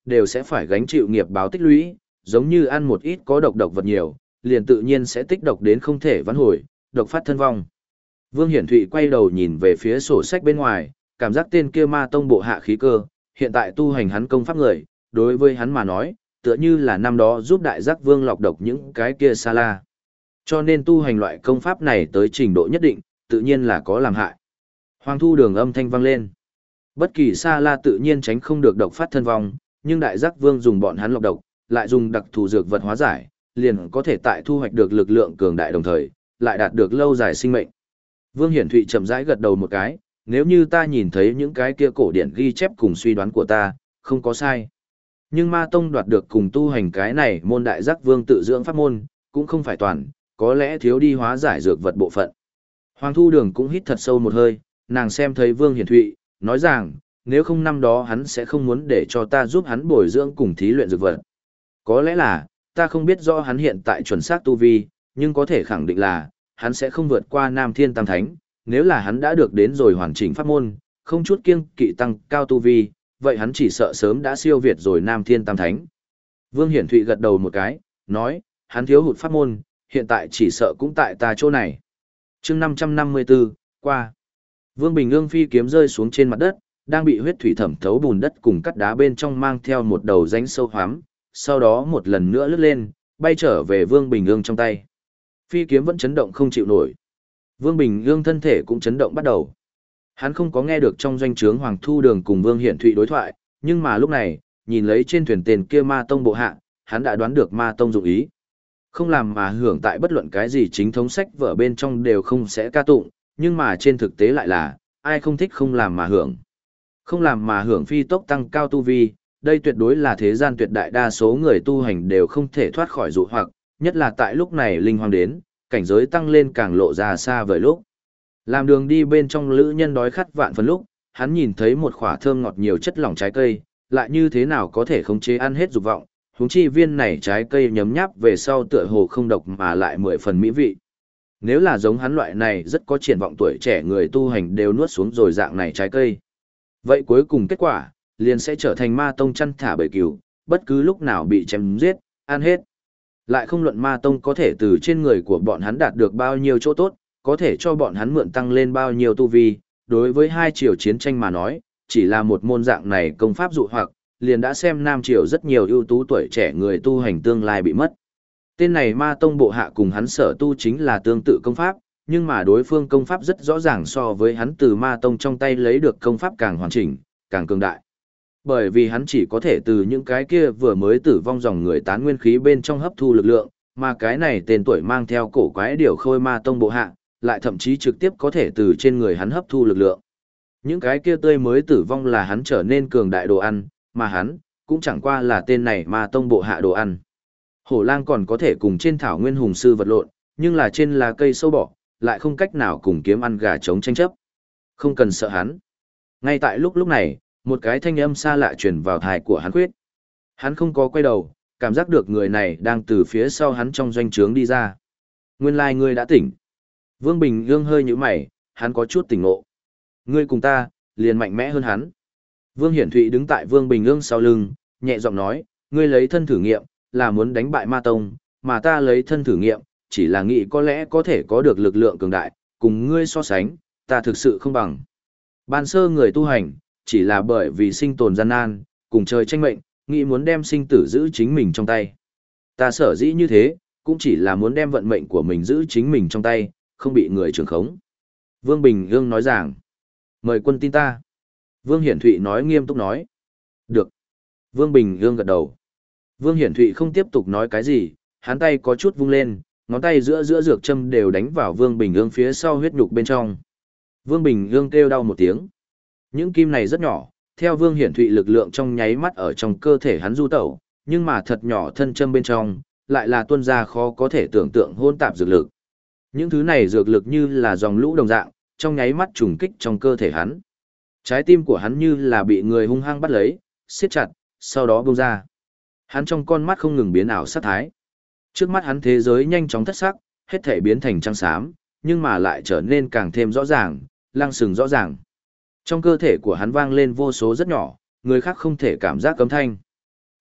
đều sẽ phải gánh chịu nghiệp báo tích lũy, giống như ăn một ít có độc vật nhiều, liền tự nhiên sẽ tích độc đến không thể vãn hồi, độc phát thân vong. Vương Hiển Thụy quay đầu nhìn về phía sổ sách bên ngoài, cảm giác tên kia ma tông bộ hạ khí cơ, hiện tại tu hành hắn công pháp người, đối với hắn mà nói, tựa như là năm đó giúp đại giác vương lọc độc những cái kia xa la. Cho nên tu hành loại công pháp này tới trình độ nhất định, tự nhiên là có làm hại. Hoàng Thu Đường âm thanh vang lên. Bất kỳ xa la tự nhiên tránh không được độc phát thân vong, nhưng đại giác vương dùng bọn hắn lọc độc, lại dùng đặc thù dược vật hóa giải, liền có thể tại thu hoạch được lực lượng cường đại đồng thời, lại đạt được lâu dài sinh mệnh. Vương Hiển Thụy chậm rãi gật đầu một cái, nếu như ta nhìn thấy những cái kia cổ điển ghi chép cùng suy đoán của ta, không có sai. Nhưng ma tông đoạt được cùng tu hành cái này môn đại giác vương tự dưỡng pháp môn, cũng không phải toàn, có lẽ thiếu đi hóa giải dược vật bộ phận. Hoàng Thu Đường cũng hít thật sâu một hơi, nàng xem thấy Vương Hiển Thụy, nói rằng, nếu không năm đó hắn sẽ không muốn để cho ta giúp hắn bồi dưỡng cùng thí luyện dược vật. Có lẽ là, ta không biết rõ hắn hiện tại chuẩn xác tu vi, nhưng có thể khẳng định là, hắn sẽ không vượt qua Nam Thiên Tam Thánh, nếu là hắn đã được đến rồi hoàn chỉnh pháp môn, không chút kiêng kỵ tăng cao tu vi, vậy hắn chỉ sợ sớm đã siêu việt rồi Nam Thiên Tam Thánh. Vương Hiển Thụy gật đầu một cái, nói, hắn thiếu hụt pháp môn, hiện tại chỉ sợ cũng tại ta chỗ này. Chương 554, qua. Vương Bình Ương phi kiếm rơi xuống trên mặt đất, đang bị huyết thủy thẩm thấu bùn đất cùng cắt đá bên trong mang theo một đầu rãnh sâu hoắm, sau đó một lần nữa lướt lên, bay trở về Vương Bình Ương trong tay. Phi kiếm vẫn chấn động không chịu nổi. Vương Bình Ương thân thể cũng chấn động bắt đầu. Hắn không có nghe được trong doanh trướng Hoàng Thu Đường cùng Vương Hiển Thụy đối thoại, nhưng mà lúc này, nhìn lấy trên thuyền tên kia ma tông bộ hạ, hắn đã đoán được ma tông dụng ý. Không làm mà hưởng tại bất luận cái gì chính thống sách vở bên trong đều không sẽ ca tụng, nhưng mà trên thực tế lại là, ai không thích không làm mà hưởng. Không làm mà hưởng phi tốc tăng cao tu vi, đây tuyệt đối là thế gian tuyệt đại đa số người tu hành đều không thể thoát khỏi dụ hoặc, nhất là tại lúc này linh hoàng đến, cảnh giới tăng lên càng lộ ra xa vời lúc. Làm đường đi bên trong lữ nhân đói khát vạn phần lúc, hắn nhìn thấy một khỏa thơm ngọt nhiều chất lỏng trái cây, lại như thế nào có thể khống chế ăn hết dục vọng, huống chi viên này trái cây nhấm nháp về sau tựa hồ không độc mà lại 10 phần mỹ vị. Nếu là giống hắn loại này rất có triển vọng tuổi trẻ người tu hành đều nuốt xuống rồi dạng này trái cây. Vậy cuối cùng kết quả, liền sẽ trở thành ma tông chăn thả bầy cừu, bất cứ lúc nào bị chém giết, ăn hết. Lại không luận ma tông có thể từ trên người của bọn hắn đạt được bao nhiêu chỗ tốt, có thể cho bọn hắn mượn tăng lên bao nhiêu tu vi, đối với hai triều chiến tranh mà nói, chỉ là một môn dạng này công pháp dụ hoặc, liền đã xem Nam triều rất nhiều ưu tú tuổi trẻ người tu hành tương lai bị mất. Tên này ma tông bộ hạ cùng hắn sở tu chính là tương tự công pháp, nhưng mà đối phương công pháp rất rõ ràng so với hắn từ ma tông trong tay lấy được công pháp càng hoàn chỉnh, càng cường đại. Bởi vì hắn chỉ có thể từ những cái kia vừa mới tử vong dòng người tán nguyên khí bên trong hấp thu lực lượng, mà cái này tên tuổi mang theo cổ quái điều khôi ma tông bộ hạ, lại thậm chí trực tiếp có thể từ trên người hắn hấp thu lực lượng. Những cái kia tươi mới tử vong là hắn trở nên cường đại đồ ăn, mà hắn cũng chẳng qua là tên này ma tông bộ hạ đồ ăn. Hổ lang còn có thể cùng trên thảo nguyên hùng sư vật lộn, nhưng là trên lá cây sâu bọ, lại không cách nào cùng kiếm ăn gà chống tranh chấp. Không cần sợ hắn. Ngay tại lúc này, một cái thanh âm xa lạ truyền vào tai của hắn quyết. Hắn không có quay đầu, cảm giác được người này đang từ phía sau hắn trong doanh trướng đi ra. Nguyên lai ngươi đã tỉnh. Vương Bình Ương hơi nhíu mày, hắn có chút tỉnh ngộ. Ngươi cùng ta, liền mạnh mẽ hơn hắn. Vương Hiển Thụy đứng tại Vương Bình Ương sau lưng, nhẹ giọng nói, ngươi lấy thân thử nghiệm, là muốn đánh bại ma tông, mà ta lấy thân thử nghiệm, chỉ là nghĩ có lẽ có thể có được lực lượng cường đại, cùng ngươi so sánh, ta thực sự không bằng. Ban sơ người tu hành, chỉ là bởi vì sinh tồn gian nan, cùng trời tranh mệnh, nghĩ muốn đem sinh tử giữ chính mình trong tay. Ta sở dĩ như thế, cũng chỉ là muốn đem vận mệnh của mình giữ chính mình trong tay, không bị người trưởng khống. Vương Bình Ương nói rằng, mời quân tin ta. Vương Hiển Thụy nói nghiêm túc nói. Được. Vương Bình Ương gật đầu. Vương Hiển Thụy không tiếp tục nói cái gì, hắn tay có chút vung lên, ngón tay giữa dược châm đều đánh vào Vương Bình Ương phía sau huyết nhục bên trong. Vương Bình Ương kêu đau một tiếng. Những kim này rất nhỏ, theo Vương Hiển Thụy lực lượng trong nháy mắt ở trong cơ thể hắn du tẩu, nhưng mà thật nhỏ thân châm bên trong, lại là tuôn ra khó có thể tưởng tượng hỗn tạp dược lực. Những thứ này dược lực như là dòng lũ đồng dạng, trong nháy mắt trùng kích trong cơ thể hắn. Trái tim của hắn như là bị người hung hăng bắt lấy, siết chặt, sau đó buông ra. Hắn trong con mắt không ngừng biến ảo sát thái. Trước mắt hắn thế giới nhanh chóng thất sắc, hết thể biến thành trắng xám, nhưng mà lại trở nên càng thêm rõ ràng, lăng sừng rõ ràng. Trong cơ thể của hắn vang lên vô số rất nhỏ, người khác không thể cảm giác cấm thanh.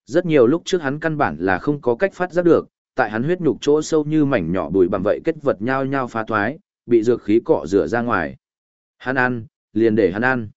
Rất nhiều lúc trước hắn căn bản là không có cách phát giác được, tại hắn huyết nhục chỗ sâu như mảnh nhỏ bụi bặm vậy kết vật nhao nhao phá thoái, bị dược khí cọ rửa ra ngoài. Hắn ăn, liền để hắn ăn.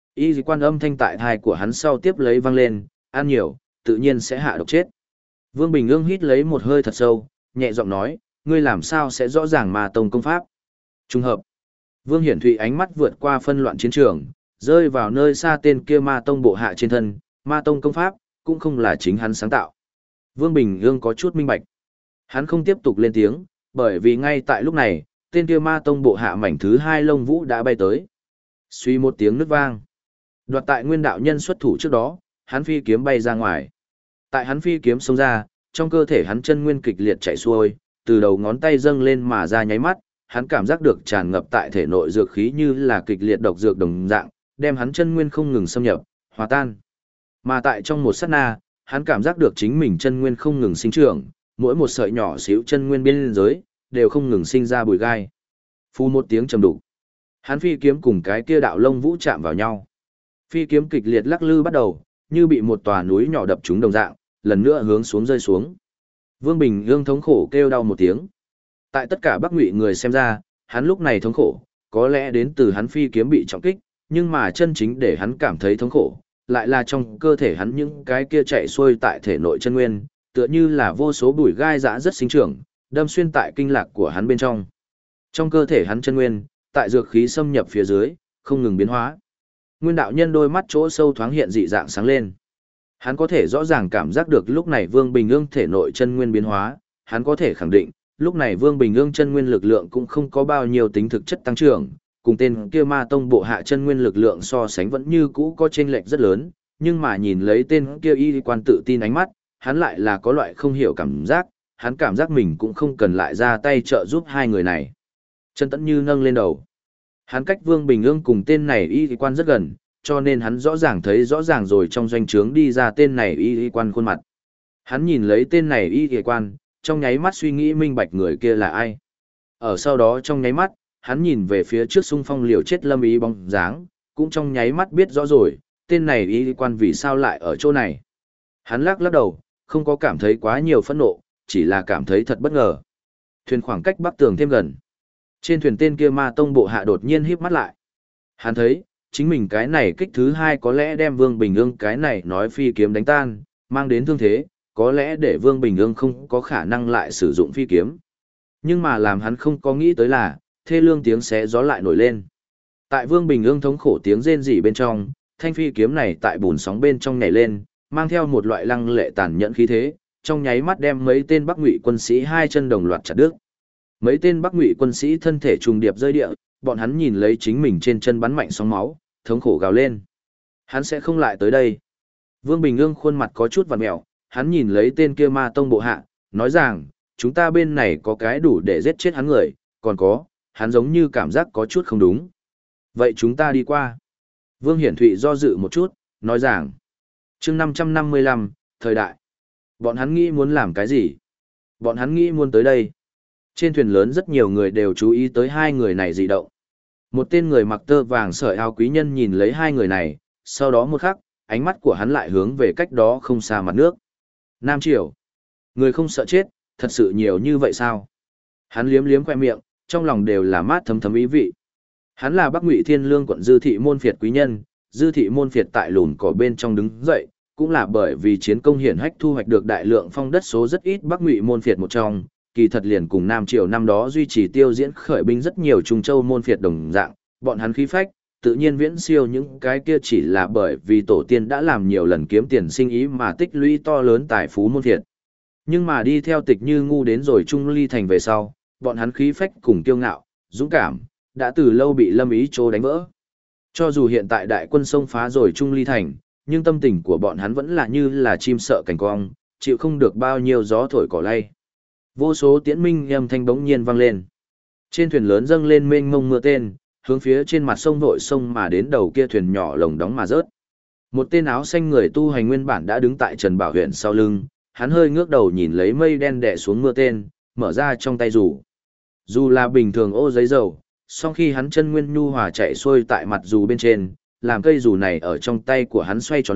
Y quan âm thanh tại thai của hắn sau tiếp lấy vang lên, ăn nhiều, tự nhiên sẽ hạ độc chết. Vương Bình Ương hít lấy một hơi thật sâu, nhẹ giọng nói, ngươi làm sao sẽ rõ ràng Ma Tông công pháp. Trùng hợp. Vương Hiển Thụy ánh mắt vượt qua phân loạn chiến trường, rơi vào nơi xa tên kia Ma Tông bộ hạ trên thân, Ma Tông công pháp, cũng không là chính hắn sáng tạo. Vương Bình Ương có chút minh bạch. Hắn không tiếp tục lên tiếng, bởi vì ngay tại lúc này, tên kia Ma Tông bộ hạ mảnh thứ hai lông vũ đã bay tới. Suy một tiếng nứt vang. Đoạt tại nguyên đạo nhân xuất thủ trước đó, hắn phi kiếm bay ra ngoài. Tại hắn phi kiếm xông ra, trong cơ thể hắn chân nguyên kịch liệt chạy xuôi, từ đầu ngón tay dâng lên mà ra nháy mắt, hắn cảm giác được tràn ngập tại thể nội dược khí như là kịch liệt độc dược đồng dạng, đem hắn chân nguyên không ngừng xâm nhập, hòa tan. Mà tại trong một sát na, hắn cảm giác được chính mình chân nguyên không ngừng sinh trưởng, mỗi một sợi nhỏ xíu chân nguyên biên giới đều không ngừng sinh ra bụi gai. Phu một tiếng trầm đục, hắn phi kiếm cùng cái kia đạo lông vũ chạm vào nhau. Phi kiếm kịch liệt lắc lư bắt đầu, như bị một tòa núi nhỏ đập trúng đồng dạng, lần nữa hướng xuống rơi xuống. Vương Bình Ương thống khổ kêu đau một tiếng. Tại tất cả Bắc Ngụy người xem ra, hắn lúc này thống khổ, có lẽ đến từ hắn phi kiếm bị trọng kích, nhưng mà chân chính để hắn cảm thấy thống khổ, lại là trong cơ thể hắn những cái kia chạy xuôi tại thể nội chân nguyên, tựa như là vô số bụi gai dã rất sinh trưởng, đâm xuyên tại kinh lạc của hắn bên trong. Trong cơ thể hắn chân nguyên, tại dược khí xâm nhập phía dưới, không ngừng biến hóa. Nguyên đạo nhân đôi mắt chỗ sâu thoáng hiện dị dạng sáng lên. Hắn có thể rõ ràng cảm giác được lúc này Vương Bình Ương thể nội chân nguyên biến hóa, hắn có thể khẳng định, lúc này Vương Bình Ương chân nguyên lực lượng cũng không có bao nhiêu tính thực chất tăng trưởng, cùng tên kia Ma Tông bộ hạ chân nguyên lực lượng so sánh vẫn như cũ có chênh lệch rất lớn, nhưng mà nhìn lấy tên kia y quan tự tin ánh mắt, hắn lại là có loại không hiểu cảm giác, hắn cảm giác mình cũng không cần lại ra tay trợ giúp hai người này. Trần Tẫn Như nâng lên đầu. Hắn cách Vương Bình Ương cùng tên này y quan rất gần, cho nên hắn rõ ràng thấy rõ ràng rồi trong doanh trướng đi ra tên này y quan khuôn mặt. Hắn nhìn lấy tên này y quan, trong nháy mắt suy nghĩ minh bạch người kia là ai. Ở sau đó trong nháy mắt, hắn nhìn về phía trước xung phong liều chết Lâm Ý bóng dáng, cũng trong nháy mắt biết rõ rồi, tên này y quan vì sao lại ở chỗ này. Hắn lắc lắc đầu, không có cảm thấy quá nhiều phẫn nộ, chỉ là cảm thấy thật bất ngờ. Thuyền khoảng cách bắc tường thêm gần. Trên thuyền tên kia Ma Tông bộ hạ đột nhiên híp mắt lại. Hắn thấy, chính mình cái này kích thứ hai có lẽ đem Vương Bình Ương cái này nói phi kiếm đánh tan, mang đến thương thế, có lẽ để Vương Bình Ương không có khả năng lại sử dụng phi kiếm. Nhưng mà làm hắn không có nghĩ tới là, thê lương tiếng xé gió lại nổi lên. Tại Vương Bình Ương thống khổ tiếng rên rỉ bên trong, thanh phi kiếm này tại bùn sóng bên trong nhảy lên, mang theo một loại lăng lệ tàn nhẫn khí thế, trong nháy mắt đem mấy tên Bắc Ngụy quân sĩ hai chân đồng loạt chặt đứt. Mấy tên Bắc Ngụy quân sĩ thân thể trùng điệp rơi địa, bọn hắn nhìn lấy chính mình trên chân bắn mạnh sóng máu, thống khổ gào lên. Hắn sẽ không lại tới đây. Vương Bình Ương khuôn mặt có chút vặn mẹo, hắn nhìn lấy tên kia Ma Tông bộ hạ, nói rằng, chúng ta bên này có cái đủ để giết chết hắn người, còn có, hắn giống như cảm giác có chút không đúng. Vậy chúng ta đi qua. Vương Hiển Thụy do dự một chút, nói rằng, chương 555, thời đại. Bọn hắn nghĩ muốn làm cái gì? Bọn hắn nghĩ muốn tới đây. Trên thuyền lớn rất nhiều người đều chú ý tới hai người này dị động. Một tên người mặc tơ vàng sợi áo quý nhân nhìn lấy hai người này, sau đó một khắc, ánh mắt của hắn lại hướng về cách đó không xa mặt nước. Nam Triều. Người không sợ chết, thật sự nhiều như vậy sao? Hắn liếm liếm khoe miệng, trong lòng đều là mát thấm thấm ý vị. Hắn là Bắc Ngụy Thiên Lương quận Dư thị môn phiệt quý nhân, Dư thị môn phiệt tại lùn cỏ bên trong đứng dậy, cũng là bởi vì chiến công hiển hách thu hoạch được đại lượng phong đất số rất ít Bắc Ngụy môn phiệt một trong, kỳ thật liền cùng Nam Triều năm đó duy trì tiêu diễn khởi binh rất nhiều Trung Châu môn phiệt đồng dạng, bọn hắn khí phách, tự nhiên viễn siêu những cái kia chỉ là bởi vì tổ tiên đã làm nhiều lần kiếm tiền sinh ý mà tích lũy to lớn tài phú môn phiệt. Nhưng mà đi theo Tịch Như Ngu đến rồi Trung Ly thành về sau, bọn hắn khí phách cùng kiêu ngạo, dũng cảm, đã từ lâu bị Lâm Ý Trô đánh vỡ. Cho dù hiện tại đại quân xông phá rồi Trung Ly thành, nhưng tâm tình của bọn hắn vẫn là như là chim sợ cảnh cong, chịu không được bao nhiêu gió thổi cỏ lay. Vô số tiễn minh âm thanh bỗng nhiên vang lên. Trên thuyền lớn dâng lên mênh mông mưa tên, hướng phía trên mặt sông vội sông mà đến đầu kia thuyền nhỏ lồng đóng mà rớt. Một tên áo xanh người tu hành nguyên bản đã đứng tại Trần Bảo huyện sau lưng, hắn hơi ngước đầu nhìn lấy mây đen đè xuống mưa tên, mở ra trong tay dù. Dù là bình thường ô giấy dầu, song khi hắn chân nguyên nhu hòa chạy xuôi tại mặt dù bên trên, làm cây dù này ở trong tay của hắn xoay tròn lúc,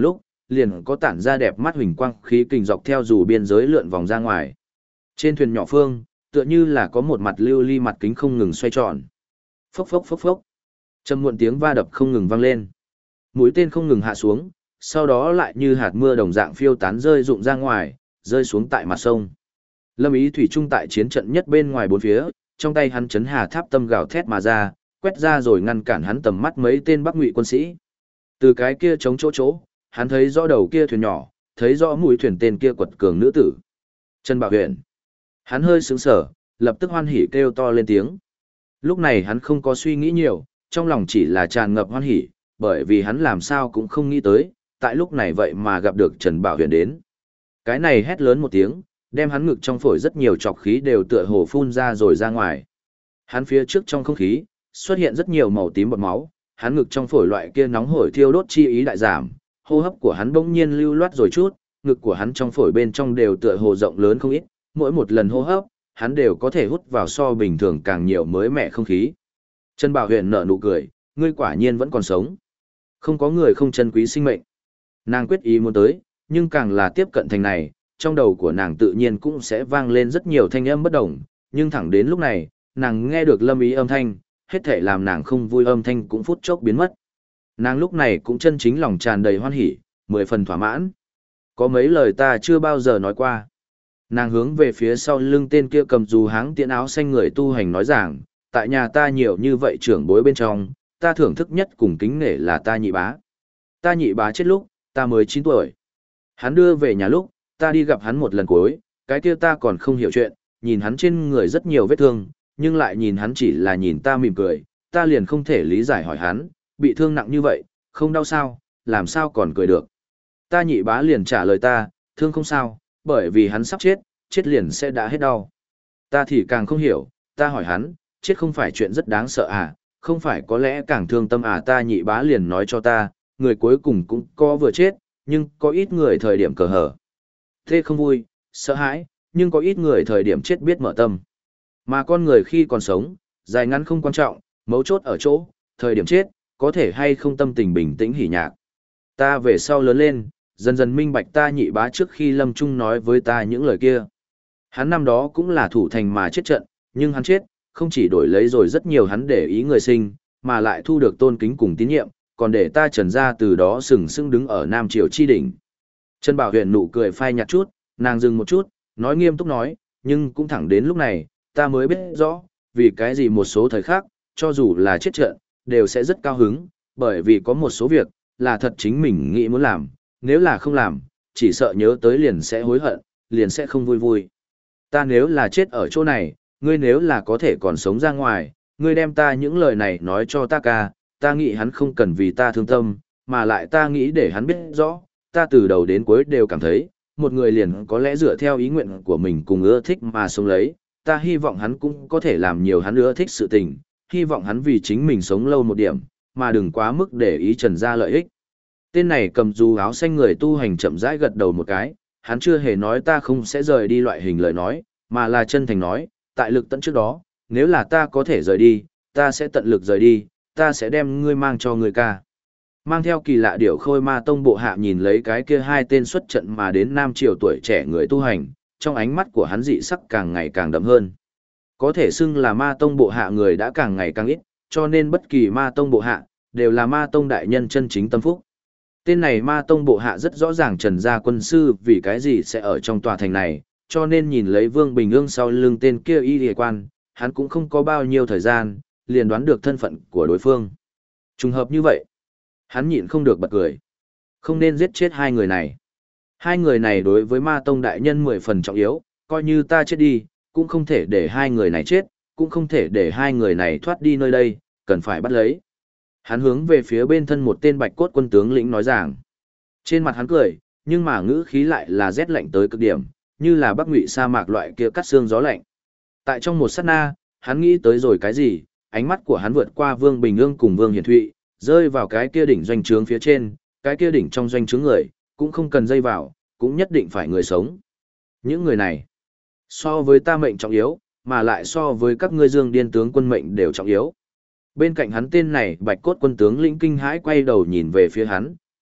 liền có tản ra đẹp mắt huỳnh quang khí kình dọc theo dù biên giới lượn vòng ra ngoài. Trên thuyền nhỏ phương, tựa như là có một mặt lưu ly mặt kính không ngừng xoay tròn. Phốc phốc phốc phốc. Trầm muộn tiếng va đập không ngừng vang lên. Mũi tên không ngừng hạ xuống, sau đó lại như hạt mưa đồng dạng phiêu tán rơi rụng ra ngoài, rơi xuống tại mặt sông. Lâm Ý thủy chung tại chiến trận nhất bên ngoài bốn phía, trong tay hắn chấn hà tháp tâm gào thét mà ra, quét ra rồi ngăn cản hắn tầm mắt mấy tên Bắc Ngụy quân sĩ. Từ cái kia chống chỗ, hắn thấy rõ đầu kia thuyền nhỏ, thấy rõ mũi thuyền tên kia quật cường nữ tử. Trần Bảo Huyền. Hắn hơi sững sờ, lập tức hoan hỉ kêu to lên tiếng. Lúc này hắn không có suy nghĩ nhiều, trong lòng chỉ là tràn ngập hoan hỉ, bởi vì hắn làm sao cũng không nghĩ tới, tại lúc này vậy mà gặp được Trần Bảo Huyền đến. Cái này hét lớn một tiếng, đem hắn ngực trong phổi rất nhiều trọc khí đều tựa hồ phun ra rồi ra ngoài. Hắn phía trước trong không khí, xuất hiện rất nhiều màu tím bọt máu, hắn ngực trong phổi loại kia nóng hổi thiêu đốt chi ý đại giảm, hô hấp của hắn bỗng nhiên lưu loát rồi chút, ngực của hắn trong phổi bên trong đều tựa hồ rộng lớn không ít, mỗi một lần hô hấp, hắn đều có thể hút vào so bình thường càng nhiều mới mẻ không khí. Trần Bảo Huyền nở nụ cười, ngươi quả nhiên vẫn còn sống. Không có người không trân quý sinh mệnh. Nàng quyết ý muốn tới, nhưng càng là tiếp cận thành này, trong đầu của nàng tự nhiên cũng sẽ vang lên rất nhiều thanh âm bất đồng, nhưng thẳng đến lúc này, nàng nghe được Lâm Ý âm thanh, hết thể làm nàng không vui âm thanh cũng phút chốc biến mất. Nàng lúc này cũng chân chính lòng tràn đầy hoan hỉ, 10 phần thỏa mãn. Có mấy lời ta chưa bao giờ nói qua. Nàng hướng về phía sau lưng tên kia cầm dù háng tiễn áo xanh người tu hành nói rằng, tại nhà ta nhiều như vậy trưởng bối bên trong, ta thưởng thức nhất cùng kính nể là ta nhị bá. Ta nhị bá chết lúc, ta mới 9 tuổi. Hắn đưa về nhà lúc, ta đi gặp hắn một lần cuối, cái kia ta còn không hiểu chuyện, nhìn hắn trên người rất nhiều vết thương, nhưng lại nhìn hắn chỉ là nhìn ta mỉm cười, ta liền không thể lý giải hỏi hắn, bị thương nặng như vậy, không đau sao, làm sao còn cười được. Ta nhị bá liền trả lời ta, thương không sao, bởi vì hắn sắp chết, chết liền sẽ đã hết đau. Ta thì càng không hiểu, ta hỏi hắn, chết không phải chuyện rất đáng sợ à, không phải có lẽ càng thương tâm à, ta nhị bá liền nói cho ta, người cuối cùng cũng có vừa chết, nhưng có ít người thời điểm cờ hở. Thế không vui, sợ hãi, nhưng có ít người thời điểm chết biết mở tâm. Mà con người khi còn sống, dài ngắn không quan trọng, mấu chốt ở chỗ, thời điểm chết, có thể hay không tâm tình bình tĩnh hỉ nhạc. Ta về sau lớn lên, dần dần minh bạch ta nhị bá trước khi lâm trung nói với ta những lời kia. Hắn năm đó cũng là thủ thành mà chết trận, nhưng hắn chết, không chỉ đổi lấy rồi rất nhiều hắn để ý người sinh, mà lại thu được tôn kính cùng tín nhiệm, còn để ta Trần gia từ đó sừng sững đứng ở Nam Triều chi đỉnh. Trần Bảo Huyền nụ cười phai nhạt chút, nàng dừng một chút, nói nghiêm túc nói, nhưng cũng thẳng đến lúc này, ta mới biết rõ, vì cái gì một số thời khắc, cho dù là chết trận, đều sẽ rất cao hứng, bởi vì có một số việc, là thật chính mình nghĩ muốn làm, nếu là không làm, chỉ sợ nhớ tới liền sẽ hối hận, liền sẽ không vui vui. Ta nếu là chết ở chỗ này, ngươi nếu là có thể còn sống ra ngoài, ngươi đem ta những lời này nói cho ta ca, ta nghĩ hắn không cần vì ta thương tâm, mà lại ta nghĩ để hắn biết rõ, ta từ đầu đến cuối đều cảm thấy, một người liền có lẽ dựa theo ý nguyện của mình cùng ưa thích mà sống lấy, ta hy vọng hắn cũng có thể làm nhiều hắn ưa thích sự tình, hy vọng hắn vì chính mình sống lâu một điểm, mà đừng quá mức để ý Trần gia lợi ích. Tên này cầm dù áo xanh người tu hành chậm rãi gật đầu một cái, hắn chưa hề nói ta không sẽ rời đi loại hình lời nói, mà là chân thành nói, tại lực tận trước đó, nếu là ta có thể rời đi, ta sẽ tận lực rời đi, ta sẽ đem ngươi mang cho người ca. Mang theo kỳ lạ điểu khôi ma tông bộ hạ nhìn lấy cái kia hai tên xuất trận mà đến Nam Triều tuổi trẻ người tu hành, trong ánh mắt của hắn dị sắc càng ngày càng đậm hơn. Có thể xưng là ma tông bộ hạ người đã càng ngày càng ít, cho nên bất kỳ ma tông bộ hạ, đều là ma tông đại nhân chân chính tâm phúc. Tên này ma tông bộ hạ rất rõ ràng Trần gia quân sư vì cái gì sẽ ở trong tòa thành này, cho nên nhìn lấy Vương Bình Ương sau lưng tên kia y địa quan, hắn cũng không có bao nhiêu thời gian, liền đoán được thân phận của đối phương. Trùng hợp như vậy, hắn nhịn không được bật cười. Không nên giết chết hai người này. Hai người này đối với ma tông đại nhân 10 phần trọng yếu, coi như ta chết đi, cũng không thể để hai người này chết, cũng không thể để hai người này thoát đi nơi đây, cần phải bắt lấy. Hắn hướng về phía bên thân một tên bạch cốt quân tướng lĩnh nói rằng. Trên mặt hắn cười, nhưng mà ngữ khí lại là rét lạnh tới cực điểm, như là Bắc Ngụy sa mạc loại kia cắt xương gió lạnh. Tại trong một sát na, hắn nghĩ tới rồi cái gì, ánh mắt của hắn vượt qua Vương Bình Ương cùng Vương Hiển Thụy, rơi vào cái kia đỉnh doanh trướng phía trên, cái kia đỉnh trong doanh trướng người, cũng không cần dây vào, cũng nhất định phải người sống. Những người này, so với ta mệnh trọng yếu, mà lại so với các ngươi Dương Điên tướng quân mệnh đều trọng yếu. Bên cạnh hắn tên này bạch cốt quân tướng lĩnh kinh hãi quay đầu nhìn về phía hắn,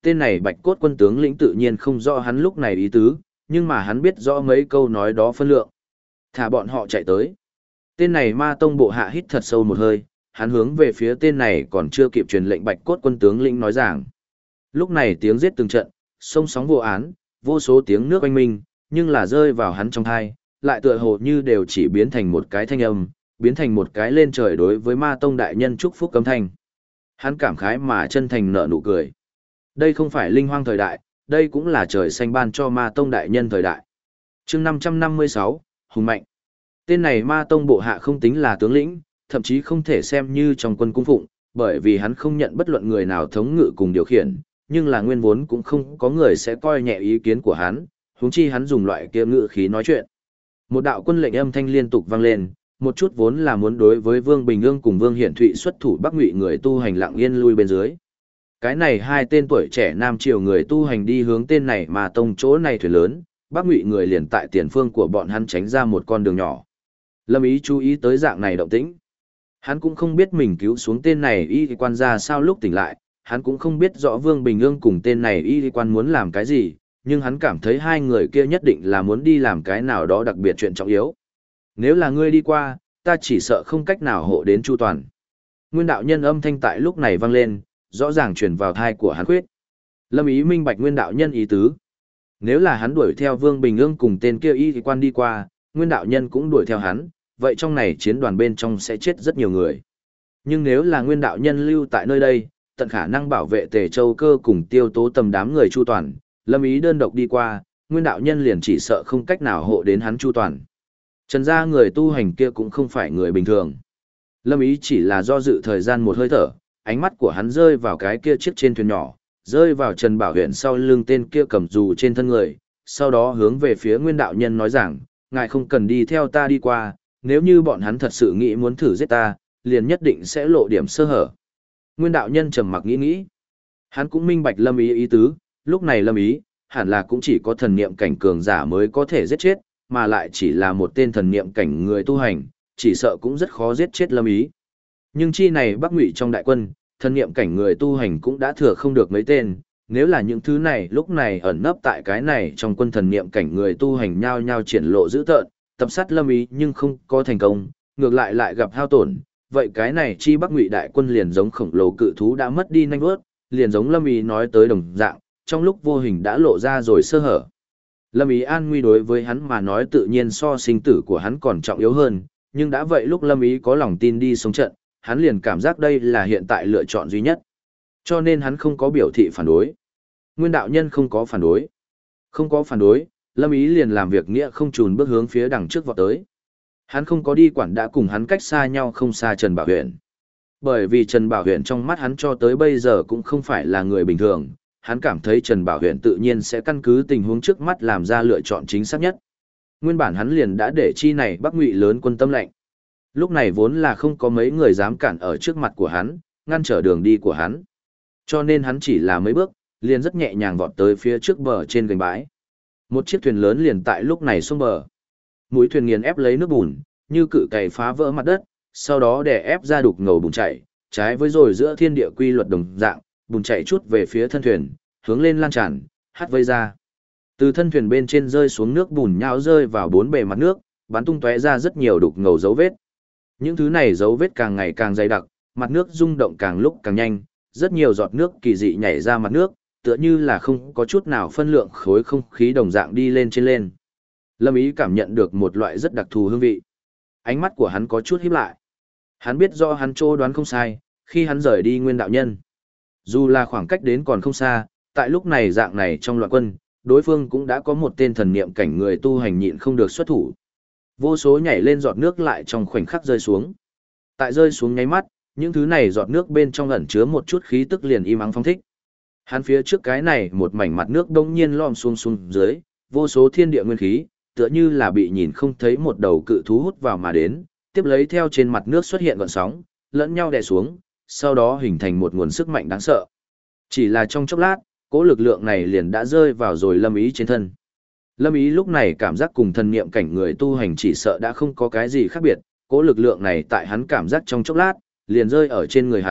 tên này Bạch Cốt Quân tướng lĩnh tự nhiên không rõ hắn lúc này ý tứ, nhưng mà hắn biết rõ mấy câu nói đó phân lượng. Thả bọn họ chạy tới. Tên này Ma Tông bộ hạ hít thật sâu một hơi, hắn hướng về phía tên này còn chưa kịp truyền lệnh Bạch Cốt Quân tướng lĩnh nói rằng. Lúc này tiếng giết từng trận, sông sóng vô án, vô số tiếng nước oanh minh, nhưng là rơi vào hắn trong thai, lại tựa hồ như đều chỉ biến thành một cái thanh âm, biến thành một cái lên trời đối với Ma Tông đại nhân chúc phúc cấm thanh. Hắn cảm khái mà chân thành nở nụ cười. Đây không phải linh hoang thời đại, đây cũng là trời xanh ban cho Ma Tông đại nhân thời đại. Chương 556, hùng mạnh. Tên này Ma Tông bộ hạ không tính là tướng lĩnh, thậm chí không thể xem như trong quân cung phụng, bởi vì hắn không nhận bất luận người nào thống ngự cùng điều khiển, nhưng là nguyên vốn cũng không có người sẽ coi nhẹ ý kiến của hắn, huống chi hắn dùng loại kia ngự khí nói chuyện. Một đạo quân lệnh âm thanh liên tục vang lên, một chút vốn là muốn đối với Vương Bình Ương cùng Vương Hiển Thụy xuất thủ Bắc Ngụy người tu hành lặng yên lui bên dưới. Cái này hai tên tuổi trẻ nam triều người tu hành đi hướng tên này mà tông chỗ này thuyền lớn, Bắc Ngụy người liền tại tiền phương của bọn hắn tránh ra một con đường nhỏ. Lâm Ý chú ý tới dạng này động tĩnh. Hắn cũng không biết mình cứu xuống tên này y quan ra sao lúc tỉnh lại, hắn cũng không biết rõ Vương Bình Ương cùng tên này y quan muốn làm cái gì, nhưng hắn cảm thấy hai người kia nhất định là muốn đi làm cái nào đó đặc biệt chuyện trọng yếu. Nếu là ngươi đi qua, ta chỉ sợ không cách nào hộ đến chu toàn. Nguyên đạo nhân âm thanh tại lúc này vang lên, rõ ràng truyền vào thai của hắn khuyết. Lâm Ý minh bạch nguyên đạo nhân ý tứ. Nếu là hắn đuổi theo Vương Bình Ương cùng tên kia y quan đi qua, nguyên đạo nhân cũng đuổi theo hắn, vậy trong này chiến đoàn bên trong sẽ chết rất nhiều người. Nhưng nếu là nguyên đạo nhân lưu tại nơi đây, tận khả năng bảo vệ Tề Châu Cơ cùng Tiêu Tố tầm đám người chu toàn, Lâm Ý đơn độc đi qua, nguyên đạo nhân liền chỉ sợ không cách nào hộ đến hắn chu toàn. Trần gia người tu hành kia cũng không phải người bình thường. Lâm Ý chỉ là do dự thời gian một hơi thở, ánh mắt của hắn rơi vào cái kia chiếc trên thuyền nhỏ, rơi vào Trần Bảo Huyện sau lưng tên kia cầm dù trên thân người, sau đó hướng về phía nguyên đạo nhân nói rằng, ngài không cần đi theo ta đi qua, nếu như bọn hắn thật sự nghĩ muốn thử giết ta, liền nhất định sẽ lộ điểm sơ hở. Nguyên đạo nhân trầm mặc nghĩ nghĩ. Hắn cũng minh bạch Lâm Ý ý tứ, lúc này Lâm Ý, hẳn là cũng chỉ có thần niệm cảnh cường giả mới có thể giết chết, mà lại chỉ là một tên thần niệm cảnh người tu hành, chỉ sợ cũng rất khó giết chết Lâm Ý. Nhưng chi này Bắc Ngụy trong đại quân, thần niệm cảnh người tu hành cũng đã thừa không được mấy tên, nếu là những thứ này lúc này ẩn nấp tại cái này trong quân thần niệm cảnh người tu hành nhao nhao triển lộ dữ tợn, tập sát Lâm Ý nhưng không có thành công, ngược lại gặp hao tổn, vậy cái này chi Bắc Ngụy đại quân liền giống khổng lồ cự thú đã mất đi nanh vuốt, liền giống Lâm Ý nói tới đồng dạng, trong lúc vô hình đã lộ ra rồi sơ hở. Lâm Ý an nguy đối với hắn mà nói tự nhiên so sinh tử của hắn còn trọng yếu hơn, nhưng đã vậy lúc Lâm Ý có lòng tin đi sống trận, hắn liền cảm giác đây là hiện tại lựa chọn duy nhất. Cho nên hắn không có biểu thị phản đối. Nguyên đạo nhân không có phản đối. Không có phản đối, Lâm Ý liền làm việc nghĩa không chùn bước hướng phía đằng trước vọt tới. Hắn không có đi quản đã cùng hắn cách xa nhau không xa Trần Bảo Huyền. Bởi vì Trần Bảo Huyền trong mắt hắn cho tới bây giờ cũng không phải là người bình thường, hắn cảm thấy Trần Bảo Huyền tự nhiên sẽ căn cứ tình huống trước mắt làm ra lựa chọn chính xác nhất. Nguyên bản hắn liền đã để chi này Bắc Ngụy lớn quân tâm lệnh. Lúc này vốn là không có mấy người dám cản ở trước mặt của hắn, ngăn trở đường đi của hắn. Cho nên hắn chỉ là mấy bước, liền rất nhẹ nhàng vọt tới phía trước bờ trên gành bãi. Một chiếc thuyền lớn liền tại lúc này xuống bờ. Mũi thuyền nghiền ép lấy nước bùn, như cự cày phá vỡ mặt đất, sau đó đè ép ra đục ngầu bùn chảy, trái với rồi giữa thiên địa quy luật đồng dạng, bùn chảy chút về phía thân thuyền, hướng lên lan tràn, hắt vây ra. Từ thân thuyền bên trên rơi xuống nước bùn nhão rơi vào bốn bề mặt nước, bắn tung tóe ra rất nhiều đục ngầu dấu vết. Những thứ này dấu vết càng ngày càng dày đặc, mặt nước rung động càng lúc càng nhanh, rất nhiều giọt nước kỳ dị nhảy ra mặt nước, tựa như là không có chút nào phân lượng khối không khí đồng dạng đi lên trên lên. Lâm Ý cảm nhận được một loại rất đặc thù hương vị. Ánh mắt của hắn có chút híp lại. Hắn biết do hắn trô đoán không sai, khi hắn rời đi nguyên đạo nhân. Dù là khoảng cách đến còn không xa, tại lúc này dạng này trong loạn quân, đối phương cũng đã có một tên thần niệm cảnh người tu hành nhịn không được xuất thủ. Vô số nhảy lên giọt nước lại trong khoảnh khắc rơi xuống. Tại rơi xuống nháy mắt, những thứ này giọt nước bên trong ẩn chứa một chút khí tức liền im ắng phóng thích. Hắn phía trước cái này một mảnh mặt nước đông nhiên lom xuống dưới, vô số thiên địa nguyên khí, tựa như là bị nhìn không thấy một đầu cự thú hút vào mà đến, tiếp lấy theo trên mặt nước xuất hiện gợn sóng, lẫn nhau đè xuống, sau đó hình thành một nguồn sức mạnh đáng sợ. Chỉ là trong chốc lát, cỗ lực lượng này liền đã rơi vào rồi Lâm Ý trên thân. Lâm Ý lúc này cảm giác cùng thần niệm cảnh người tu hành chỉ sợ đã không có cái gì khác biệt, cỗ lực lượng này tại hắn cảm giác trong chốc lát, liền rơi ở trên người hắn,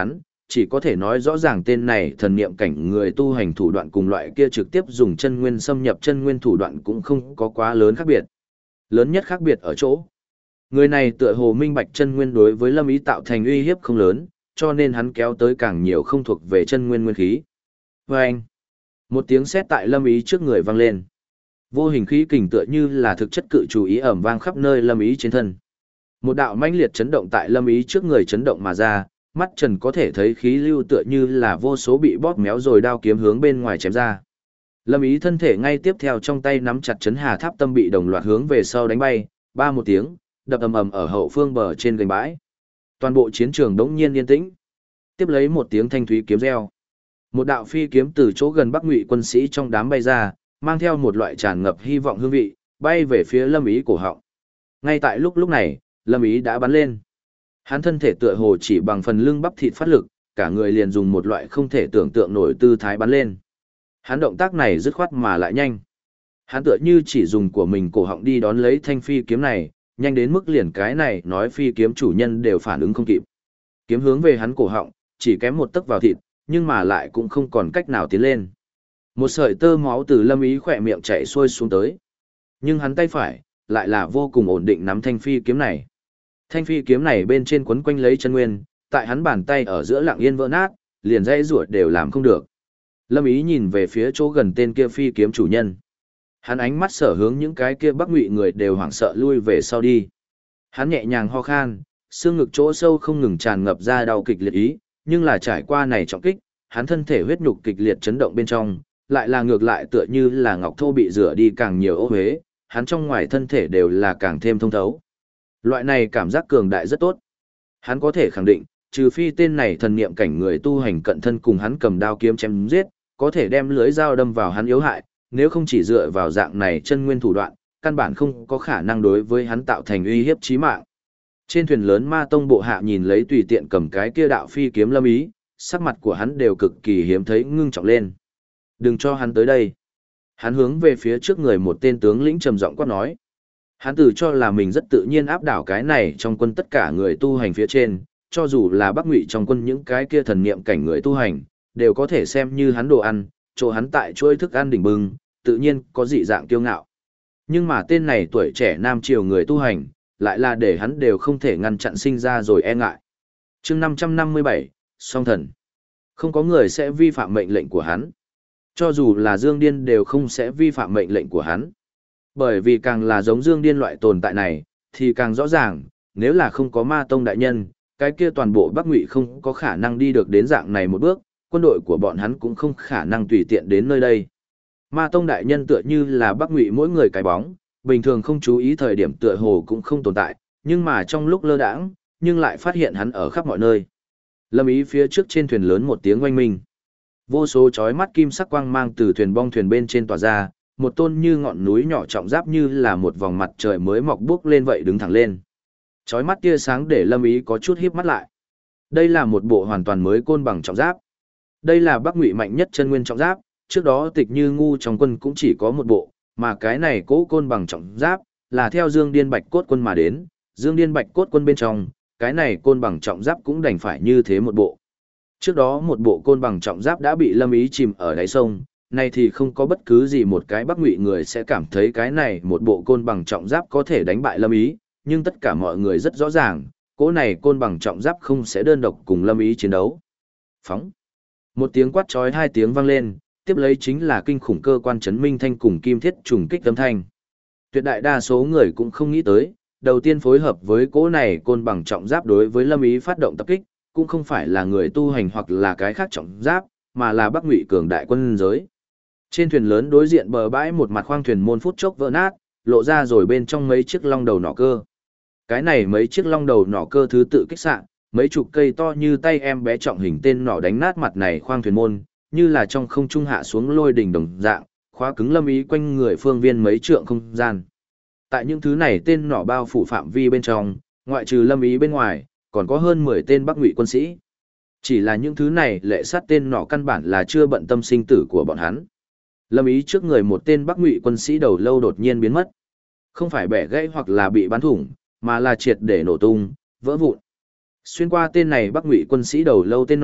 chỉ có thể nói rõ ràng tên này thần niệm cảnh người tu hành thủ đoạn cùng loại kia trực tiếp dùng chân nguyên xâm nhập chân nguyên thủ đoạn cũng không có quá lớn khác biệt. Lớn nhất khác biệt ở chỗ, người này tựa hồ minh bạch chân nguyên đối với Lâm Ý tạo thành uy hiếp không lớn, cho nên hắn kéo tới càng nhiều không thuộc về chân nguyên nguyên khí. Và anh, một tiếng sét tại Lâm Ý trước người vang lên. Vô hình khí kình tựa như là thực chất cự chú ý ẩm vang khắp nơi Lâm Ý trên thân. Một đạo mãnh liệt chấn động tại Lâm Ý trước người chấn động mà ra, mắt Trần có thể thấy khí lưu tựa như là vô số bị bóp méo rồi đao kiếm hướng bên ngoài chém ra. Lâm Ý thân thể ngay tiếp theo trong tay nắm chặt chấn hà tháp tâm bị đồng loạt hướng về sau đánh bay, ba một tiếng, đập ầm ầm ở hậu phương bờ trên gành bãi. Toàn bộ chiến trường đống nhiên yên tĩnh. Tiếp lấy một tiếng thanh thúy kiếm reo. Một đạo phi kiếm từ chỗ gần Bắc Ngụy quân sĩ trong đám bay ra, mang theo một loại tràn ngập hy vọng hương vị, bay về phía Lâm Ý cổ họng. Ngay tại lúc này, Lâm Ý đã bắn lên. Hắn thân thể tựa hồ chỉ bằng phần lưng bắp thịt phát lực, cả người liền dùng một loại không thể tưởng tượng nổi tư thái bắn lên. Hắn động tác này dứt khoát mà lại nhanh. Hắn tựa như chỉ dùng của mình cổ họng đi đón lấy thanh phi kiếm này, nhanh đến mức liền cái này nói phi kiếm chủ nhân đều phản ứng không kịp. Kiếm hướng về hắn cổ họng, chỉ kém một tấc vào thịt, nhưng mà lại cũng không còn cách nào tiến lên. Một sợi tơ máu từ Lâm Ý khỏe miệng chảy xuôi xuống tới. Nhưng hắn tay phải, lại là vô cùng ổn định nắm thanh phi kiếm này. Thanh phi kiếm này bên trên quấn quanh lấy chân nguyên, tại hắn bàn tay ở giữa lặng yên vỡ nát, liền dây ruột đều làm không được. Lâm Ý nhìn về phía chỗ gần tên kia phi kiếm chủ nhân. Hắn ánh mắt sở hướng những cái kia Bắc Ngụy người đều hoảng sợ lui về sau đi. Hắn nhẹ nhàng ho khan, xương ngực chỗ sâu không ngừng tràn ngập ra đau kịch liệt ý, nhưng là trải qua này trọng kích, hắn thân thể huyết nhục kịch liệt chấn động bên trong, lại là ngược lại tựa như là ngọc thô bị rửa đi càng nhiều ô huế, hắn trong ngoài thân thể đều là càng thêm thông thấu. Loại này cảm giác cường đại rất tốt. Hắn có thể khẳng định, trừ phi tên này thần niệm cảnh người tu hành cận thân cùng hắn cầm đao kiếm chém giết, có thể đem lưới dao đâm vào hắn yếu hại, nếu không chỉ dựa vào dạng này chân nguyên thủ đoạn, căn bản không có khả năng đối với hắn tạo thành uy hiếp chí mạng. Trên thuyền lớn Ma Tông bộ hạ nhìn lấy tùy tiện cầm cái kia đạo phi kiếm Lâm Ý, sắc mặt của hắn đều cực kỳ hiếm thấy ngưng trọng lên. Đừng cho hắn tới đây. Hắn hướng về phía trước người một tên tướng lĩnh trầm giọng quát nói. Hắn tự cho là mình rất tự nhiên áp đảo cái này trong quân tất cả người tu hành phía trên, cho dù là Bắc Ngụy trong quân những cái kia thần niệm cảnh người tu hành, đều có thể xem như hắn đồ ăn, chỗ hắn tại chuỗi thức ăn đỉnh bừng, tự nhiên có dị dạng kiêu ngạo. Nhưng mà tên này tuổi trẻ nam triều người tu hành, lại là để hắn đều không thể ngăn chặn sinh ra rồi e ngại. Chương 557, Song Thần. Không có người sẽ vi phạm mệnh lệnh của hắn. Cho dù là Dương Điên đều không sẽ vi phạm mệnh lệnh của hắn. Bởi vì càng là giống Dương Điên loại tồn tại này, thì càng rõ ràng, nếu là không có Ma Tông đại nhân, cái kia toàn bộ Bắc Ngụy không có khả năng đi được đến dạng này một bước, quân đội của bọn hắn cũng không khả năng tùy tiện đến nơi đây. Ma Tông đại nhân tựa như là Bắc Ngụy mỗi người cái bóng, bình thường không chú ý thời điểm tựa hồ cũng không tồn tại, nhưng mà trong lúc lơ đãng, nhưng lại phát hiện hắn ở khắp mọi nơi. Lâm Ý phía trước trên thuyền lớn một tiếng oanh minh. Vô số chói mắt kim sắc quang mang từ thuyền bong thuyền bên trên tỏa ra, một tôn như ngọn núi nhỏ trọng giáp như là một vòng mặt trời mới mọc bước lên vậy đứng thẳng lên. Chói mắt tia sáng để Lâm Ý có chút híp mắt lại. Đây là một bộ hoàn toàn mới côn bằng trọng giáp. Đây là Bắc Ngụy mạnh nhất chân nguyên trọng giáp, trước đó Tịch Như Ngu trong quân cũng chỉ có một bộ, mà cái này cố côn bằng trọng giáp là theo Dương Điên Bạch Cốt quân mà đến, Dương Điên Bạch Cốt quân bên trong, cái này côn bằng trọng giáp cũng đành phải như thế một bộ. Trước đó một bộ côn bằng trọng giáp đã bị Lâm Ý chìm ở đáy sông, nay thì không có bất cứ gì một cái Bắc Ngụy người sẽ cảm thấy cái này một bộ côn bằng trọng giáp có thể đánh bại Lâm Ý, nhưng tất cả mọi người rất rõ ràng, cỗ này côn bằng trọng giáp không sẽ đơn độc cùng Lâm Ý chiến đấu. Phóng. Một tiếng quát chói hai tiếng vang lên, tiếp lấy chính là kinh khủng cơ quan chấn minh thanh cùng kim thiết trùng kích âm thanh. Tuyệt đại đa số người cũng không nghĩ tới, đầu tiên phối hợp với cỗ này côn bằng trọng giáp đối với Lâm Ý phát động tập kích, cũng không phải là người tu hành hoặc là cái khác trọng giáp, mà là Bắc Ngụy cường đại quân giới. Trên thuyền lớn đối diện bờ bãi một mặt khoang thuyền môn phút chốc vỡ nát, lộ ra rồi bên trong mấy chiếc long đầu nỏ cơ. Cái này mấy chiếc long đầu nỏ cơ thứ tự kích xạ, mấy chục cây to như tay em bé trọng hình tên nỏ đánh nát mặt này khoang thuyền môn, như là trong không trung hạ xuống lôi đỉnh đồng dạng, khóa cứng Lâm Ý quanh người phương viên mấy trượng không gian. Tại những thứ này tên nỏ bao phủ phạm vi bên trong, ngoại trừ Lâm Ý bên ngoài, còn có hơn 10 tên Bắc Ngụy quân sĩ. Chỉ là những thứ này lệ sát tên nỏ căn bản là chưa bận tâm sinh tử của bọn hắn. Lâm Ý trước người một tên Bắc Ngụy quân sĩ đầu lâu đột nhiên biến mất. Không phải bẻ gãy hoặc là bị bắn thủng, mà là triệt để nổ tung, vỡ vụn. Xuyên qua tên này Bắc Ngụy quân sĩ đầu lâu tên nỏ,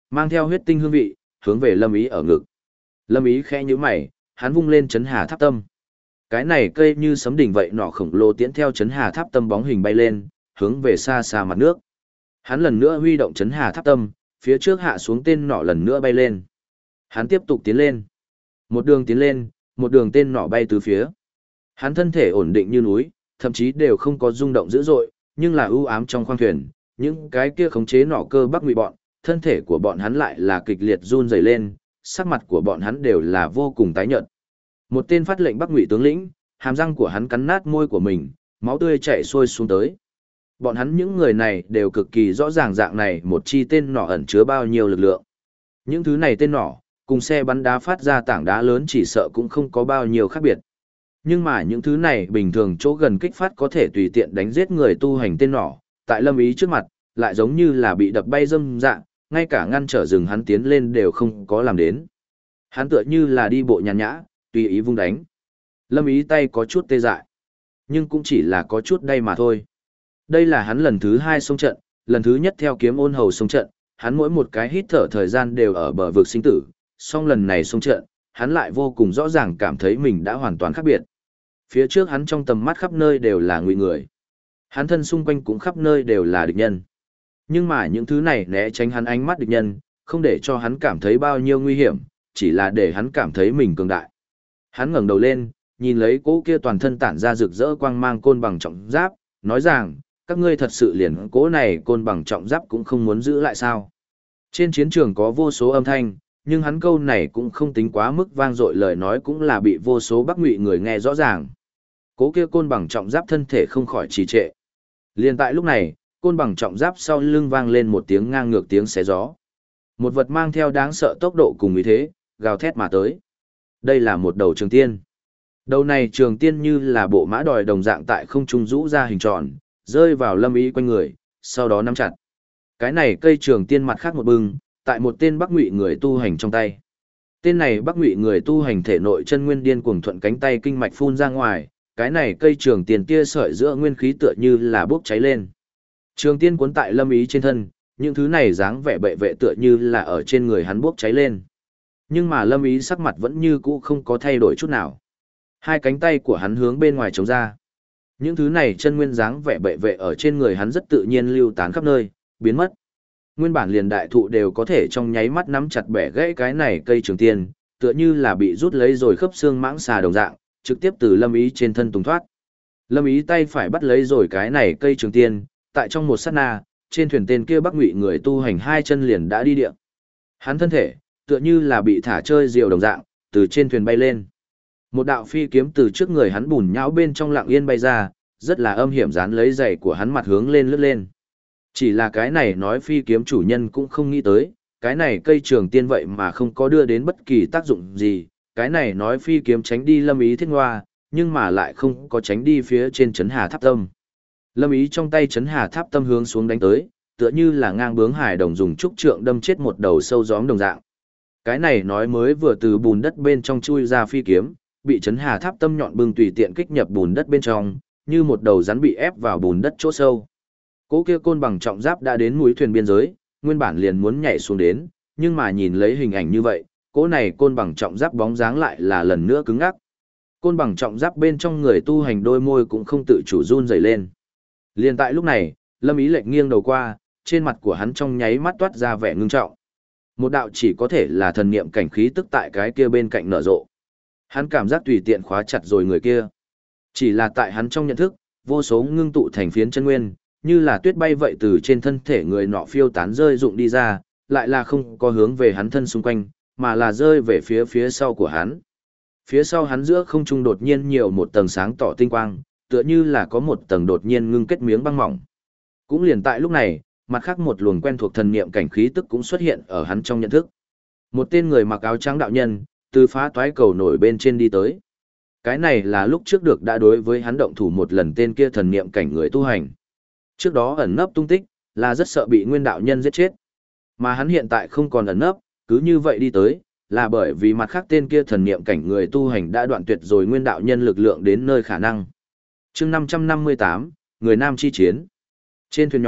mang theo huyết tinh hương vị, hướng về Lâm Ý ở ngực. Lâm Ý khẽ nhíu mày, hắn vung lên chấn hà tháp tâm. Cái này cây như sấm đỉnh vậy nọ khổng lồ tiễn theo chấn hà tháp tâm bóng hình bay lên, hướng về xa xa mặt nước. Hắn lần nữa huy động chấn hà tháp tâm, phía trước hạ xuống tên nọ lần nữa bay lên. Hắn tiếp tục tiến lên. Một đường tiến lên, một đường tên nọ bay từ phía. Hắn thân thể ổn định như núi, thậm chí đều không có rung động dữ dội, nhưng là ưu ám trong khoang thuyền, những cái kia khống chế nọ cơ bắc ngụy bọn, thân thể của bọn hắn lại là kịch liệt run rẩy lên, sắc mặt của bọn hắn đều là vô cùng tái nhợt. Một tên phát lệnh bắc ngụy tướng lĩnh, hàm răng của hắn cắn nát môi của mình, máu tươi chảy xuôi xuống tới. Bọn hắn những người này đều cực kỳ rõ ràng dạng này một chi tên nỏ ẩn chứa bao nhiêu lực lượng. Những thứ này tên nỏ, cùng xe bắn đá phát ra tảng đá lớn chỉ sợ cũng không có bao nhiêu khác biệt. Nhưng mà những thứ này bình thường chỗ gần kích phát có thể tùy tiện đánh giết người tu hành tên nỏ, tại Lâm Ý trước mặt, lại giống như là bị đập bay dâm dạng, ngay cả ngăn trở rừng hắn tiến lên đều không có làm đến. Hắn tựa như là đi bộ nhàn nhã, tùy ý vung đánh. Lâm Ý tay có chút tê dại, nhưng cũng chỉ là có chút đây mà thôi. Đây là hắn lần thứ 2 xông trận, lần thứ nhất theo kiếm ôn hầu xông trận, hắn mỗi một cái hít thở thời gian đều ở bờ vực sinh tử, song lần này xông trận, hắn lại vô cùng rõ ràng cảm thấy mình đã hoàn toàn khác biệt. Phía trước hắn trong tầm mắt khắp nơi đều là ngụy người. Hắn thân xung quanh cũng khắp nơi đều là địch nhân. Nhưng mà những thứ này né tránh hắn ánh mắt địch nhân, không để cho hắn cảm thấy bao nhiêu nguy hiểm, chỉ là để hắn cảm thấy mình cường đại. Hắn ngẩng đầu lên, nhìn lấy cỗ kia toàn thân tản ra rực rỡ quang mang côn bằng trọng giáp, nói rằng, các ngươi thật sự liền cỗ này côn bằng trọng giáp cũng không muốn giữ lại sao. Trên chiến trường có vô số âm thanh, nhưng hắn câu này cũng không tính quá mức vang dội, lời nói cũng là bị vô số Bắc Ngụy người nghe rõ ràng. Cố kia côn bằng trọng giáp thân thể không khỏi trì trệ. Liền tại lúc này, côn bằng trọng giáp sau lưng vang lên một tiếng ngang ngược tiếng xé gió. Một vật mang theo đáng sợ tốc độ cùng ý thế, gào thét mà tới. Đây là một đầu trường tiên. Đầu này trường tiên như là bộ mã đòi đồng dạng tại không trung rũ ra hình tròn, rơi vào Lâm Ý quanh người, sau đó nắm chặt. Cái này cây trường tiên mặt khác một bưng, tại một tên Bắc Ngụy người tu hành trong tay. Tên này Bắc Ngụy người tu hành thể nội chân nguyên điên cuồng thuận cánh tay kinh mạch phun ra ngoài, cái này cây trường tiên tia sợi giữa nguyên khí tựa như là bốc cháy lên. Trường tiên cuốn tại Lâm Ý trên thân, những thứ này dáng vẻ bệ vệ tựa như là ở trên người hắn bốc cháy lên. Nhưng mà Lâm Ý sắc mặt vẫn như cũ không có thay đổi chút nào. Hai cánh tay của hắn hướng bên ngoài chống ra. Những thứ này chân nguyên dáng vẻ bệ vệ ở trên người hắn rất tự nhiên lưu tán khắp nơi, biến mất. Nguyên bản liền đại thụ đều có thể trong nháy mắt nắm chặt bẻ gãy cái này cây trường tiên, tựa như là bị rút lấy rồi khớp xương mãng xà đồng dạng, trực tiếp từ Lâm Ý trên thân tung thoát. Lâm Ý tay phải bắt lấy rồi cái này cây trường tiên, tại trong một sát na, trên thuyền tên kia Bắc Ngụy người tu hành hai chân liền đã đi địa. Hắn thân thể, tựa như là bị thả chơi diều đồng dạng, từ trên thuyền bay lên. Một đạo phi kiếm từ trước người hắn bùn nhão bên trong lặng yên bay ra, rất là âm hiểm dán lấy giày của hắn mặt hướng lên lướt lên. Chỉ là cái này nói phi kiếm chủ nhân cũng không nghĩ tới, cái này cây trường tiên vậy mà không có đưa đến bất kỳ tác dụng gì, cái này nói phi kiếm tránh đi Lâm Ý thiết ngoa, nhưng mà lại không có tránh đi phía trên chấn hà tháp tâm. Lâm Ý trong tay chấn hà tháp tâm hướng xuống đánh tới, tựa như là ngang bướng hải đồng dùng trúc trượng đâm chết một đầu sâu gióm đồng dạng. Cái này nói mới vừa từ bùn đất bên trong chui ra phi kiếm, bị chấn hà tháp tâm nhọn bưng tùy tiện kích nhập bùn đất bên trong, như một đầu rắn bị ép vào bùn đất chỗ sâu. Cỗ kia côn bằng trọng giáp đã đến mũi thuyền biên giới, nguyên bản liền muốn nhảy xuống đến, nhưng mà nhìn lấy hình ảnh như vậy, cỗ này côn bằng trọng giáp bóng dáng lại là lần nữa cứng ngắc. Côn bằng trọng giáp bên trong người tu hành đôi môi cũng không tự chủ run rẩy lên. Liền tại lúc này, Lâm Ý lệch nghiêng đầu qua, trên mặt của hắn trong nháy mắt toát ra vẻ ngưng trọng. Một đạo chỉ có thể là thần niệm cảnh khí tức tại cái kia bên cạnh nở rộ. Hắn cảm giác tùy tiện khóa chặt rồi người kia. Chỉ là tại hắn trong nhận thức, vô số ngưng tụ thành phiến chân nguyên, như là tuyết bay vậy từ trên thân thể người nọ phiêu tán rơi rụng đi ra, lại là không có hướng về hắn thân xung quanh, mà là rơi về phía sau của hắn. Phía sau hắn giữa không trung đột nhiên nhiều một tầng sáng tỏ tinh quang, tựa như là có một tầng đột nhiên ngưng kết miếng băng mỏng. Cũng liền tại lúc này, mặt khác một luồng quen thuộc thần niệm cảnh khí tức cũng xuất hiện ở hắn trong nhận thức. Một tên người mặc áo trắng đạo nhân, từ phá toái cầu nổi bên trên đi tới. Cái này là lúc trước được đã đối với hắn động thủ một lần tên kia thần niệm cảnh người tu hành. Trước đó ẩn nấp tung tích, là rất sợ bị nguyên đạo nhân giết chết. Mà hắn hiện tại không còn ẩn nấp, cứ như vậy đi tới, là bởi vì mặt khác tên kia thần niệm cảnh người tu hành đã đoạn tuyệt rồi nguyên đạo nhân lực lượng đến nơi khả năng. Chương 558, người nam chi chiến. Trên thuyền nhỏ,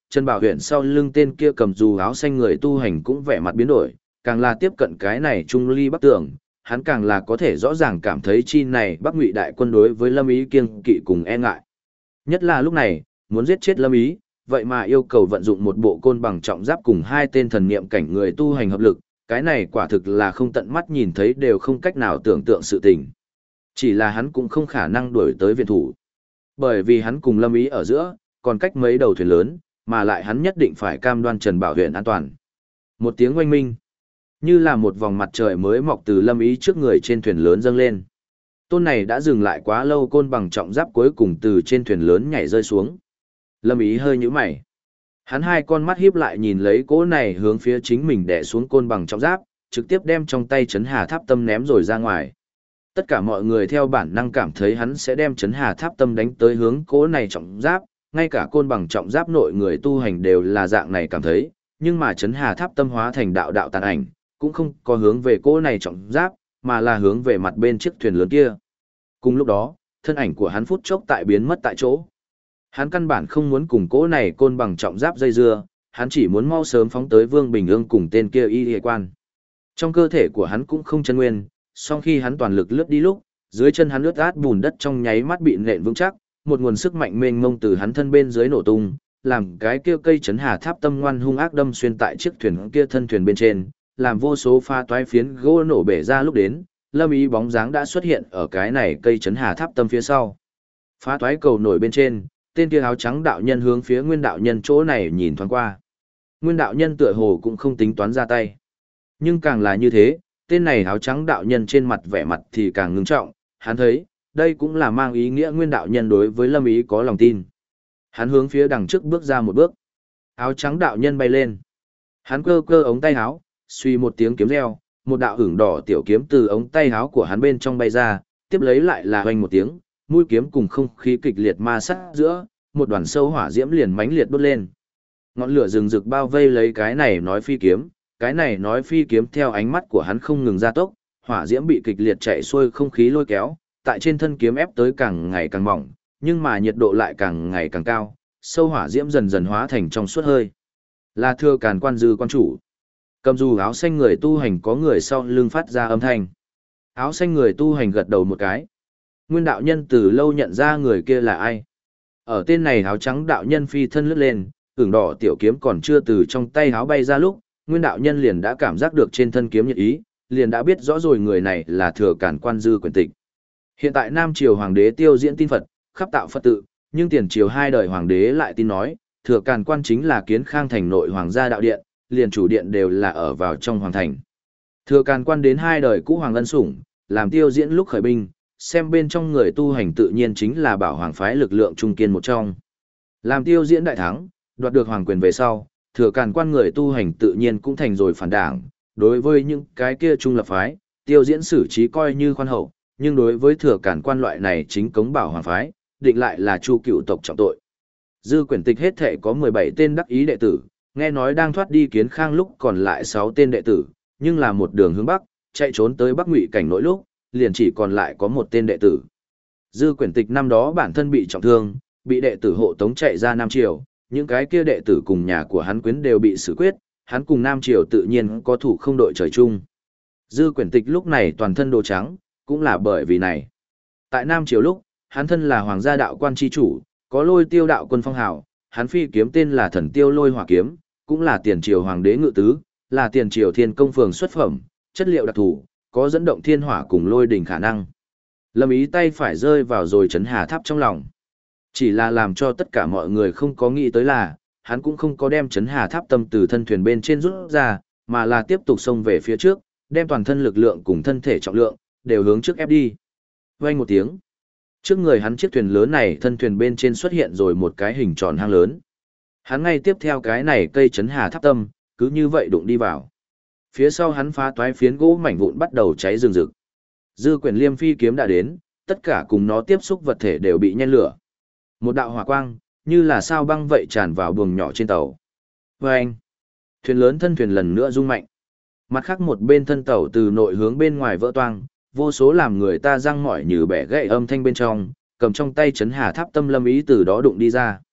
Trần Bảo Huyền sau lưng tên kia cầm dù áo xanh người tu hành cũng vẻ mặt biến đổi, càng là tiếp cận cái này trung ly bắc tường, hắn càng là có thể rõ ràng cảm thấy chi này Bắc Ngụy đại quân đối với Lâm Ý kiêng kỵ cùng e ngại. Nhất là lúc này, muốn giết chết Lâm Ý, vậy mà yêu cầu vận dụng một bộ côn bằng trọng giáp cùng hai tên thần niệm cảnh người tu hành hợp lực, cái này quả thực là không tận mắt nhìn thấy đều không cách nào tưởng tượng sự tình. Chỉ là hắn cũng không khả năng đuổi tới viện thủ. Bởi vì hắn cùng Lâm Ý ở giữa, còn cách mấy đầu thuyền lớn, mà lại hắn nhất định phải cam đoan Trần Bảo Huyền an toàn. Một tiếng oanh minh, như là một vòng mặt trời mới mọc từ Lâm Ý trước người trên thuyền lớn dâng lên. Tôn này đã dừng lại quá lâu côn bằng trọng giáp cuối cùng từ trên thuyền lớn nhảy rơi xuống. Lâm Ý hơi nhíu mày. Hắn hai con mắt híp lại nhìn lấy cỗ này hướng phía chính mình đè xuống côn bằng trọng giáp, trực tiếp đem trong tay Trấn Hà Tháp Tâm ném rồi ra ngoài. Tất cả mọi người theo bản năng cảm thấy hắn sẽ đem Trấn Hà Tháp Tâm đánh tới hướng cỗ này trọng giáp, ngay cả côn bằng trọng giáp nội người tu hành đều là dạng này cảm thấy, nhưng mà Trấn Hà Tháp Tâm hóa thành đạo đạo tàn ảnh, cũng không có hướng về cỗ này trọng giáp, mà là hướng về mặt bên chiếc thuyền lớn kia. Cùng lúc đó, thân ảnh của hắn phút chốc tại biến mất tại chỗ. Hắn căn bản không muốn cùng cỗ này côn bằng trọng giáp dây dưa, hắn chỉ muốn mau sớm phóng tới Vương Bình Ương cùng tên kia y y quan. Trong cơ thể của hắn cũng không chân nguyên, song khi hắn toàn lực lướt đi lúc, dưới chân hắn ướt át bùn đất trong nháy mắt bị nện vững chắc, một nguồn sức mạnh mênh mông từ hắn thân bên dưới nổ tung, làm cái kia cây Trấn Hà Tháp Tâm ngoan hung ác đâm xuyên tại chiếc thuyền kia thân thuyền bên trên, làm vô số pha toái phiến gỗ nổ bể ra. Lúc đến, Lâm Ý bóng dáng đã xuất hiện ở cái này cây Trấn Hà Tháp Tâm phía sau. Phá toái cầu nổi bên trên, tên kia áo trắng đạo nhân hướng phía Nguyên đạo nhân chỗ này nhìn thoáng qua. Nguyên đạo nhân tựa hồ cũng không tính toán ra tay. Nhưng càng là như thế, tên này áo trắng đạo nhân trên mặt vẻ mặt thì càng ngưng trọng, hắn thấy, đây cũng là mang ý nghĩa Nguyên đạo nhân đối với Lâm Ý có lòng tin. Hắn hướng phía đằng trước bước ra một bước. Áo trắng đạo nhân bay lên. Hắn cơ cơ ống tay áo, suy một tiếng kiếm reo, một đạo hưởng đỏ tiểu kiếm từ ống tay áo của hắn bên trong bay ra, tiếp lấy lại là hoành một tiếng, mũi kiếm cùng không khí kịch liệt ma sát giữa, một đoàn sâu hỏa diễm liền mãnh liệt đốt lên. Ngọn lửa rừng rực bao vây lấy cái này nói phi kiếm, cái này nói phi kiếm theo ánh mắt của hắn không ngừng gia tốc, hỏa diễm bị kịch liệt chạy xuôi không khí lôi kéo, tại trên thân kiếm ép tới càng ngày càng mỏng, nhưng mà nhiệt độ lại càng ngày càng cao, sâu hỏa diễm dần dần hóa thành trong suốt hơi. Là Thừa Càn Quan Dư quan chủ. Cầm dù áo xanh người tu hành có người sau lưng phát ra âm thanh. Áo xanh người tu hành gật đầu một cái. Nguyên đạo nhân từ lâu nhận ra người kia là ai. Ở tên này áo trắng đạo nhân phi thân lướt lên, ửng đỏ tiểu kiếm còn chưa từ trong tay áo bay ra lúc, Nguyên đạo nhân liền đã cảm giác được trên thân kiếm nhiệt ý, liền đã biết rõ rồi người này là Thừa Càn Quan Dư Quyển Tịch. Hiện tại Nam Triều Hoàng đế tiêu diễn tin Phật, khắp tạo Phật tự, nhưng tiền triều hai đời Hoàng đế lại tin nói, Thừa Càn Quan chính là Kiến Khang thành nội Hoàng gia đạo điện, liền chủ điện đều là ở vào trong Hoàng thành. Thừa Càn Quan đến hai đời cũ Hoàng ân sủng, làm tiêu diễn lúc khởi binh, xem bên trong người tu hành tự nhiên chính là bảo hoàng phái lực lượng trung kiên một trong. Làm tiêu diễn đại thắng, đoạt được hoàng quyền về sau, Thừa Càn Quan người tu hành tự nhiên cũng thành rồi phản đảng, đối với những cái kia trung lập phái, tiêu diễn xử trí coi như khoan hậu, nhưng đối với Thừa Càn Quan loại này chính cống bảo hoàng phái, định lại là chu cựu tộc trọng tội. Dư Quyển Tịch hết thể có 17 tên đắc ý đệ tử, nghe nói đang thoát đi Kiến Khang lúc còn lại 6 tên đệ tử, nhưng là một đường hướng bắc, chạy trốn tới Bắc Ngụy cảnh nội lúc, liền chỉ còn lại có một tên đệ tử. Dư Quyển Tịch năm đó bản thân bị trọng thương, bị đệ tử hộ tống chạy ra Nam Triều, những cái kia đệ tử cùng nhà của hắn quyến đều bị xử quyết, hắn cùng Nam Triều tự nhiên có thủ không đội trời chung. Dư Quyển Tịch lúc này toàn thân đồ trắng, cũng là bởi vì này. Tại Nam Triều lúc, hắn thân là hoàng gia đạo quan chi chủ, có Lôi Tiêu đạo quân phong hào, hắn phi kiếm tên là Thần Tiêu Lôi Hỏa kiếm, cũng là tiền triều hoàng đế ngự tứ, là tiền triều thiên công phường xuất phẩm, chất liệu đặc thù, có dẫn động thiên hỏa cùng lôi đỉnh khả năng. Lâm Ý tay phải rơi vào rồi Trấn Hà Tháp trong lòng. Chỉ là làm cho tất cả mọi người không có nghĩ tới là, hắn cũng không có đem Trấn Hà Tháp Tâm từ thân thuyền bên trên rút ra, mà là tiếp tục xông về phía trước, đem toàn thân lực lượng cùng thân thể trọng lượng, đều hướng trước ép đi. Vang một tiếng. Trước người hắn chiếc thuyền lớn này thân thuyền bên trên xuất hiện rồi một cái hình tròn hang lớn. Hắn ngay tiếp theo cái này cây Trấn Hà Tháp Tâm, cứ như vậy đụng đi vào. Phía sau hắn phá toái phiến gỗ mảnh vụn bắt đầu cháy rừng rực. Dư Quyển Liêm phi kiếm đã đến, tất cả cùng nó tiếp xúc vật thể đều bị nhen lửa. Một đạo hỏa quang, như là sao băng vậy tràn vào buồng nhỏ trên tàu. Vâng! Thuyền lớn thân thuyền lần nữa rung mạnh. Mặt khác một bên thân tàu từ nội hướng bên ngoài vỡ toang, vô số làm người ta răng mỏi như bẻ gãy âm thanh bên trong, cầm trong tay Trấn Hà Tháp Tâm Lâm Ý từ đó đụng đi ra.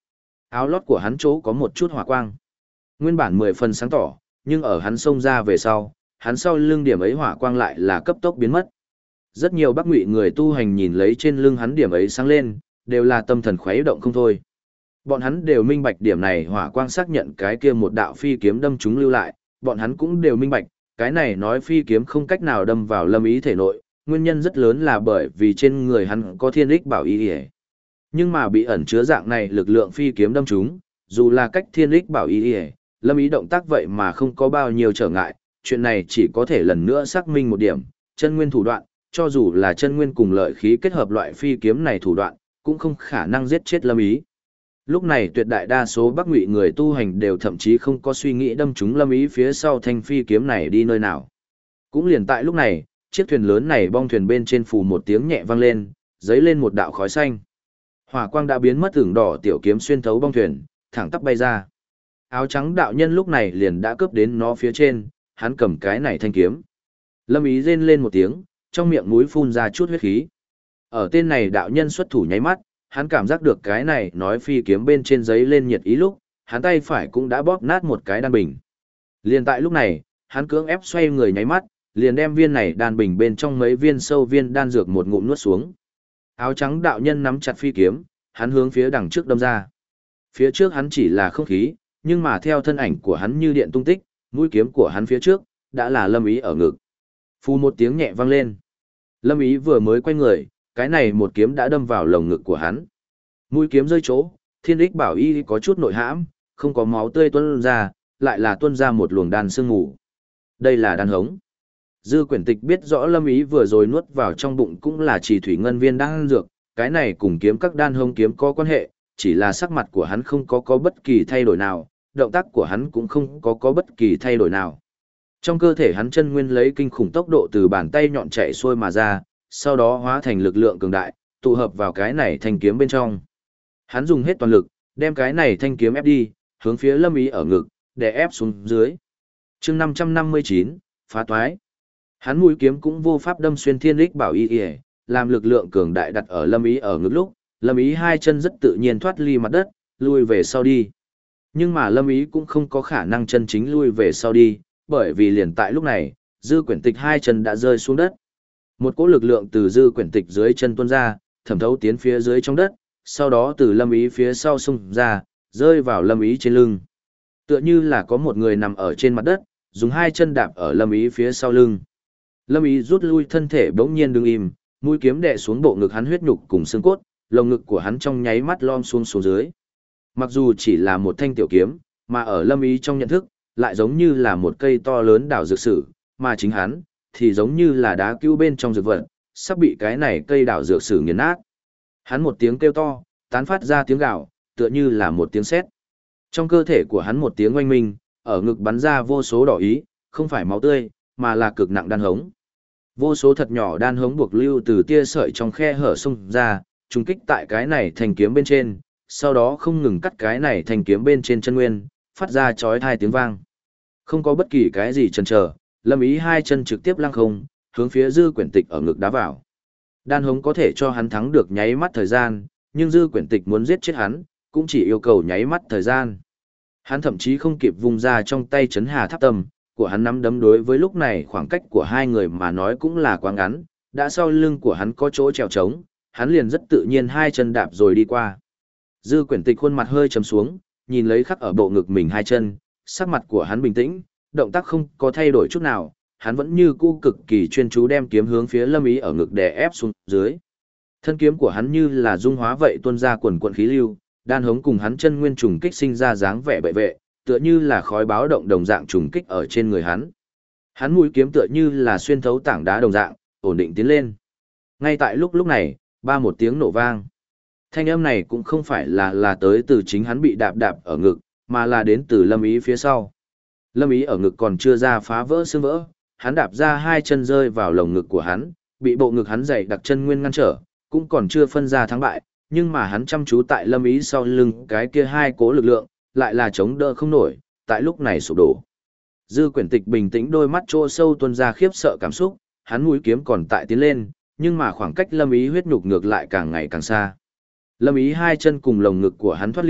Áo lót của hắn chỗ có một chút hỏa quang. Nguyên bản 10 phần sáng tỏ, nhưng ở hắn xông ra về sau, hắn sau lưng điểm ấy hỏa quang lại là cấp tốc biến mất. Rất nhiều Bắc Ngụy người tu hành nhìn lấy trên lưng hắn điểm ấy sáng lên, đều là tâm thần khuấy động không thôi. Bọn hắn đều minh bạch điểm này hỏa quang xác nhận cái kia một đạo phi kiếm đâm chúng lưu lại, bọn hắn cũng đều minh bạch, cái này nói phi kiếm không cách nào đâm vào Lâm Ý thể nội, nguyên nhân rất lớn là bởi vì trên người hắn có thiên lích bảo y. Nhưng mà bị ẩn chứa dạng này lực lượng phi kiếm đâm chúng, dù là cách thiên lích bảo y, Lâm Ý động tác vậy mà không có bao nhiêu trở ngại, chuyện này chỉ có thể lần nữa xác minh một điểm, chân nguyên thủ đoạn, cho dù là chân nguyên cùng lợi khí kết hợp loại phi kiếm này thủ đoạn, cũng không khả năng giết chết Lâm Ý. Lúc này tuyệt đại đa số Bắc Ngụy người tu hành đều thậm chí không có suy nghĩ đâm trúng Lâm Ý phía sau thanh phi kiếm này đi nơi nào. Cũng liền tại lúc này, chiếc thuyền lớn này bong thuyền bên trên phù một tiếng nhẹ vang lên, dấy lên một đạo khói xanh. Hỏa quang đã biến mất, ửng đỏ tiểu kiếm xuyên thấu bong thuyền, thẳng tắp bay ra. Áo trắng đạo nhân lúc này liền đã cướp đến nó phía trên, hắn cầm cái này thanh kiếm. Lâm Ý rên lên một tiếng, trong miệng mũi phun ra chút huyết khí. Ở tên này đạo nhân xuất thủ nháy mắt, hắn cảm giác được cái này nói phi kiếm bên trên giấy lên nhiệt ý lúc, hắn tay phải cũng đã bóp nát một cái đan bình. Liền tại lúc này, hắn cưỡng ép xoay người nháy mắt, liền đem viên này đan bình bên trong mấy viên sâu viên đan dược một ngụm nuốt xuống. Áo trắng đạo nhân nắm chặt phi kiếm, hắn hướng phía đằng trước đâm ra. Phía trước hắn chỉ là không khí, nhưng mà theo thân ảnh của hắn như điện tung tích, mũi kiếm của hắn phía trước đã là Lâm Ý ở ngực. Phù một tiếng nhẹ vang lên. Lâm Ý vừa mới quay người, cái này một kiếm đã đâm vào lồng ngực của hắn. Mũi kiếm rơi chỗ, Thiên Ích Bảo Y có chút nội hãm, không có máu tươi tuôn ra, lại là tuôn ra một luồng đan sương mù. Đây là đan hống. Dư Quyển Tịch biết rõ Lâm Ý vừa rồi nuốt vào trong bụng cũng là chỉ thủy ngân viên đan dược, cái này cùng kiếm các đan hống kiếm có quan hệ, chỉ là sắc mặt của hắn không có bất kỳ thay đổi nào, động tác của hắn cũng không có bất kỳ thay đổi nào. Trong cơ thể hắn chân nguyên lấy kinh khủng tốc độ từ bàn tay nhọn chạy xuôi mà ra, sau đó hóa thành lực lượng cường đại, tụ hợp vào cái này thanh kiếm bên trong. Hắn dùng hết toàn lực, đem cái này thanh kiếm ép đi, hướng phía Lâm Ý ở ngực, để ép xuống dưới. Chương 559, phá toái. Hắn mũi kiếm cũng vô pháp đâm xuyên Thiên Ích Bảo Y, làm lực lượng cường đại đặt ở Lâm Ý ở ngực lúc, Lâm Ý hai chân rất tự nhiên thoát ly mặt đất, lui về sau đi. Nhưng mà Lâm Ý cũng không có khả năng chân chính lui về sau đi, bởi vì liền tại lúc này, Dư Quyển Tịch hai chân đã rơi xuống đất. Một cỗ lực lượng từ Dư Quyển Tịch dưới chân tuôn ra, thẩm thấu tiến phía dưới trong đất, sau đó từ Lâm Ý phía sau xung ra, rơi vào Lâm Ý trên lưng. Tựa như là có một người nằm ở trên mặt đất, dùng hai chân đạp ở Lâm Ý phía sau lưng. Lâm Ý rút lui thân thể bỗng nhiên đứng im, mũi kiếm đè xuống bộ ngực hắn huyết nhục cùng xương cốt, lồng ngực của hắn trong nháy mắt lom xuống dưới. Mặc dù chỉ là một thanh tiểu kiếm, mà ở Lâm Ý trong nhận thức, lại giống như là một cây to lớn đảo dược sử, mà chính hắn thì giống như là đá cứu bên trong dược vật, sắp bị cái này cây đảo dược sử nghiền nát. Hắn một tiếng kêu to, tán phát ra tiếng gào, tựa như là một tiếng sét. Trong cơ thể của hắn một tiếng oanh minh, ở ngực bắn ra vô số đỏ ý, không phải máu tươi, mà là cực nặng đan hống. Vô số thật nhỏ đan hống buộc lưu từ tia sợi trong khe hở xung ra, trùng kích tại cái này thành kiếm bên trên, sau đó không ngừng cắt cái này thành kiếm bên trên chân nguyên, phát ra chói tai tiếng vang. Không có bất kỳ cái gì chần chờ, Lâm Ý hai chân trực tiếp lăng không, hướng phía Dư Quyển Tịch ở ngực đá vào. Đan hống có thể cho hắn thắng được nháy mắt thời gian, nhưng Dư Quyển Tịch muốn giết chết hắn, cũng chỉ yêu cầu nháy mắt thời gian. Hắn thậm chí không kịp vung ra trong tay chấn hà tháp tâm, của hắn nắm đấm đối với lúc này khoảng cách của hai người mà nói cũng là quá ngắn, đã sau lưng của hắn có chỗ trèo trống, hắn liền rất tự nhiên hai chân đạp rồi đi qua. Dư Quyển Tịch khuôn mặt hơi trầm xuống, nhìn lấy khắc ở bộ ngực mình hai chân, sắc mặt của hắn bình tĩnh, động tác không có thay đổi chút nào, hắn vẫn như cũ cực kỳ chuyên chú đem kiếm hướng phía Lâm Ý ở ngực đè ép xuống dưới. Thân kiếm của hắn như là dung hóa vậy tuôn ra quần quần khí lưu, đan hống cùng hắn chân nguyên trùng kích sinh ra dáng vẻ bệ vệ, tựa như là khói báo động đồng dạng trùng kích ở trên người hắn. Hắn mũi kiếm tựa như là xuyên thấu tảng đá đồng dạng, ổn định tiến lên. Ngay tại lúc này, ba một tiếng nổ vang. Thanh âm này cũng không phải là tới từ chính hắn bị đạp ở ngực, mà là đến từ Lâm Ý phía sau. Lâm Ý ở ngực còn chưa ra phá vỡ xương vỡ, hắn đạp ra hai chân rơi vào lồng ngực của hắn, bị bộ ngực hắn dày đặc chân nguyên ngăn trở, cũng còn chưa phân ra thắng bại, nhưng mà hắn chăm chú tại Lâm Ý sau lưng cái kia hai cố lực lượng, lại là chống đỡ không nổi, tại lúc này sụp đổ. Dư Quyển Tịch bình tĩnh đôi mắt chỗ sâu tuôn ra khiếp sợ cảm xúc, hắn mũi kiếm còn tại tiến lên, nhưng mà khoảng cách Lâm Ý huyết nhục ngược lại càng ngày càng xa. Lâm Ý hai chân cùng lồng ngực của hắn thoát ly,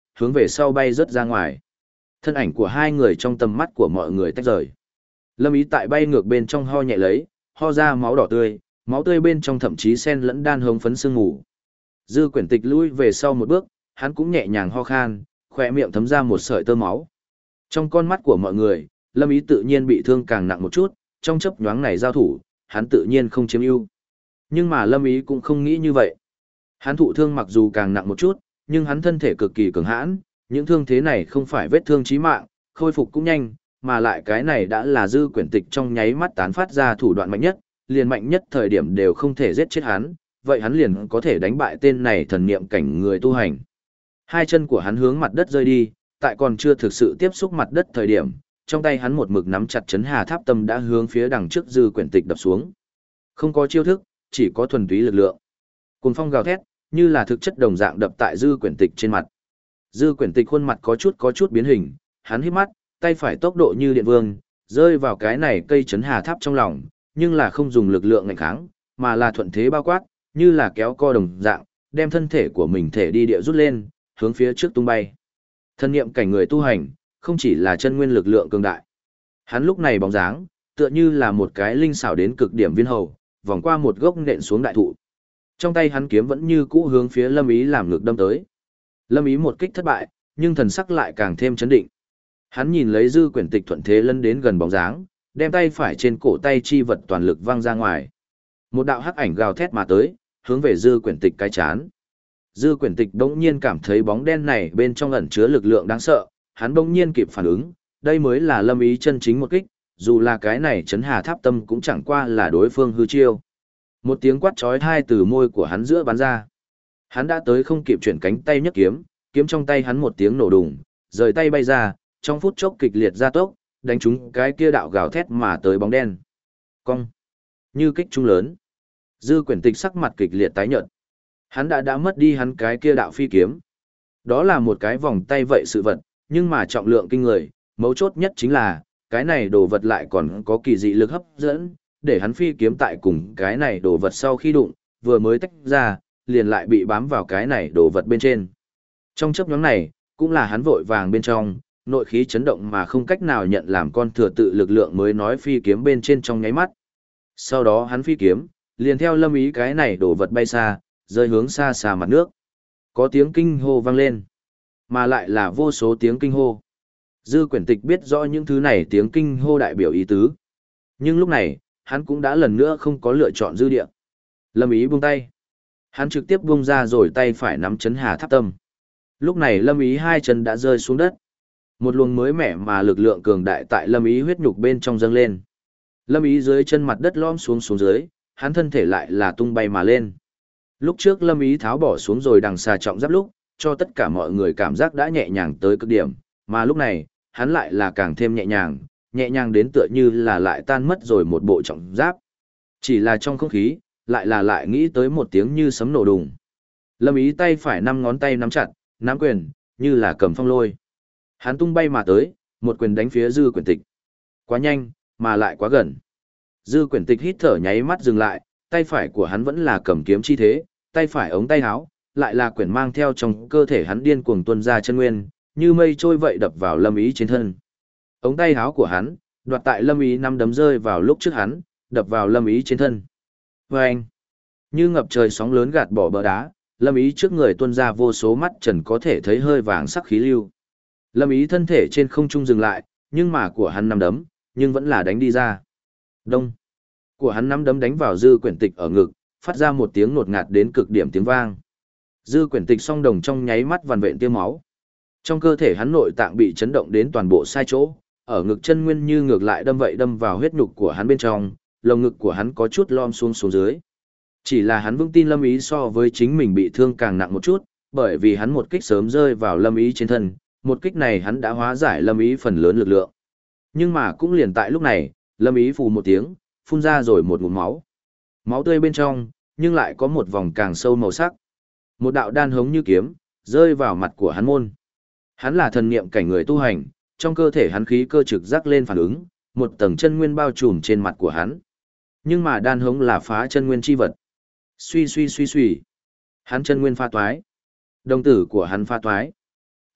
hướng về sau bay rớt ra ngoài. Thân ảnh của hai người trong tầm mắt của mọi người tách rời. Lâm Ý tại bay ngược bên trong ho nhẹ lấy, ho ra máu tươi bên trong thậm chí xen lẫn đan hồng phấn sương ngủ. Dư Quyển Tịch lui về sau một bước, hắn cũng nhẹ nhàng ho khan, khỏe miệng thấm ra một sợi tơ máu. Trong con mắt của mọi người, Lâm Ý tự nhiên bị thương càng nặng một chút, trong chớp nhoáng này giao thủ, hắn tự nhiên không chiếm ưu. Nhưng mà Lâm Ý cũng không nghĩ như vậy. Hắn thụ thương mặc dù càng nặng một chút, nhưng hắn thân thể cực kỳ cường hãn, những thương thế này không phải vết thương chí mạng, khôi phục cũng nhanh, mà lại cái này đã là Dư Quyển Tịch trong nháy mắt tán phát ra thủ đoạn mạnh nhất, liền mạnh nhất thời điểm đều không thể giết chết hắn, vậy hắn liền có thể đánh bại tên này thần niệm cảnh người tu hành. Hai chân của hắn hướng mặt đất rơi đi, tại còn chưa thực sự tiếp xúc mặt đất thời điểm, trong tay hắn một mực nắm chặt chấn hà tháp tâm đã hướng phía đằng trước Dư Quyển Tịch đập xuống. Không có chiêu thức, chỉ có thuần túy lực lượng. Cuồng phong gào thét, như là thực chất đồng dạng đập tại Dư Quyển Tịch trên mặt. Dư Quyển Tịch khuôn mặt có chút biến hình, hắn hít mắt, tay phải tốc độ như điện vương, rơi vào cái này cây chấn hà tháp trong lòng, nhưng là không dùng lực lượng ngạnh kháng, mà là thuận thế bao quát, như là kéo co đồng dạng, đem thân thể của mình thể đi địa rút lên, hướng phía trước tung bay. Thân niệm cảnh người tu hành, không chỉ là chân nguyên lực lượng cường đại. Hắn lúc này bóng dáng, tựa như là một cái linh xảo đến cực điểm viên hầu, vòng qua một gốc nện xuống đại thụ. Trong tay hắn kiếm vẫn như cũ hướng phía Lâm Ý làm ngược đâm tới. Lâm Ý một kích thất bại, nhưng thần sắc lại càng thêm chấn định. Hắn nhìn lấy Dư Quyển Tịch thuận thế lấn đến gần bóng dáng, đem tay phải trên cổ tay chi vật toàn lực văng ra ngoài. Một đạo hắc ảnh gào thét mà tới, hướng về Dư Quyển Tịch cái chán. Dư Quyển Tịch bỗng nhiên cảm thấy bóng đen này bên trong ẩn chứa lực lượng đáng sợ, hắn bỗng nhiên kịp phản ứng, đây mới là Lâm Ý chân chính một kích, dù là cái này chấn hà tháp tâm cũng chẳng qua là đối phương hư chiêu. Một tiếng quát chói tai từ môi của hắn giữa bắn ra. Hắn đã tới không kịp chuyển cánh tay nhấc kiếm, kiếm trong tay hắn một tiếng nổ đùng, rời tay bay ra, trong phút chốc kịch liệt gia tốc, đánh trúng cái kia đạo gào thét mà tới bóng đen. Cong. Như kích trung lớn. Dư Quyển Tịch sắc mặt kịch liệt tái nhợt. Hắn đã mất đi hắn cái kia đạo phi kiếm. Đó là một cái vòng tay vậy sự vật, nhưng mà trọng lượng kinh người, mấu chốt nhất chính là, cái này đồ vật lại còn có kỳ dị lực hấp dẫn, để hắn phi kiếm tại cùng cái này đồ vật sau khi đụng, vừa mới tách ra, liền lại bị bám vào cái này đồ vật bên trên. Trong chớp nhoáng này, cũng là hắn vội vàng bên trong, nội khí chấn động mà không cách nào nhận làm con thừa tự lực lượng mới nói phi kiếm bên trên trong nháy mắt. Sau đó hắn phi kiếm, liền theo Lâm Ý cái này đồ vật bay xa, rơi hướng xa xa mặt nước. Có tiếng kinh hô vang lên, mà lại là vô số tiếng kinh hô. Dư Quyển Tịch biết rõ những thứ này tiếng kinh hô đại biểu ý tứ. Nhưng lúc này, hắn cũng đã lần nữa không có lựa chọn dư địa. Lâm Ý buông tay. Hắn trực tiếp buông ra rồi tay phải nắm chấn hà tháp tâm. Lúc này Lâm Ý hai chân đã rơi xuống đất. Một luồng mới mẻ mà lực lượng cường đại tại Lâm Ý huyết nhục bên trong dâng lên. Lâm Ý dưới chân mặt đất lom xuống dưới, hắn thân thể lại là tung bay mà lên. Lúc trước Lâm Ý tháo bỏ xuống rồi đằng xà trọng giáp lúc, cho tất cả mọi người cảm giác đã nhẹ nhàng tới cực điểm, mà lúc này, hắn lại là càng thêm nhẹ nhàng đến tựa như là lại tan mất rồi một bộ trọng giáp. Chỉ là trong không khí, lại nghĩ tới một tiếng như sấm nổ đùng. Lâm Ý tay phải năm ngón tay nắm chặt, nắm quyền, như là cầm phong lôi. Hắn tung bay mà tới, một quyền đánh phía Dư Quyển Tịch. Quá nhanh, mà lại quá gần. Dư Quyển Tịch hít thở nháy mắt dừng lại, tay phải của hắn vẫn là cầm kiếm chi thế, tay phải ống tay áo, lại là quyển mang theo trong cơ thể hắn điên cuồng tuôn ra chân nguyên, như mây trôi vậy đập vào Lâm Ý trên thân. Ống tay áo của hắn, đoạt tại Lâm Ý năm đấm rơi vào lúc trước hắn, đập vào Lâm Ý trên thân. Vâng! Như ngập trời sóng lớn gạt bỏ bờ đá, Lâm Ý trước người tuôn ra vô số mắt trần có thể thấy hơi vàng sắc khí lưu. Lâm Ý thân thể trên không trung dừng lại, nhưng mà của hắn năm đấm, nhưng vẫn là đánh đi ra. Đông! Của hắn năm đấm đánh vào Dư Quyển Tịch ở ngực, phát ra một tiếng ngột ngạt đến cực điểm tiếng vang. Dư Quyển Tịch song đồng trong nháy mắt vằn vện tiêu máu. Trong cơ thể hắn nội tạng bị chấn động đến toàn bộ sai chỗ, ở ngực chân nguyên như ngược lại đâm vậy đâm vào huyết nhục của hắn bên trong, lồng ngực của hắn có chút lom xuống dưới. Chỉ là hắn vững tin Lâm Ý so với chính mình bị thương càng nặng một chút, bởi vì hắn một kích sớm rơi vào Lâm Ý trên thân, một kích này hắn đã hóa giải Lâm Ý phần lớn lực lượng. Nhưng mà cũng liền tại lúc này, Lâm Ý phù một tiếng, phun ra rồi một ngụm máu. Máu tươi bên trong, nhưng lại có một vòng càng sâu màu sắc. Một đạo đan hống như kiếm, rơi vào mặt của hắn môn. Hắn là thần niệm cảnh người tu hành, trong cơ thể hắn khí cơ trực giác lên phản ứng, một tầng chân nguyên bao trùm trên mặt của hắn. Nhưng mà đan hống là phá chân nguyên chi vật. Suy. Hắn chân nguyên pha toái. Đồng tử của hắn pha toái.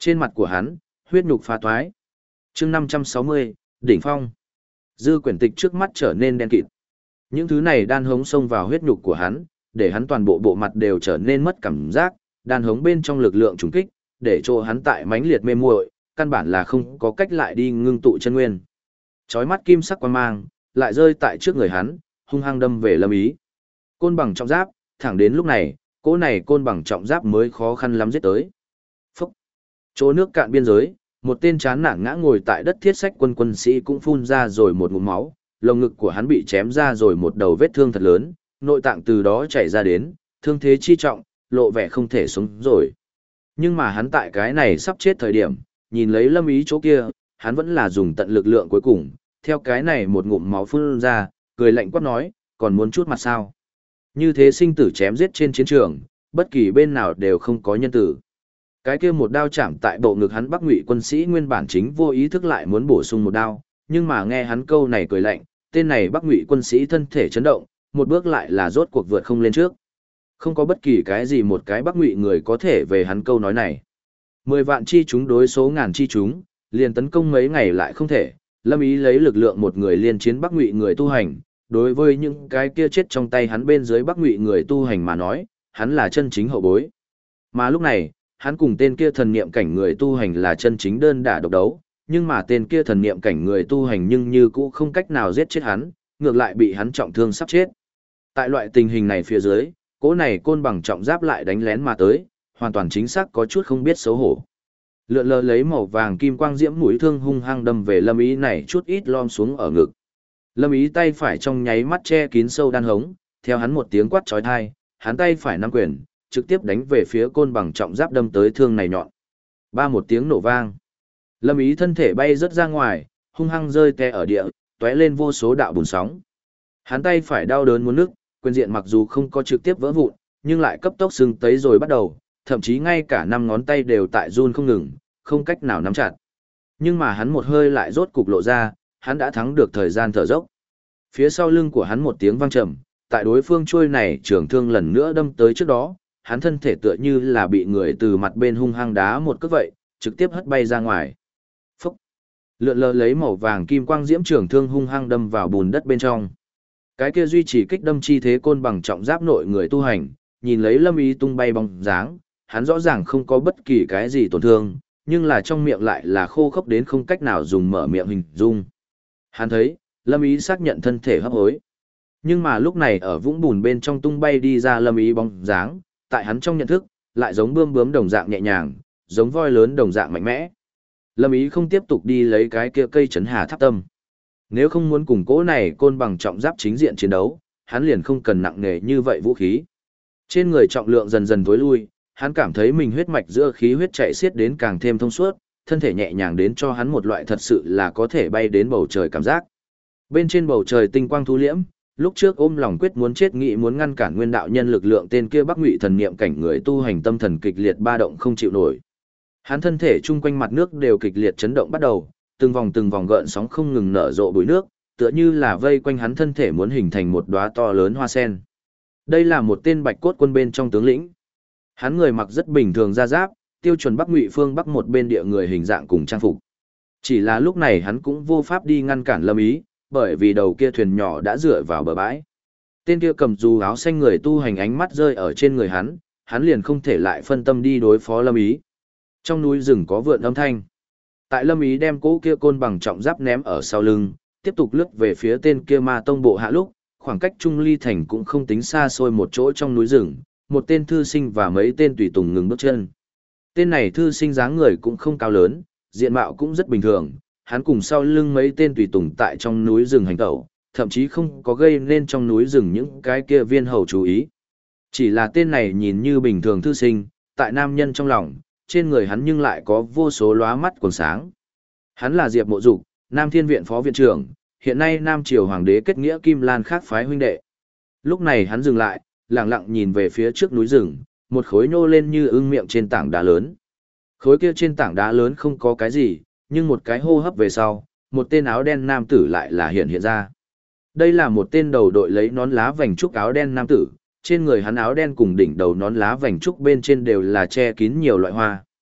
Trên mặt của hắn, huyết nhục phá toái. Chương 560, đỉnh phong. Dư quyển tịch trước mắt trở nên đen kịt. Những thứ này đan hống xông vào huyết nhục của hắn, để hắn toàn bộ bộ mặt đều trở nên mất cảm giác, đan hống bên trong lực lượng trùng kích, để cho hắn tại mãnh liệt mê muội, căn bản là không có cách lại đi ngưng tụ chân nguyên. Chói mắt kim sắc quang mang, lại rơi tại trước người hắn, hung hăng đâm về Lâm Ý. Côn bằng trọng giáp, thẳng đến lúc này, cỗ này côn bằng trọng giáp mới khó khăn lắm giết tới. Phúc! Chỗ nước cạn biên giới, một tên chán nản ngã ngồi tại đất thiết sách quân sĩ cũng phun ra rồi một ngụm máu, lồng ngực của hắn bị chém ra rồi một đầu vết thương thật lớn, nội tạng từ đó chảy ra đến, thương thế chi trọng, lộ vẻ không thể sống rồi. Nhưng mà hắn tại cái này sắp chết thời điểm, nhìn lấy Lâm Ý chỗ kia, hắn vẫn là dùng tận lực lượng cuối cùng, theo cái này một ngụm máu phun ra, cười lạnh quát nói, còn muốn chút mặt sao? Như thế sinh tử chém giết trên chiến trường, bất kỳ bên nào đều không có nhân tử. Cái kia một đao chạm tại bộ ngực hắn Bắc Ngụy quân sĩ nguyên bản chính vô ý thức lại muốn bổ sung một đao, nhưng mà nghe hắn câu này cười lạnh, tên này Bắc Ngụy quân sĩ thân thể chấn động, một bước lại là rốt cuộc vượt không lên trước. Không có bất kỳ cái gì một cái Bắc Ngụy người có thể về hắn câu nói này. 10 vạn chi chúng đối số ngàn chi chúng, liền tấn công mấy ngày lại không thể, Lâm Ý lấy lực lượng một người liên chiến Bắc Ngụy người tu hành, đối với những cái kia chết trong tay hắn bên dưới Bắc Ngụy người tu hành mà nói, hắn là chân chính hậu bối. Mà lúc này, hắn cùng tên kia thần niệm cảnh người tu hành là chân chính đơn đả độc đấu, nhưng mà tên kia thần niệm cảnh người tu hành nhưng như cũ không cách nào giết chết hắn, ngược lại bị hắn trọng thương sắp chết. Tại loại tình hình này phía dưới, cỗ này côn bằng trọng giáp lại đánh lén mà tới, hoàn toàn chính xác có chút không biết xấu hổ. Lượn lờ lấy màu vàng kim quang diễm mũi thương hung hăng đâm về Lâm Ý này chút ít lom xuống ở ngực. Lâm Ý tay phải trong nháy mắt che kín sâu đan hống, theo hắn một tiếng quát chói tai, hắn tay phải nắm quyền, trực tiếp đánh về phía côn bằng trọng giáp đâm tới thương này nhọn. Ba một tiếng nổ vang. Lâm Ý thân thể bay rất ra ngoài, hung hăng rơi té ở địa, tóe lên vô số đạo bùn sóng. Hắn tay phải đau đớn muốn nức, quyền diện mặc dù không có trực tiếp vỡ vụn, nhưng lại cấp tốc sưng tấy rồi bắt đầu, thậm chí ngay cả 5 ngón tay đều tại run không ngừng, không cách nào nắm chặt. Nhưng mà hắn một hơi lại rốt cục lộ ra, hắn đã thắng được thời gian thở dốc. Phía sau lưng của hắn một tiếng vang trầm, tại đối phương trôi này trường thương lần nữa đâm tới trước đó, hắn thân thể tựa như là bị người từ mặt bên hung hăng đá một cước vậy, trực tiếp hất bay ra ngoài. Phúc! Lượn lờ lấy màu vàng kim quang diễm trường thương hung hăng đâm vào bùn đất bên trong. Cái kia duy trì kích đâm chi thế côn bằng trọng giáp nội người tu hành, nhìn lấy Lâm Ý tung bay bóng dáng, hắn rõ ràng không có bất kỳ cái gì tổn thương, nhưng là trong miệng lại là khô khốc đến không cách nào dùng mở miệng hình dung. Hắn thấy, Lâm Ý xác nhận thân thể hấp hối. Nhưng mà lúc này ở vũng bùn bên trong tung bay đi ra Lâm Ý bóng dáng, tại hắn trong nhận thức, lại giống bươm bướm đồng dạng nhẹ nhàng, giống voi lớn đồng dạng mạnh mẽ. Lâm Ý không tiếp tục đi lấy cái kia cây chấn hà tháp tâm. Nếu không muốn cùng cỗ này côn bằng trọng giáp chính diện chiến đấu, hắn liền không cần nặng nề như vậy vũ khí. Trên người trọng lượng dần dần tối lui, hắn cảm thấy mình huyết mạch giữa khí huyết chạy xiết đến càng thêm thông suốt, thân thể nhẹ nhàng đến cho hắn một loại thật sự là có thể bay đến bầu trời cảm giác. Bên trên bầu trời tinh quang thu liễm, lúc trước ôm lòng quyết muốn chết nghị muốn ngăn cản nguyên đạo nhân lực lượng tên kia Bắc Ngụy thần niệm cảnh người tu hành tâm thần kịch liệt ba động không chịu nổi. Hắn thân thể chung quanh mặt nước đều kịch liệt chấn động bắt đầu, từng vòng gợn sóng không ngừng nở rộ bụi nước, tựa như là vây quanh hắn thân thể muốn hình thành một đóa to lớn hoa sen. Đây là một tên bạch cốt quân bên trong tướng lĩnh. Hắn người mặc rất bình thường da giáp, tiêu chuẩn Bắc Ngụy phương Bắc một bên địa người hình dạng cùng trang phục. Chỉ là lúc này hắn cũng vô pháp đi ngăn cản Lâm Ý, bởi vì đầu kia thuyền nhỏ đã dựa vào bờ bãi. Tên kia cầm dù áo xanh người tu hành ánh mắt rơi ở trên người hắn liền không thể lại phân tâm đi đối phó Lâm Ý. Trong núi rừng có vượn âm thanh. Tại Lâm Ý đem cỗ kia côn bằng trọng giáp ném ở sau lưng, tiếp tục lướt về phía tên kia ma tông bộ hạ lúc, khoảng cách Trung Ly Thành cũng không tính xa xôi một chỗ trong núi rừng, một tên thư sinh và mấy tên tùy tùng ngừng bước chân. Tên này thư sinh dáng người cũng không cao lớn, diện mạo cũng rất bình thường, hắn cùng sau lưng mấy tên tùy tùng tại trong núi rừng hành tẩu, thậm chí không có gây nên trong núi rừng những cái kia viên hầu chú ý. Chỉ là tên này nhìn như bình thường thư sinh, tại nam nhân trong lòng, trên người hắn nhưng lại có vô số lóa mắt quần sáng. Hắn là Diệp Mộ Dục, Nam Thiên Viện phó viện trưởng, hiện nay Nam Triều Hoàng đế kết nghĩa Kim Lan khác phái huynh đệ. Lúc này hắn dừng lại, lặng lặng nhìn về phía trước núi rừng, một khối nhô lên như ưng miệng trên tảng đá lớn. Khối kia trên tảng đá lớn không có cái gì, nhưng một cái hô hấp về sau, một tên áo đen nam tử lại là hiện ra. Đây là một tên đầu đội lấy nón lá vành trúc áo đen nam tử, trên người hắn áo đen cùng đỉnh đầu nón lá vành trúc bên trên đều là che kín nhiều loại hoa.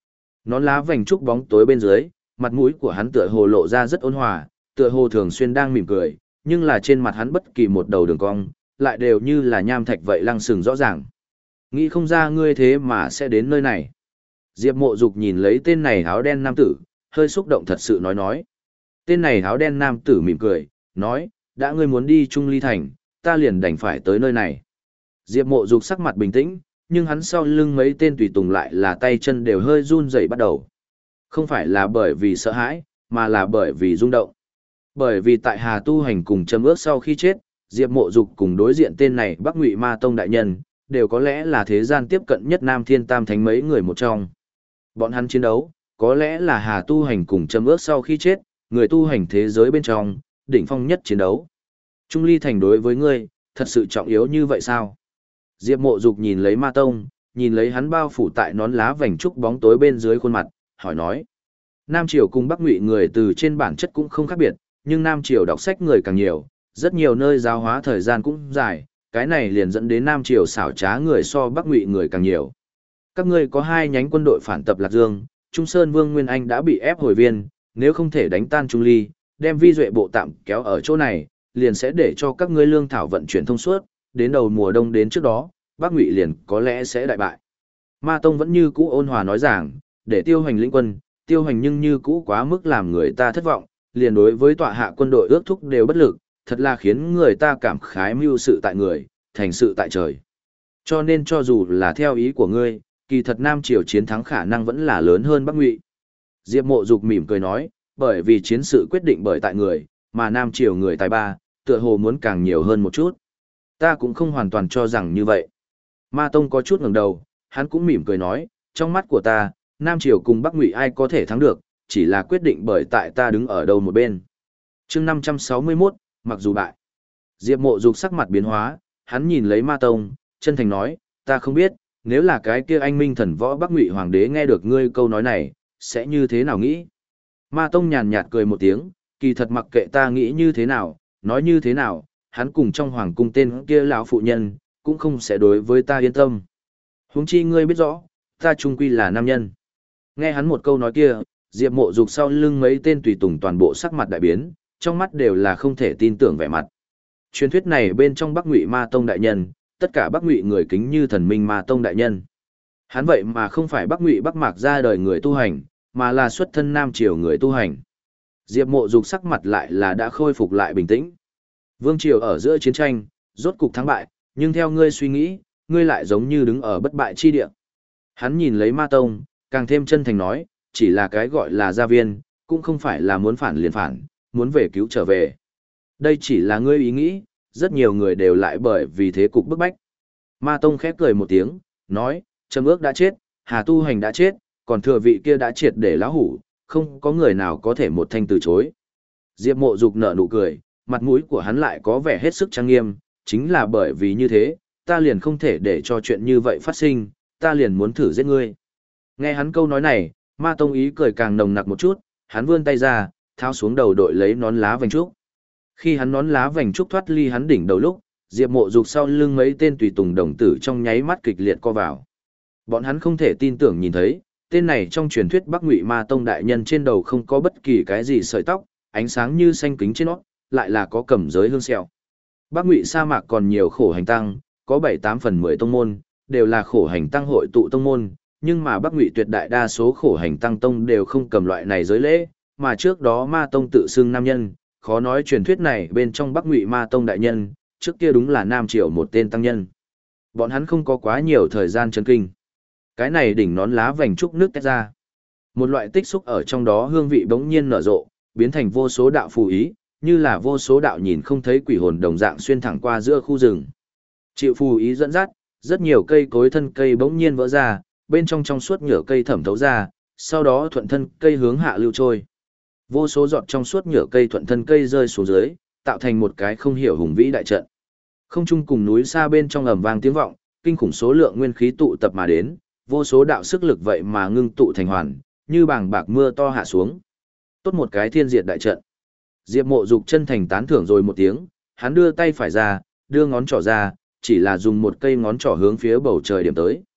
Nón lá vành trúc bóng tối bên dưới, mặt mũi của hắn tựa hồ lộ ra rất ôn hòa, tựa hồ thường xuyên đang mỉm cười, nhưng là trên mặt hắn bất kỳ một đầu đường cong, lại đều như là nham thạch vậy lăng sừng rõ ràng. Nghĩ không ra ngươi thế mà sẽ đến nơi này. Diệp Mộ Dục nhìn lấy tên này áo đen nam tử, hơi xúc động thật sự nói. Tên này áo đen nam tử mỉm cười, nói, đã ngươi muốn đi Trung Ly Thành, ta liền đành phải tới nơi này. Diệp Mộ Dục sắc mặt bình tĩnh, nhưng hắn sau lưng mấy tên tùy tùng lại là tay chân đều hơi run rẩy bắt đầu. Không phải là bởi vì sợ hãi, mà là bởi vì rung động. Bởi vì tại Hà Tu Hành cùng Trầm Ước sau khi chết, Diệp Mộ Dục cùng đối diện tên này Bắc Ngụy Ma Tông đại nhân, đều có lẽ là thế gian tiếp cận nhất Nam Thiên Tam Thánh mấy người một trong. Bọn hắn chiến đấu, có lẽ là Hà Tu Hành cùng Trầm Ước sau khi chết, người tu hành thế giới bên trong, đỉnh phong nhất chiến đấu. Trung Ly Thành đối với ngươi, thật sự trọng yếu như vậy sao? Diệp Mộ Dục nhìn lấy Ma Tông, nhìn lấy hắn bao phủ tại nón lá vành trúc bóng tối bên dưới khuôn mặt, hỏi nói. Nam Triều cùng Bắc Ngụy người từ trên bản chất cũng không khác biệt, nhưng Nam Triều đọc sách người càng nhiều, rất nhiều nơi giáo hóa thời gian cũng dài, cái này liền dẫn đến Nam Triều xảo trá người so Bắc Ngụy người càng nhiều. Các ngươi có hai nhánh quân đội phản tập Lạc Dương, Trung Sơn Vương Nguyên Anh đã bị ép hồi viên, nếu không thể đánh tan Trung Ly, đem Vi Duệ bộ tạm kéo ở chỗ này, liền sẽ để cho các ngươi lương thảo vận chuyển thông suốt, đến đầu mùa đông đến trước đó, Bắc Ngụy liền có lẽ sẽ đại bại. Ma Tông vẫn như cũ ôn hòa nói rằng, để Tiêu Hành lĩnh quân, Tiêu Hành nhưng như cũ quá mức làm người ta thất vọng, liền đối với tọa hạ quân đội ước thúc đều bất lực, thật là khiến người ta cảm khái mưu sự tại người, thành sự tại trời. Cho nên cho dù là theo ý của ngươi, kỳ thật Nam Triều chiến thắng khả năng vẫn là lớn hơn Bắc Ngụy. Diệp Mộ Dục mỉm cười nói, bởi vì chiến sự quyết định bởi tại người, mà Nam Triều người tài ba, tựa hồ muốn càng nhiều hơn một chút. Ta cũng không hoàn toàn cho rằng như vậy. Ma Tông có chút ngẩng đầu, hắn cũng mỉm cười nói, trong mắt của ta, Nam Triều cùng Bắc Ngụy ai có thể thắng được, chỉ là quyết định bởi tại ta đứng ở đâu một bên. Chương 561, mặc dù bại. Diệp Mộ Dục sắc mặt biến hóa, hắn nhìn lấy Ma Tông, chân thành nói, ta không biết, nếu là cái kia anh minh thần võ Bắc Ngụy hoàng đế nghe được ngươi câu nói này, sẽ như thế nào nghĩ? Ma Tông nhàn nhạt cười một tiếng, kỳ thật mặc kệ ta nghĩ như thế nào, nói như thế nào, hắn cùng trong hoàng cung tên kia lão phụ nhân, cũng không sẽ đối với ta yên tâm. Huống chi ngươi biết rõ, ta trung quy là nam nhân. Nghe hắn một câu nói kia, Diệp Mộ Dục sau lưng mấy tên tùy tùng toàn bộ sắc mặt đại biến, trong mắt đều là không thể tin tưởng vẻ mặt. Truyền thuyết này bên trong Bắc Ngụy Ma Tông đại nhân, tất cả Bắc Ngụy người kính như thần minh Ma Tông đại nhân. Hắn vậy mà không phải Bắc Ngụy Bắc Mạc ra đời người tu hành, mà là xuất thân Nam Triều người tu hành. Diệp Mộ Dục sắc mặt lại là đã khôi phục lại bình tĩnh. Vương Triều ở giữa chiến tranh, rốt cục thắng bại, nhưng theo ngươi suy nghĩ, ngươi lại giống như đứng ở bất bại chi địa. Hắn nhìn lấy Ma Tông, càng thêm chân thành nói, chỉ là cái gọi là gia viên, cũng không phải là muốn phản liền phản, muốn về cứu trở về. Đây chỉ là ngươi ý nghĩ, rất nhiều người đều lại bởi vì thế cục bức bách. Ma Tông khép cười một tiếng, nói, Trầm Ước đã chết, Hà Tu Hành đã chết, còn thừa vị kia đã triệt để lão hủ, không có người nào có thể một thanh từ chối. Diệp Mộ Dục nở nụ cười, mặt mũi của hắn lại có vẻ hết sức trang nghiêm, chính là bởi vì như thế, ta liền không thể để cho chuyện như vậy phát sinh, ta liền muốn thử giết ngươi. Nghe hắn câu nói này, Ma Tông ý cười càng nồng nặc một chút, hắn vươn tay ra, tháo xuống đầu đội lấy nón lá vành trúc. Khi hắn nón lá vành trúc thoát ly hắn đỉnh đầu lúc, Diệp Mộ Dục sau lưng mấy tên tùy tùng đồng tử trong nháy mắt kịch liệt co vào. Bọn hắn không thể tin tưởng nhìn thấy, tên này trong truyền thuyết Bắc Ngụy Ma Tông đại nhân trên đầu không có bất kỳ cái gì sợi tóc, ánh sáng như xanh kính trên nó, lại là có cầm giới hương sẹo. Bắc Ngụy sa mạc còn nhiều khổ hành tăng, có 7-8/10 tông môn, đều là khổ hành tăng hội tụ tông môn, nhưng mà Bắc Ngụy tuyệt đại đa số khổ hành tăng tông đều không cầm loại này giới lễ, mà trước đó Ma Tông tự xưng nam nhân, khó nói truyền thuyết này bên trong Bắc Ngụy Ma Tông đại nhân, trước kia đúng là Nam Triều một tên tăng nhân. Bọn hắn không có quá nhiều thời gian chấn kinh. Cái này đỉnh nón lá vành trúc nước tách ra. Một loại tích xúc ở trong đó hương vị bỗng nhiên nở rộ, biến thành vô số đạo phù ý, như là vô số đạo nhìn không thấy quỷ hồn đồng dạng xuyên thẳng qua giữa khu rừng. Chịu phù ý dẫn dắt, rất nhiều cây cối thân cây bỗng nhiên vỡ ra, bên trong trong suốt nhựa cây thẩm thấu ra, sau đó thuận thân cây hướng hạ lưu trôi. Vô số giọt trong suốt nhựa cây thuận thân cây rơi xuống dưới, tạo thành một cái không hiểu hùng vĩ đại trận. Không trung cùng núi xa bên trong ầm vang tiếng vọng, kinh khủng số lượng nguyên khí tụ tập mà đến, vô số đạo sức lực vậy mà ngưng tụ thành hoàn, như bàng bạc mưa to hạ xuống. Tốt một cái thiên diệt đại trận. Diệp Mộ Dục chân thành tán thưởng rồi một tiếng, hắn đưa tay phải ra, đưa ngón trỏ ra, chỉ là dùng một cây ngón trỏ hướng phía bầu trời điểm tới.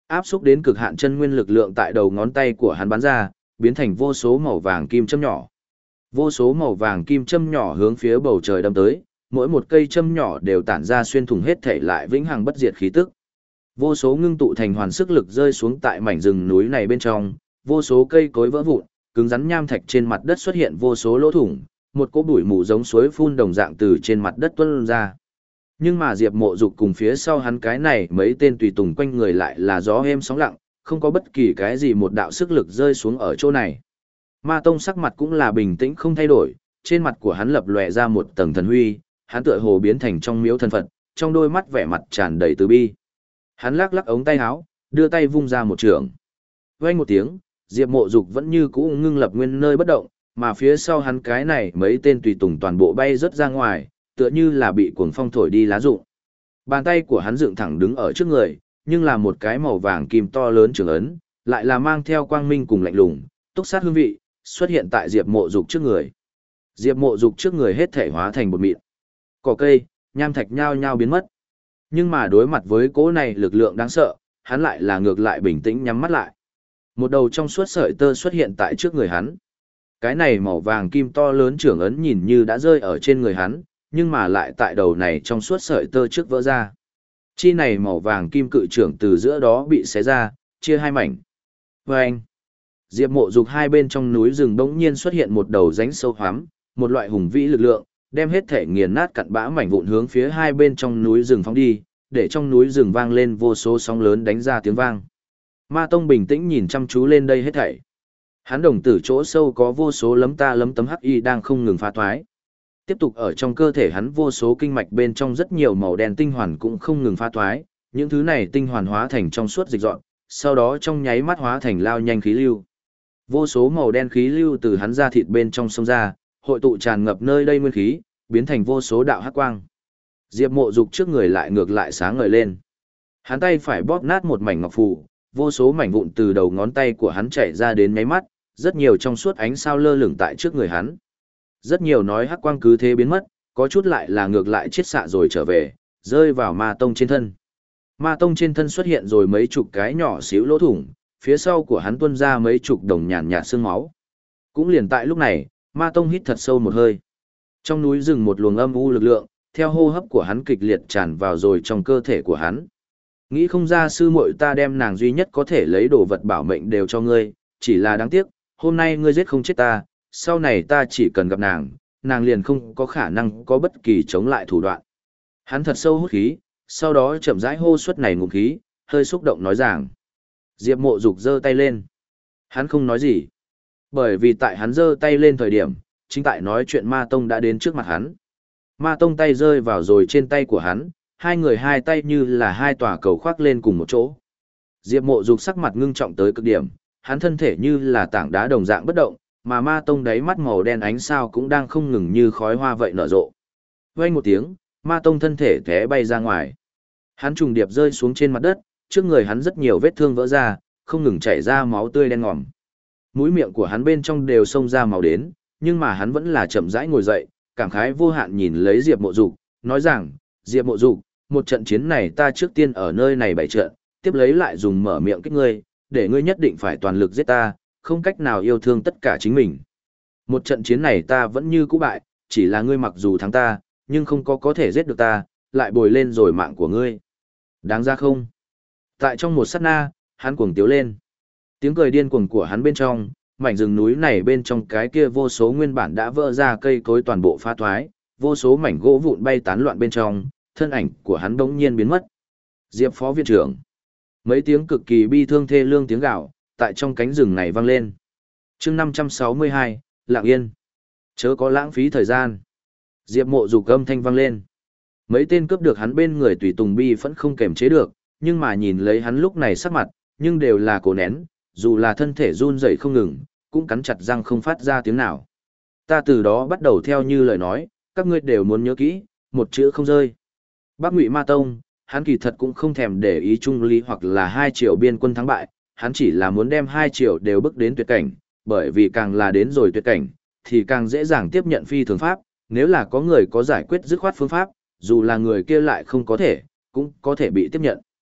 Áp xúc đến cực hạn chân nguyên lực lượng tại đầu ngón tay của hắn bắn ra, biến thành vô số màu vàng kim châm nhỏ. Vô số màu vàng kim châm nhỏ hướng phía bầu trời đâm tới, mỗi một cây châm nhỏ đều tản ra xuyên thủng hết thể lại vĩnh hằng bất diệt khí tức. Vô số ngưng tụ thành hoàn sức lực rơi xuống tại mảnh rừng núi này bên trong, vô số cây cối vỡ vụn, cứng rắn nham thạch trên mặt đất xuất hiện vô số lỗ thủng, một cỗ bụi mù giống suối phun đồng dạng từ trên mặt đất tuôn ra. Nhưng mà Diệp Mộ Dục cùng phía sau hắn cái này mấy tên tùy tùng quanh người lại là gió êm sóng lặng, không có bất kỳ cái gì một đạo sức lực rơi xuống ở chỗ này. Ma Tông sắc mặt cũng là bình tĩnh không thay đổi, trên mặt của hắn lập lòe ra một tầng thần huy, hắn tựa hồ biến thành trong miếu thần Phật, trong đôi mắt vẻ mặt tràn đầy từ bi. Hắn lắc lắc ống tay áo, đưa tay vung ra một trường. Vang một tiếng, Diệp Mộ Dục vẫn như cũ ngưng lập nguyên nơi bất động, mà phía sau hắn cái này mấy tên tùy tùng toàn bộ bay rất ra ngoài, tựa như là bị cuồng phong thổi đi lá rụng. Bàn tay của hắn dựng thẳng đứng ở trước người, nhưng là một cái màu vàng kim to lớn trường ấn, lại là mang theo quang minh cùng lạnh lùng, túc sát hương vị, xuất hiện tại Diệp Mộ Dục trước người. Diệp Mộ Dục trước người hết thể hóa thành bột mịn. Cỏ cây, nham thạch nhao nhao biến mất. Nhưng mà đối mặt với cỗ này lực lượng đáng sợ, hắn lại là ngược lại bình tĩnh nhắm mắt lại. Một đầu trong suốt sợi tơ xuất hiện tại trước người hắn. Cái này màu vàng kim to lớn trưởng ấn nhìn như đã rơi ở trên người hắn, nhưng mà lại tại đầu này trong suốt sợi tơ trước vỡ ra. Chi này màu vàng kim cự trưởng từ giữa đó bị xé ra, chia hai mảnh. Vâng! Diệp Mộ Dục hai bên trong núi rừng bỗng nhiên xuất hiện một đầu rãnh sâu hoắm, một loại hùng vĩ lực lượng, đem hết thể nghiền nát cặn bã mảnh vụn hướng phía hai bên trong núi rừng phóng đi, để trong núi rừng vang lên vô số sóng lớn đánh ra tiếng vang. Ma Tông bình tĩnh nhìn chăm chú lên đây hết thảy. Hắn đồng tử chỗ sâu có vô số lấm ta lấm tấm hắc y đang không ngừng phá thoái. Tiếp tục ở trong cơ thể hắn vô số kinh mạch bên trong rất nhiều màu đen tinh hoàn cũng không ngừng phá thoái, những thứ này tinh hoàn hóa thành trong suốt dịch dọn, sau đó trong nháy mắt hóa thành lao nhanh khí lưu. Vô số màu đen khí lưu từ hắn ra thịt bên trong sông ra, hội tụ tràn ngập nơi đây nguyên khí, biến thành vô số đạo hắc quang. Diệp Mộ Dục trước người lại ngược lại sáng ngời lên. Hắn tay phải bóp nát một mảnh ngọc phù, vô số mảnh vụn từ đầu ngón tay của hắn chảy ra đến nháy mắt, rất nhiều trong suốt ánh sao lơ lửng tại trước người hắn. Rất nhiều nói hắc quang cứ thế biến mất, có chút lại là ngược lại chiết xạ rồi trở về, rơi vào Ma Tông trên thân. Ma Tông trên thân xuất hiện rồi mấy chục cái nhỏ xíu lỗ thủng, phía sau của hắn tuôn ra mấy chục đồng nhàn nhạt sương máu. Cũng liền tại lúc này, Ma Tông hít thật sâu một hơi. Trong núi rừng một luồng âm u lực lượng, theo hô hấp của hắn kịch liệt tràn vào rồi trong cơ thể của hắn. Nghĩ không ra sư muội ta đem nàng duy nhất có thể lấy đồ vật bảo mệnh đều cho ngươi, chỉ là đáng tiếc, hôm nay ngươi giết không chết ta, sau này ta chỉ cần gặp nàng, nàng liền không có khả năng có bất kỳ chống lại thủ đoạn. Hắn thật sâu hút khí, sau đó chậm rãi hô suất này ngụm khí, hơi xúc động nói rằng. Diệp Mộ Dục giơ tay lên. Hắn không nói gì. Bởi vì tại hắn giơ tay lên thời điểm, chính tại nói chuyện Ma Tông đã đến trước mặt hắn. Ma Tông tay rơi vào rồi trên tay của hắn, hai người hai tay như là hai tòa cầu khoác lên cùng một chỗ. Diệp Mộ Dục sắc mặt ngưng trọng tới cực điểm, hắn thân thể như là tảng đá đồng dạng bất động, mà Ma Tông đáy mắt màu đen ánh sao cũng đang không ngừng như khói hoa vậy nở rộ. Vang một tiếng, Ma Tông thân thể té bay ra ngoài. Hắn trùng điệp rơi xuống trên mặt đất, trước người hắn rất nhiều vết thương vỡ ra, không ngừng chảy ra máu tươi đen ngòm. Mũi miệng của hắn bên trong đều xông ra máu đến, nhưng mà hắn vẫn là chậm rãi ngồi dậy, cảm khái vô hạn nhìn lấy Diệp Mộ Dục, nói rằng, Diệp Mộ Dục, một trận chiến này ta trước tiên ở nơi này bày trận, tiếp lấy lại dùng mở miệng kích ngươi, để ngươi nhất định phải toàn lực giết ta, không cách nào yêu thương tất cả chính mình. Một trận chiến này ta vẫn như cũ bại, chỉ là ngươi mặc dù thắng ta, nhưng không có thể giết được ta, lại bồi lên rồi mạng của ngươi. Đáng ra không? Tại trong một sát na, hắn cuồng tiếu lên. Tiếng cười điên cuồng của hắn bên trong, mảnh rừng núi này bên trong cái kia vô số nguyên bản đã vỡ ra cây cối toàn bộ phá thoái, vô số mảnh gỗ vụn bay tán loạn bên trong, thân ảnh của hắn bỗng nhiên biến mất. Diệp phó viện trưởng. Mấy tiếng cực kỳ bi thương thê lương tiếng gào, tại trong cánh rừng này vang lên. Chương 562, Lặng Yên. Chớ có lãng phí thời gian. Diệp Mộ Dục âm thanh vang lên. Mấy tên cướp được hắn bên người tùy tùng bi vẫn không kềm chế được, nhưng mà nhìn lấy hắn lúc này sắc mặt, nhưng đều là cố nén, dù là thân thể run rẩy không ngừng, cũng cắn chặt răng không phát ra tiếng nào. Ta từ đó bắt đầu theo như lời nói, các ngươi đều muốn nhớ kỹ, một chữ không rơi. Bắc Ngụy Ma Tông, hắn kỳ thật cũng không thèm để ý Trung Ly hoặc là 2 triệu biên quân thắng bại, hắn chỉ là muốn đem 2 triệu đều bước đến tuyệt cảnh, bởi vì càng là đến rồi tuyệt cảnh, thì càng dễ dàng tiếp nhận phi thường pháp, nếu là có người có giải quyết dứt khoát phương pháp, dù là người kia lại không có thể, cũng có thể bị tiếp nhận.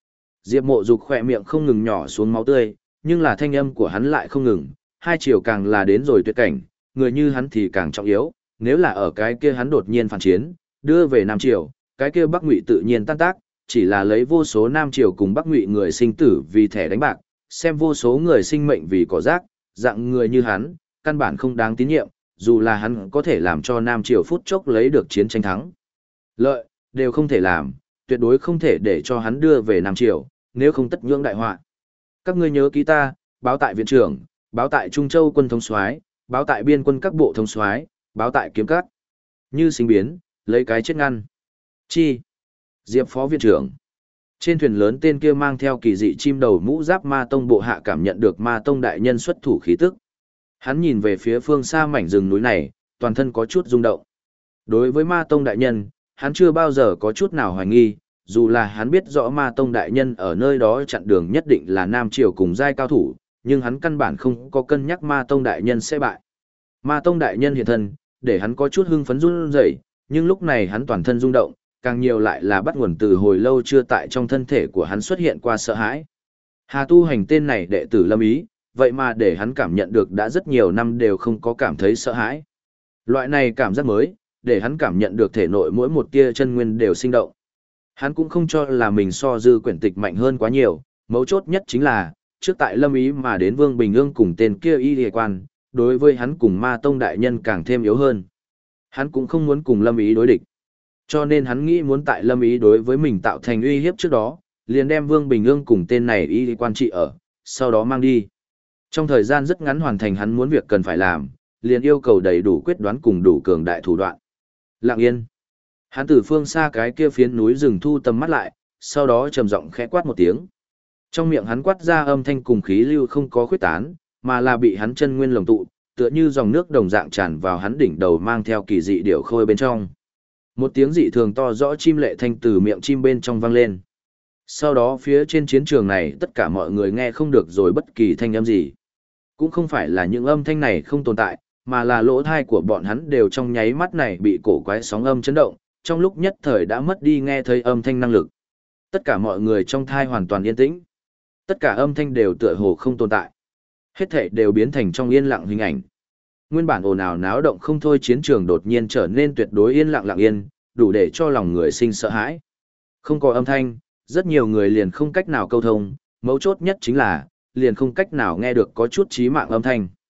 Diệp Mộ Dục khỏe miệng không ngừng nhỏ xuống máu tươi, nhưng là thanh âm của hắn lại không ngừng, hai chiều càng là đến rồi tuyệt cảnh, người như hắn thì càng trọng yếu, nếu là ở cái kia hắn đột nhiên phản chiến, đưa về Nam Triều, cái kia Bắc Ngụy tự nhiên tan tác, chỉ là lấy vô số Nam Triều cùng Bắc Ngụy người sinh tử vì thẻ đánh bạc, xem vô số người sinh mệnh vì cỏ rác, dạng người như hắn, căn bản không đáng tín nhiệm, dù là hắn có thể làm cho Nam Triều phút chốc lấy được chiến tranh thắng lợi, đều không thể làm, tuyệt đối không thể để cho hắn đưa về Nam Triều, nếu không tất nhưỡng đại họa. Các ngươi nhớ ký ta, báo tại viện trưởng, báo tại Trung Châu quân thống soái, báo tại biên quân các bộ thống soái, báo tại kiếm các. Như sinh biến, lấy cái chết ngăn. Chi? Diệp phó viện trưởng. Trên thuyền lớn tên kia mang theo kỳ dị chim đầu mũ giáp Ma Tông bộ hạ cảm nhận được Ma Tông đại nhân xuất thủ khí tức. Hắn nhìn về phía phương xa mảnh rừng núi này, toàn thân có chút rung động. Đối với Ma Tông đại nhân, hắn chưa bao giờ có chút nào hoài nghi, dù là hắn biết rõ Ma Tông đại nhân ở nơi đó chặn đường nhất định là Nam Triều cùng giai cao thủ, nhưng hắn căn bản không có cân nhắc Ma Tông đại nhân sẽ bại. Ma Tông đại nhân hiện thân, để hắn có chút hưng phấn run rẩy, nhưng lúc này hắn toàn thân rung động, càng nhiều lại là bắt nguồn từ hồi lâu chưa tại trong thân thể của hắn xuất hiện qua sợ hãi. Hà Tu Hành tên này đệ tử Lâm Ý, vậy mà để hắn cảm nhận được đã rất nhiều năm đều không có cảm thấy sợ hãi. Loại này cảm giác mới, để hắn cảm nhận được thể nội mỗi một tia chân nguyên đều sinh động. Hắn cũng không cho là mình so Dư Quyển Tịch mạnh hơn quá nhiều, mấu chốt nhất chính là, trước tại Lâm Ý mà đến Vương Bình Ương cùng tên kia y hề quan, đối với hắn cùng Ma Tông đại nhân càng thêm yếu hơn. Hắn cũng không muốn cùng Lâm Ý đối địch. Cho nên hắn nghĩ muốn tại Lâm Ý đối với mình tạo thành uy hiếp trước đó, liền đem Vương Bình Ương cùng tên này y hề quan trị ở, sau đó mang đi. Trong thời gian rất ngắn hoàn thành hắn muốn việc cần phải làm, liền yêu cầu đầy đủ quyết đoán cùng đủ cường đại thủ đoạn. Lặng yên. Hắn từ phương xa cái kia phiến núi rừng thu tầm mắt lại, sau đó trầm giọng khẽ quát một tiếng. Trong miệng hắn quát ra âm thanh cùng khí lưu không có khuyết tán, mà là bị hắn chân nguyên lồng tụ, tựa như dòng nước đồng dạng tràn vào hắn đỉnh đầu mang theo kỳ dị điệu khôi bên trong. Một tiếng dị thường to rõ chim lệ thanh từ miệng chim bên trong vang lên. Sau đó phía trên chiến trường này tất cả mọi người nghe không được rồi bất kỳ thanh âm gì. Cũng không phải là những âm thanh này không tồn tại, mà là lỗ thai của bọn hắn đều trong nháy mắt này bị cổ quái sóng âm chấn động, trong lúc nhất thời đã mất đi nghe thấy âm thanh năng lực. Tất cả mọi người trong thai hoàn toàn yên tĩnh. Tất cả âm thanh đều tựa hồ không tồn tại. Hết thảy đều biến thành trong yên lặng hình ảnh. Nguyên bản ồn ào náo động không thôi chiến trường đột nhiên trở nên tuyệt đối yên lặng lặng yên, đủ để cho lòng người sinh sợ hãi. Không có âm thanh, rất nhiều người liền không cách nào câu thông, mấu chốt nhất chính là, liền không cách nào nghe được có chút chí mạng âm thanh.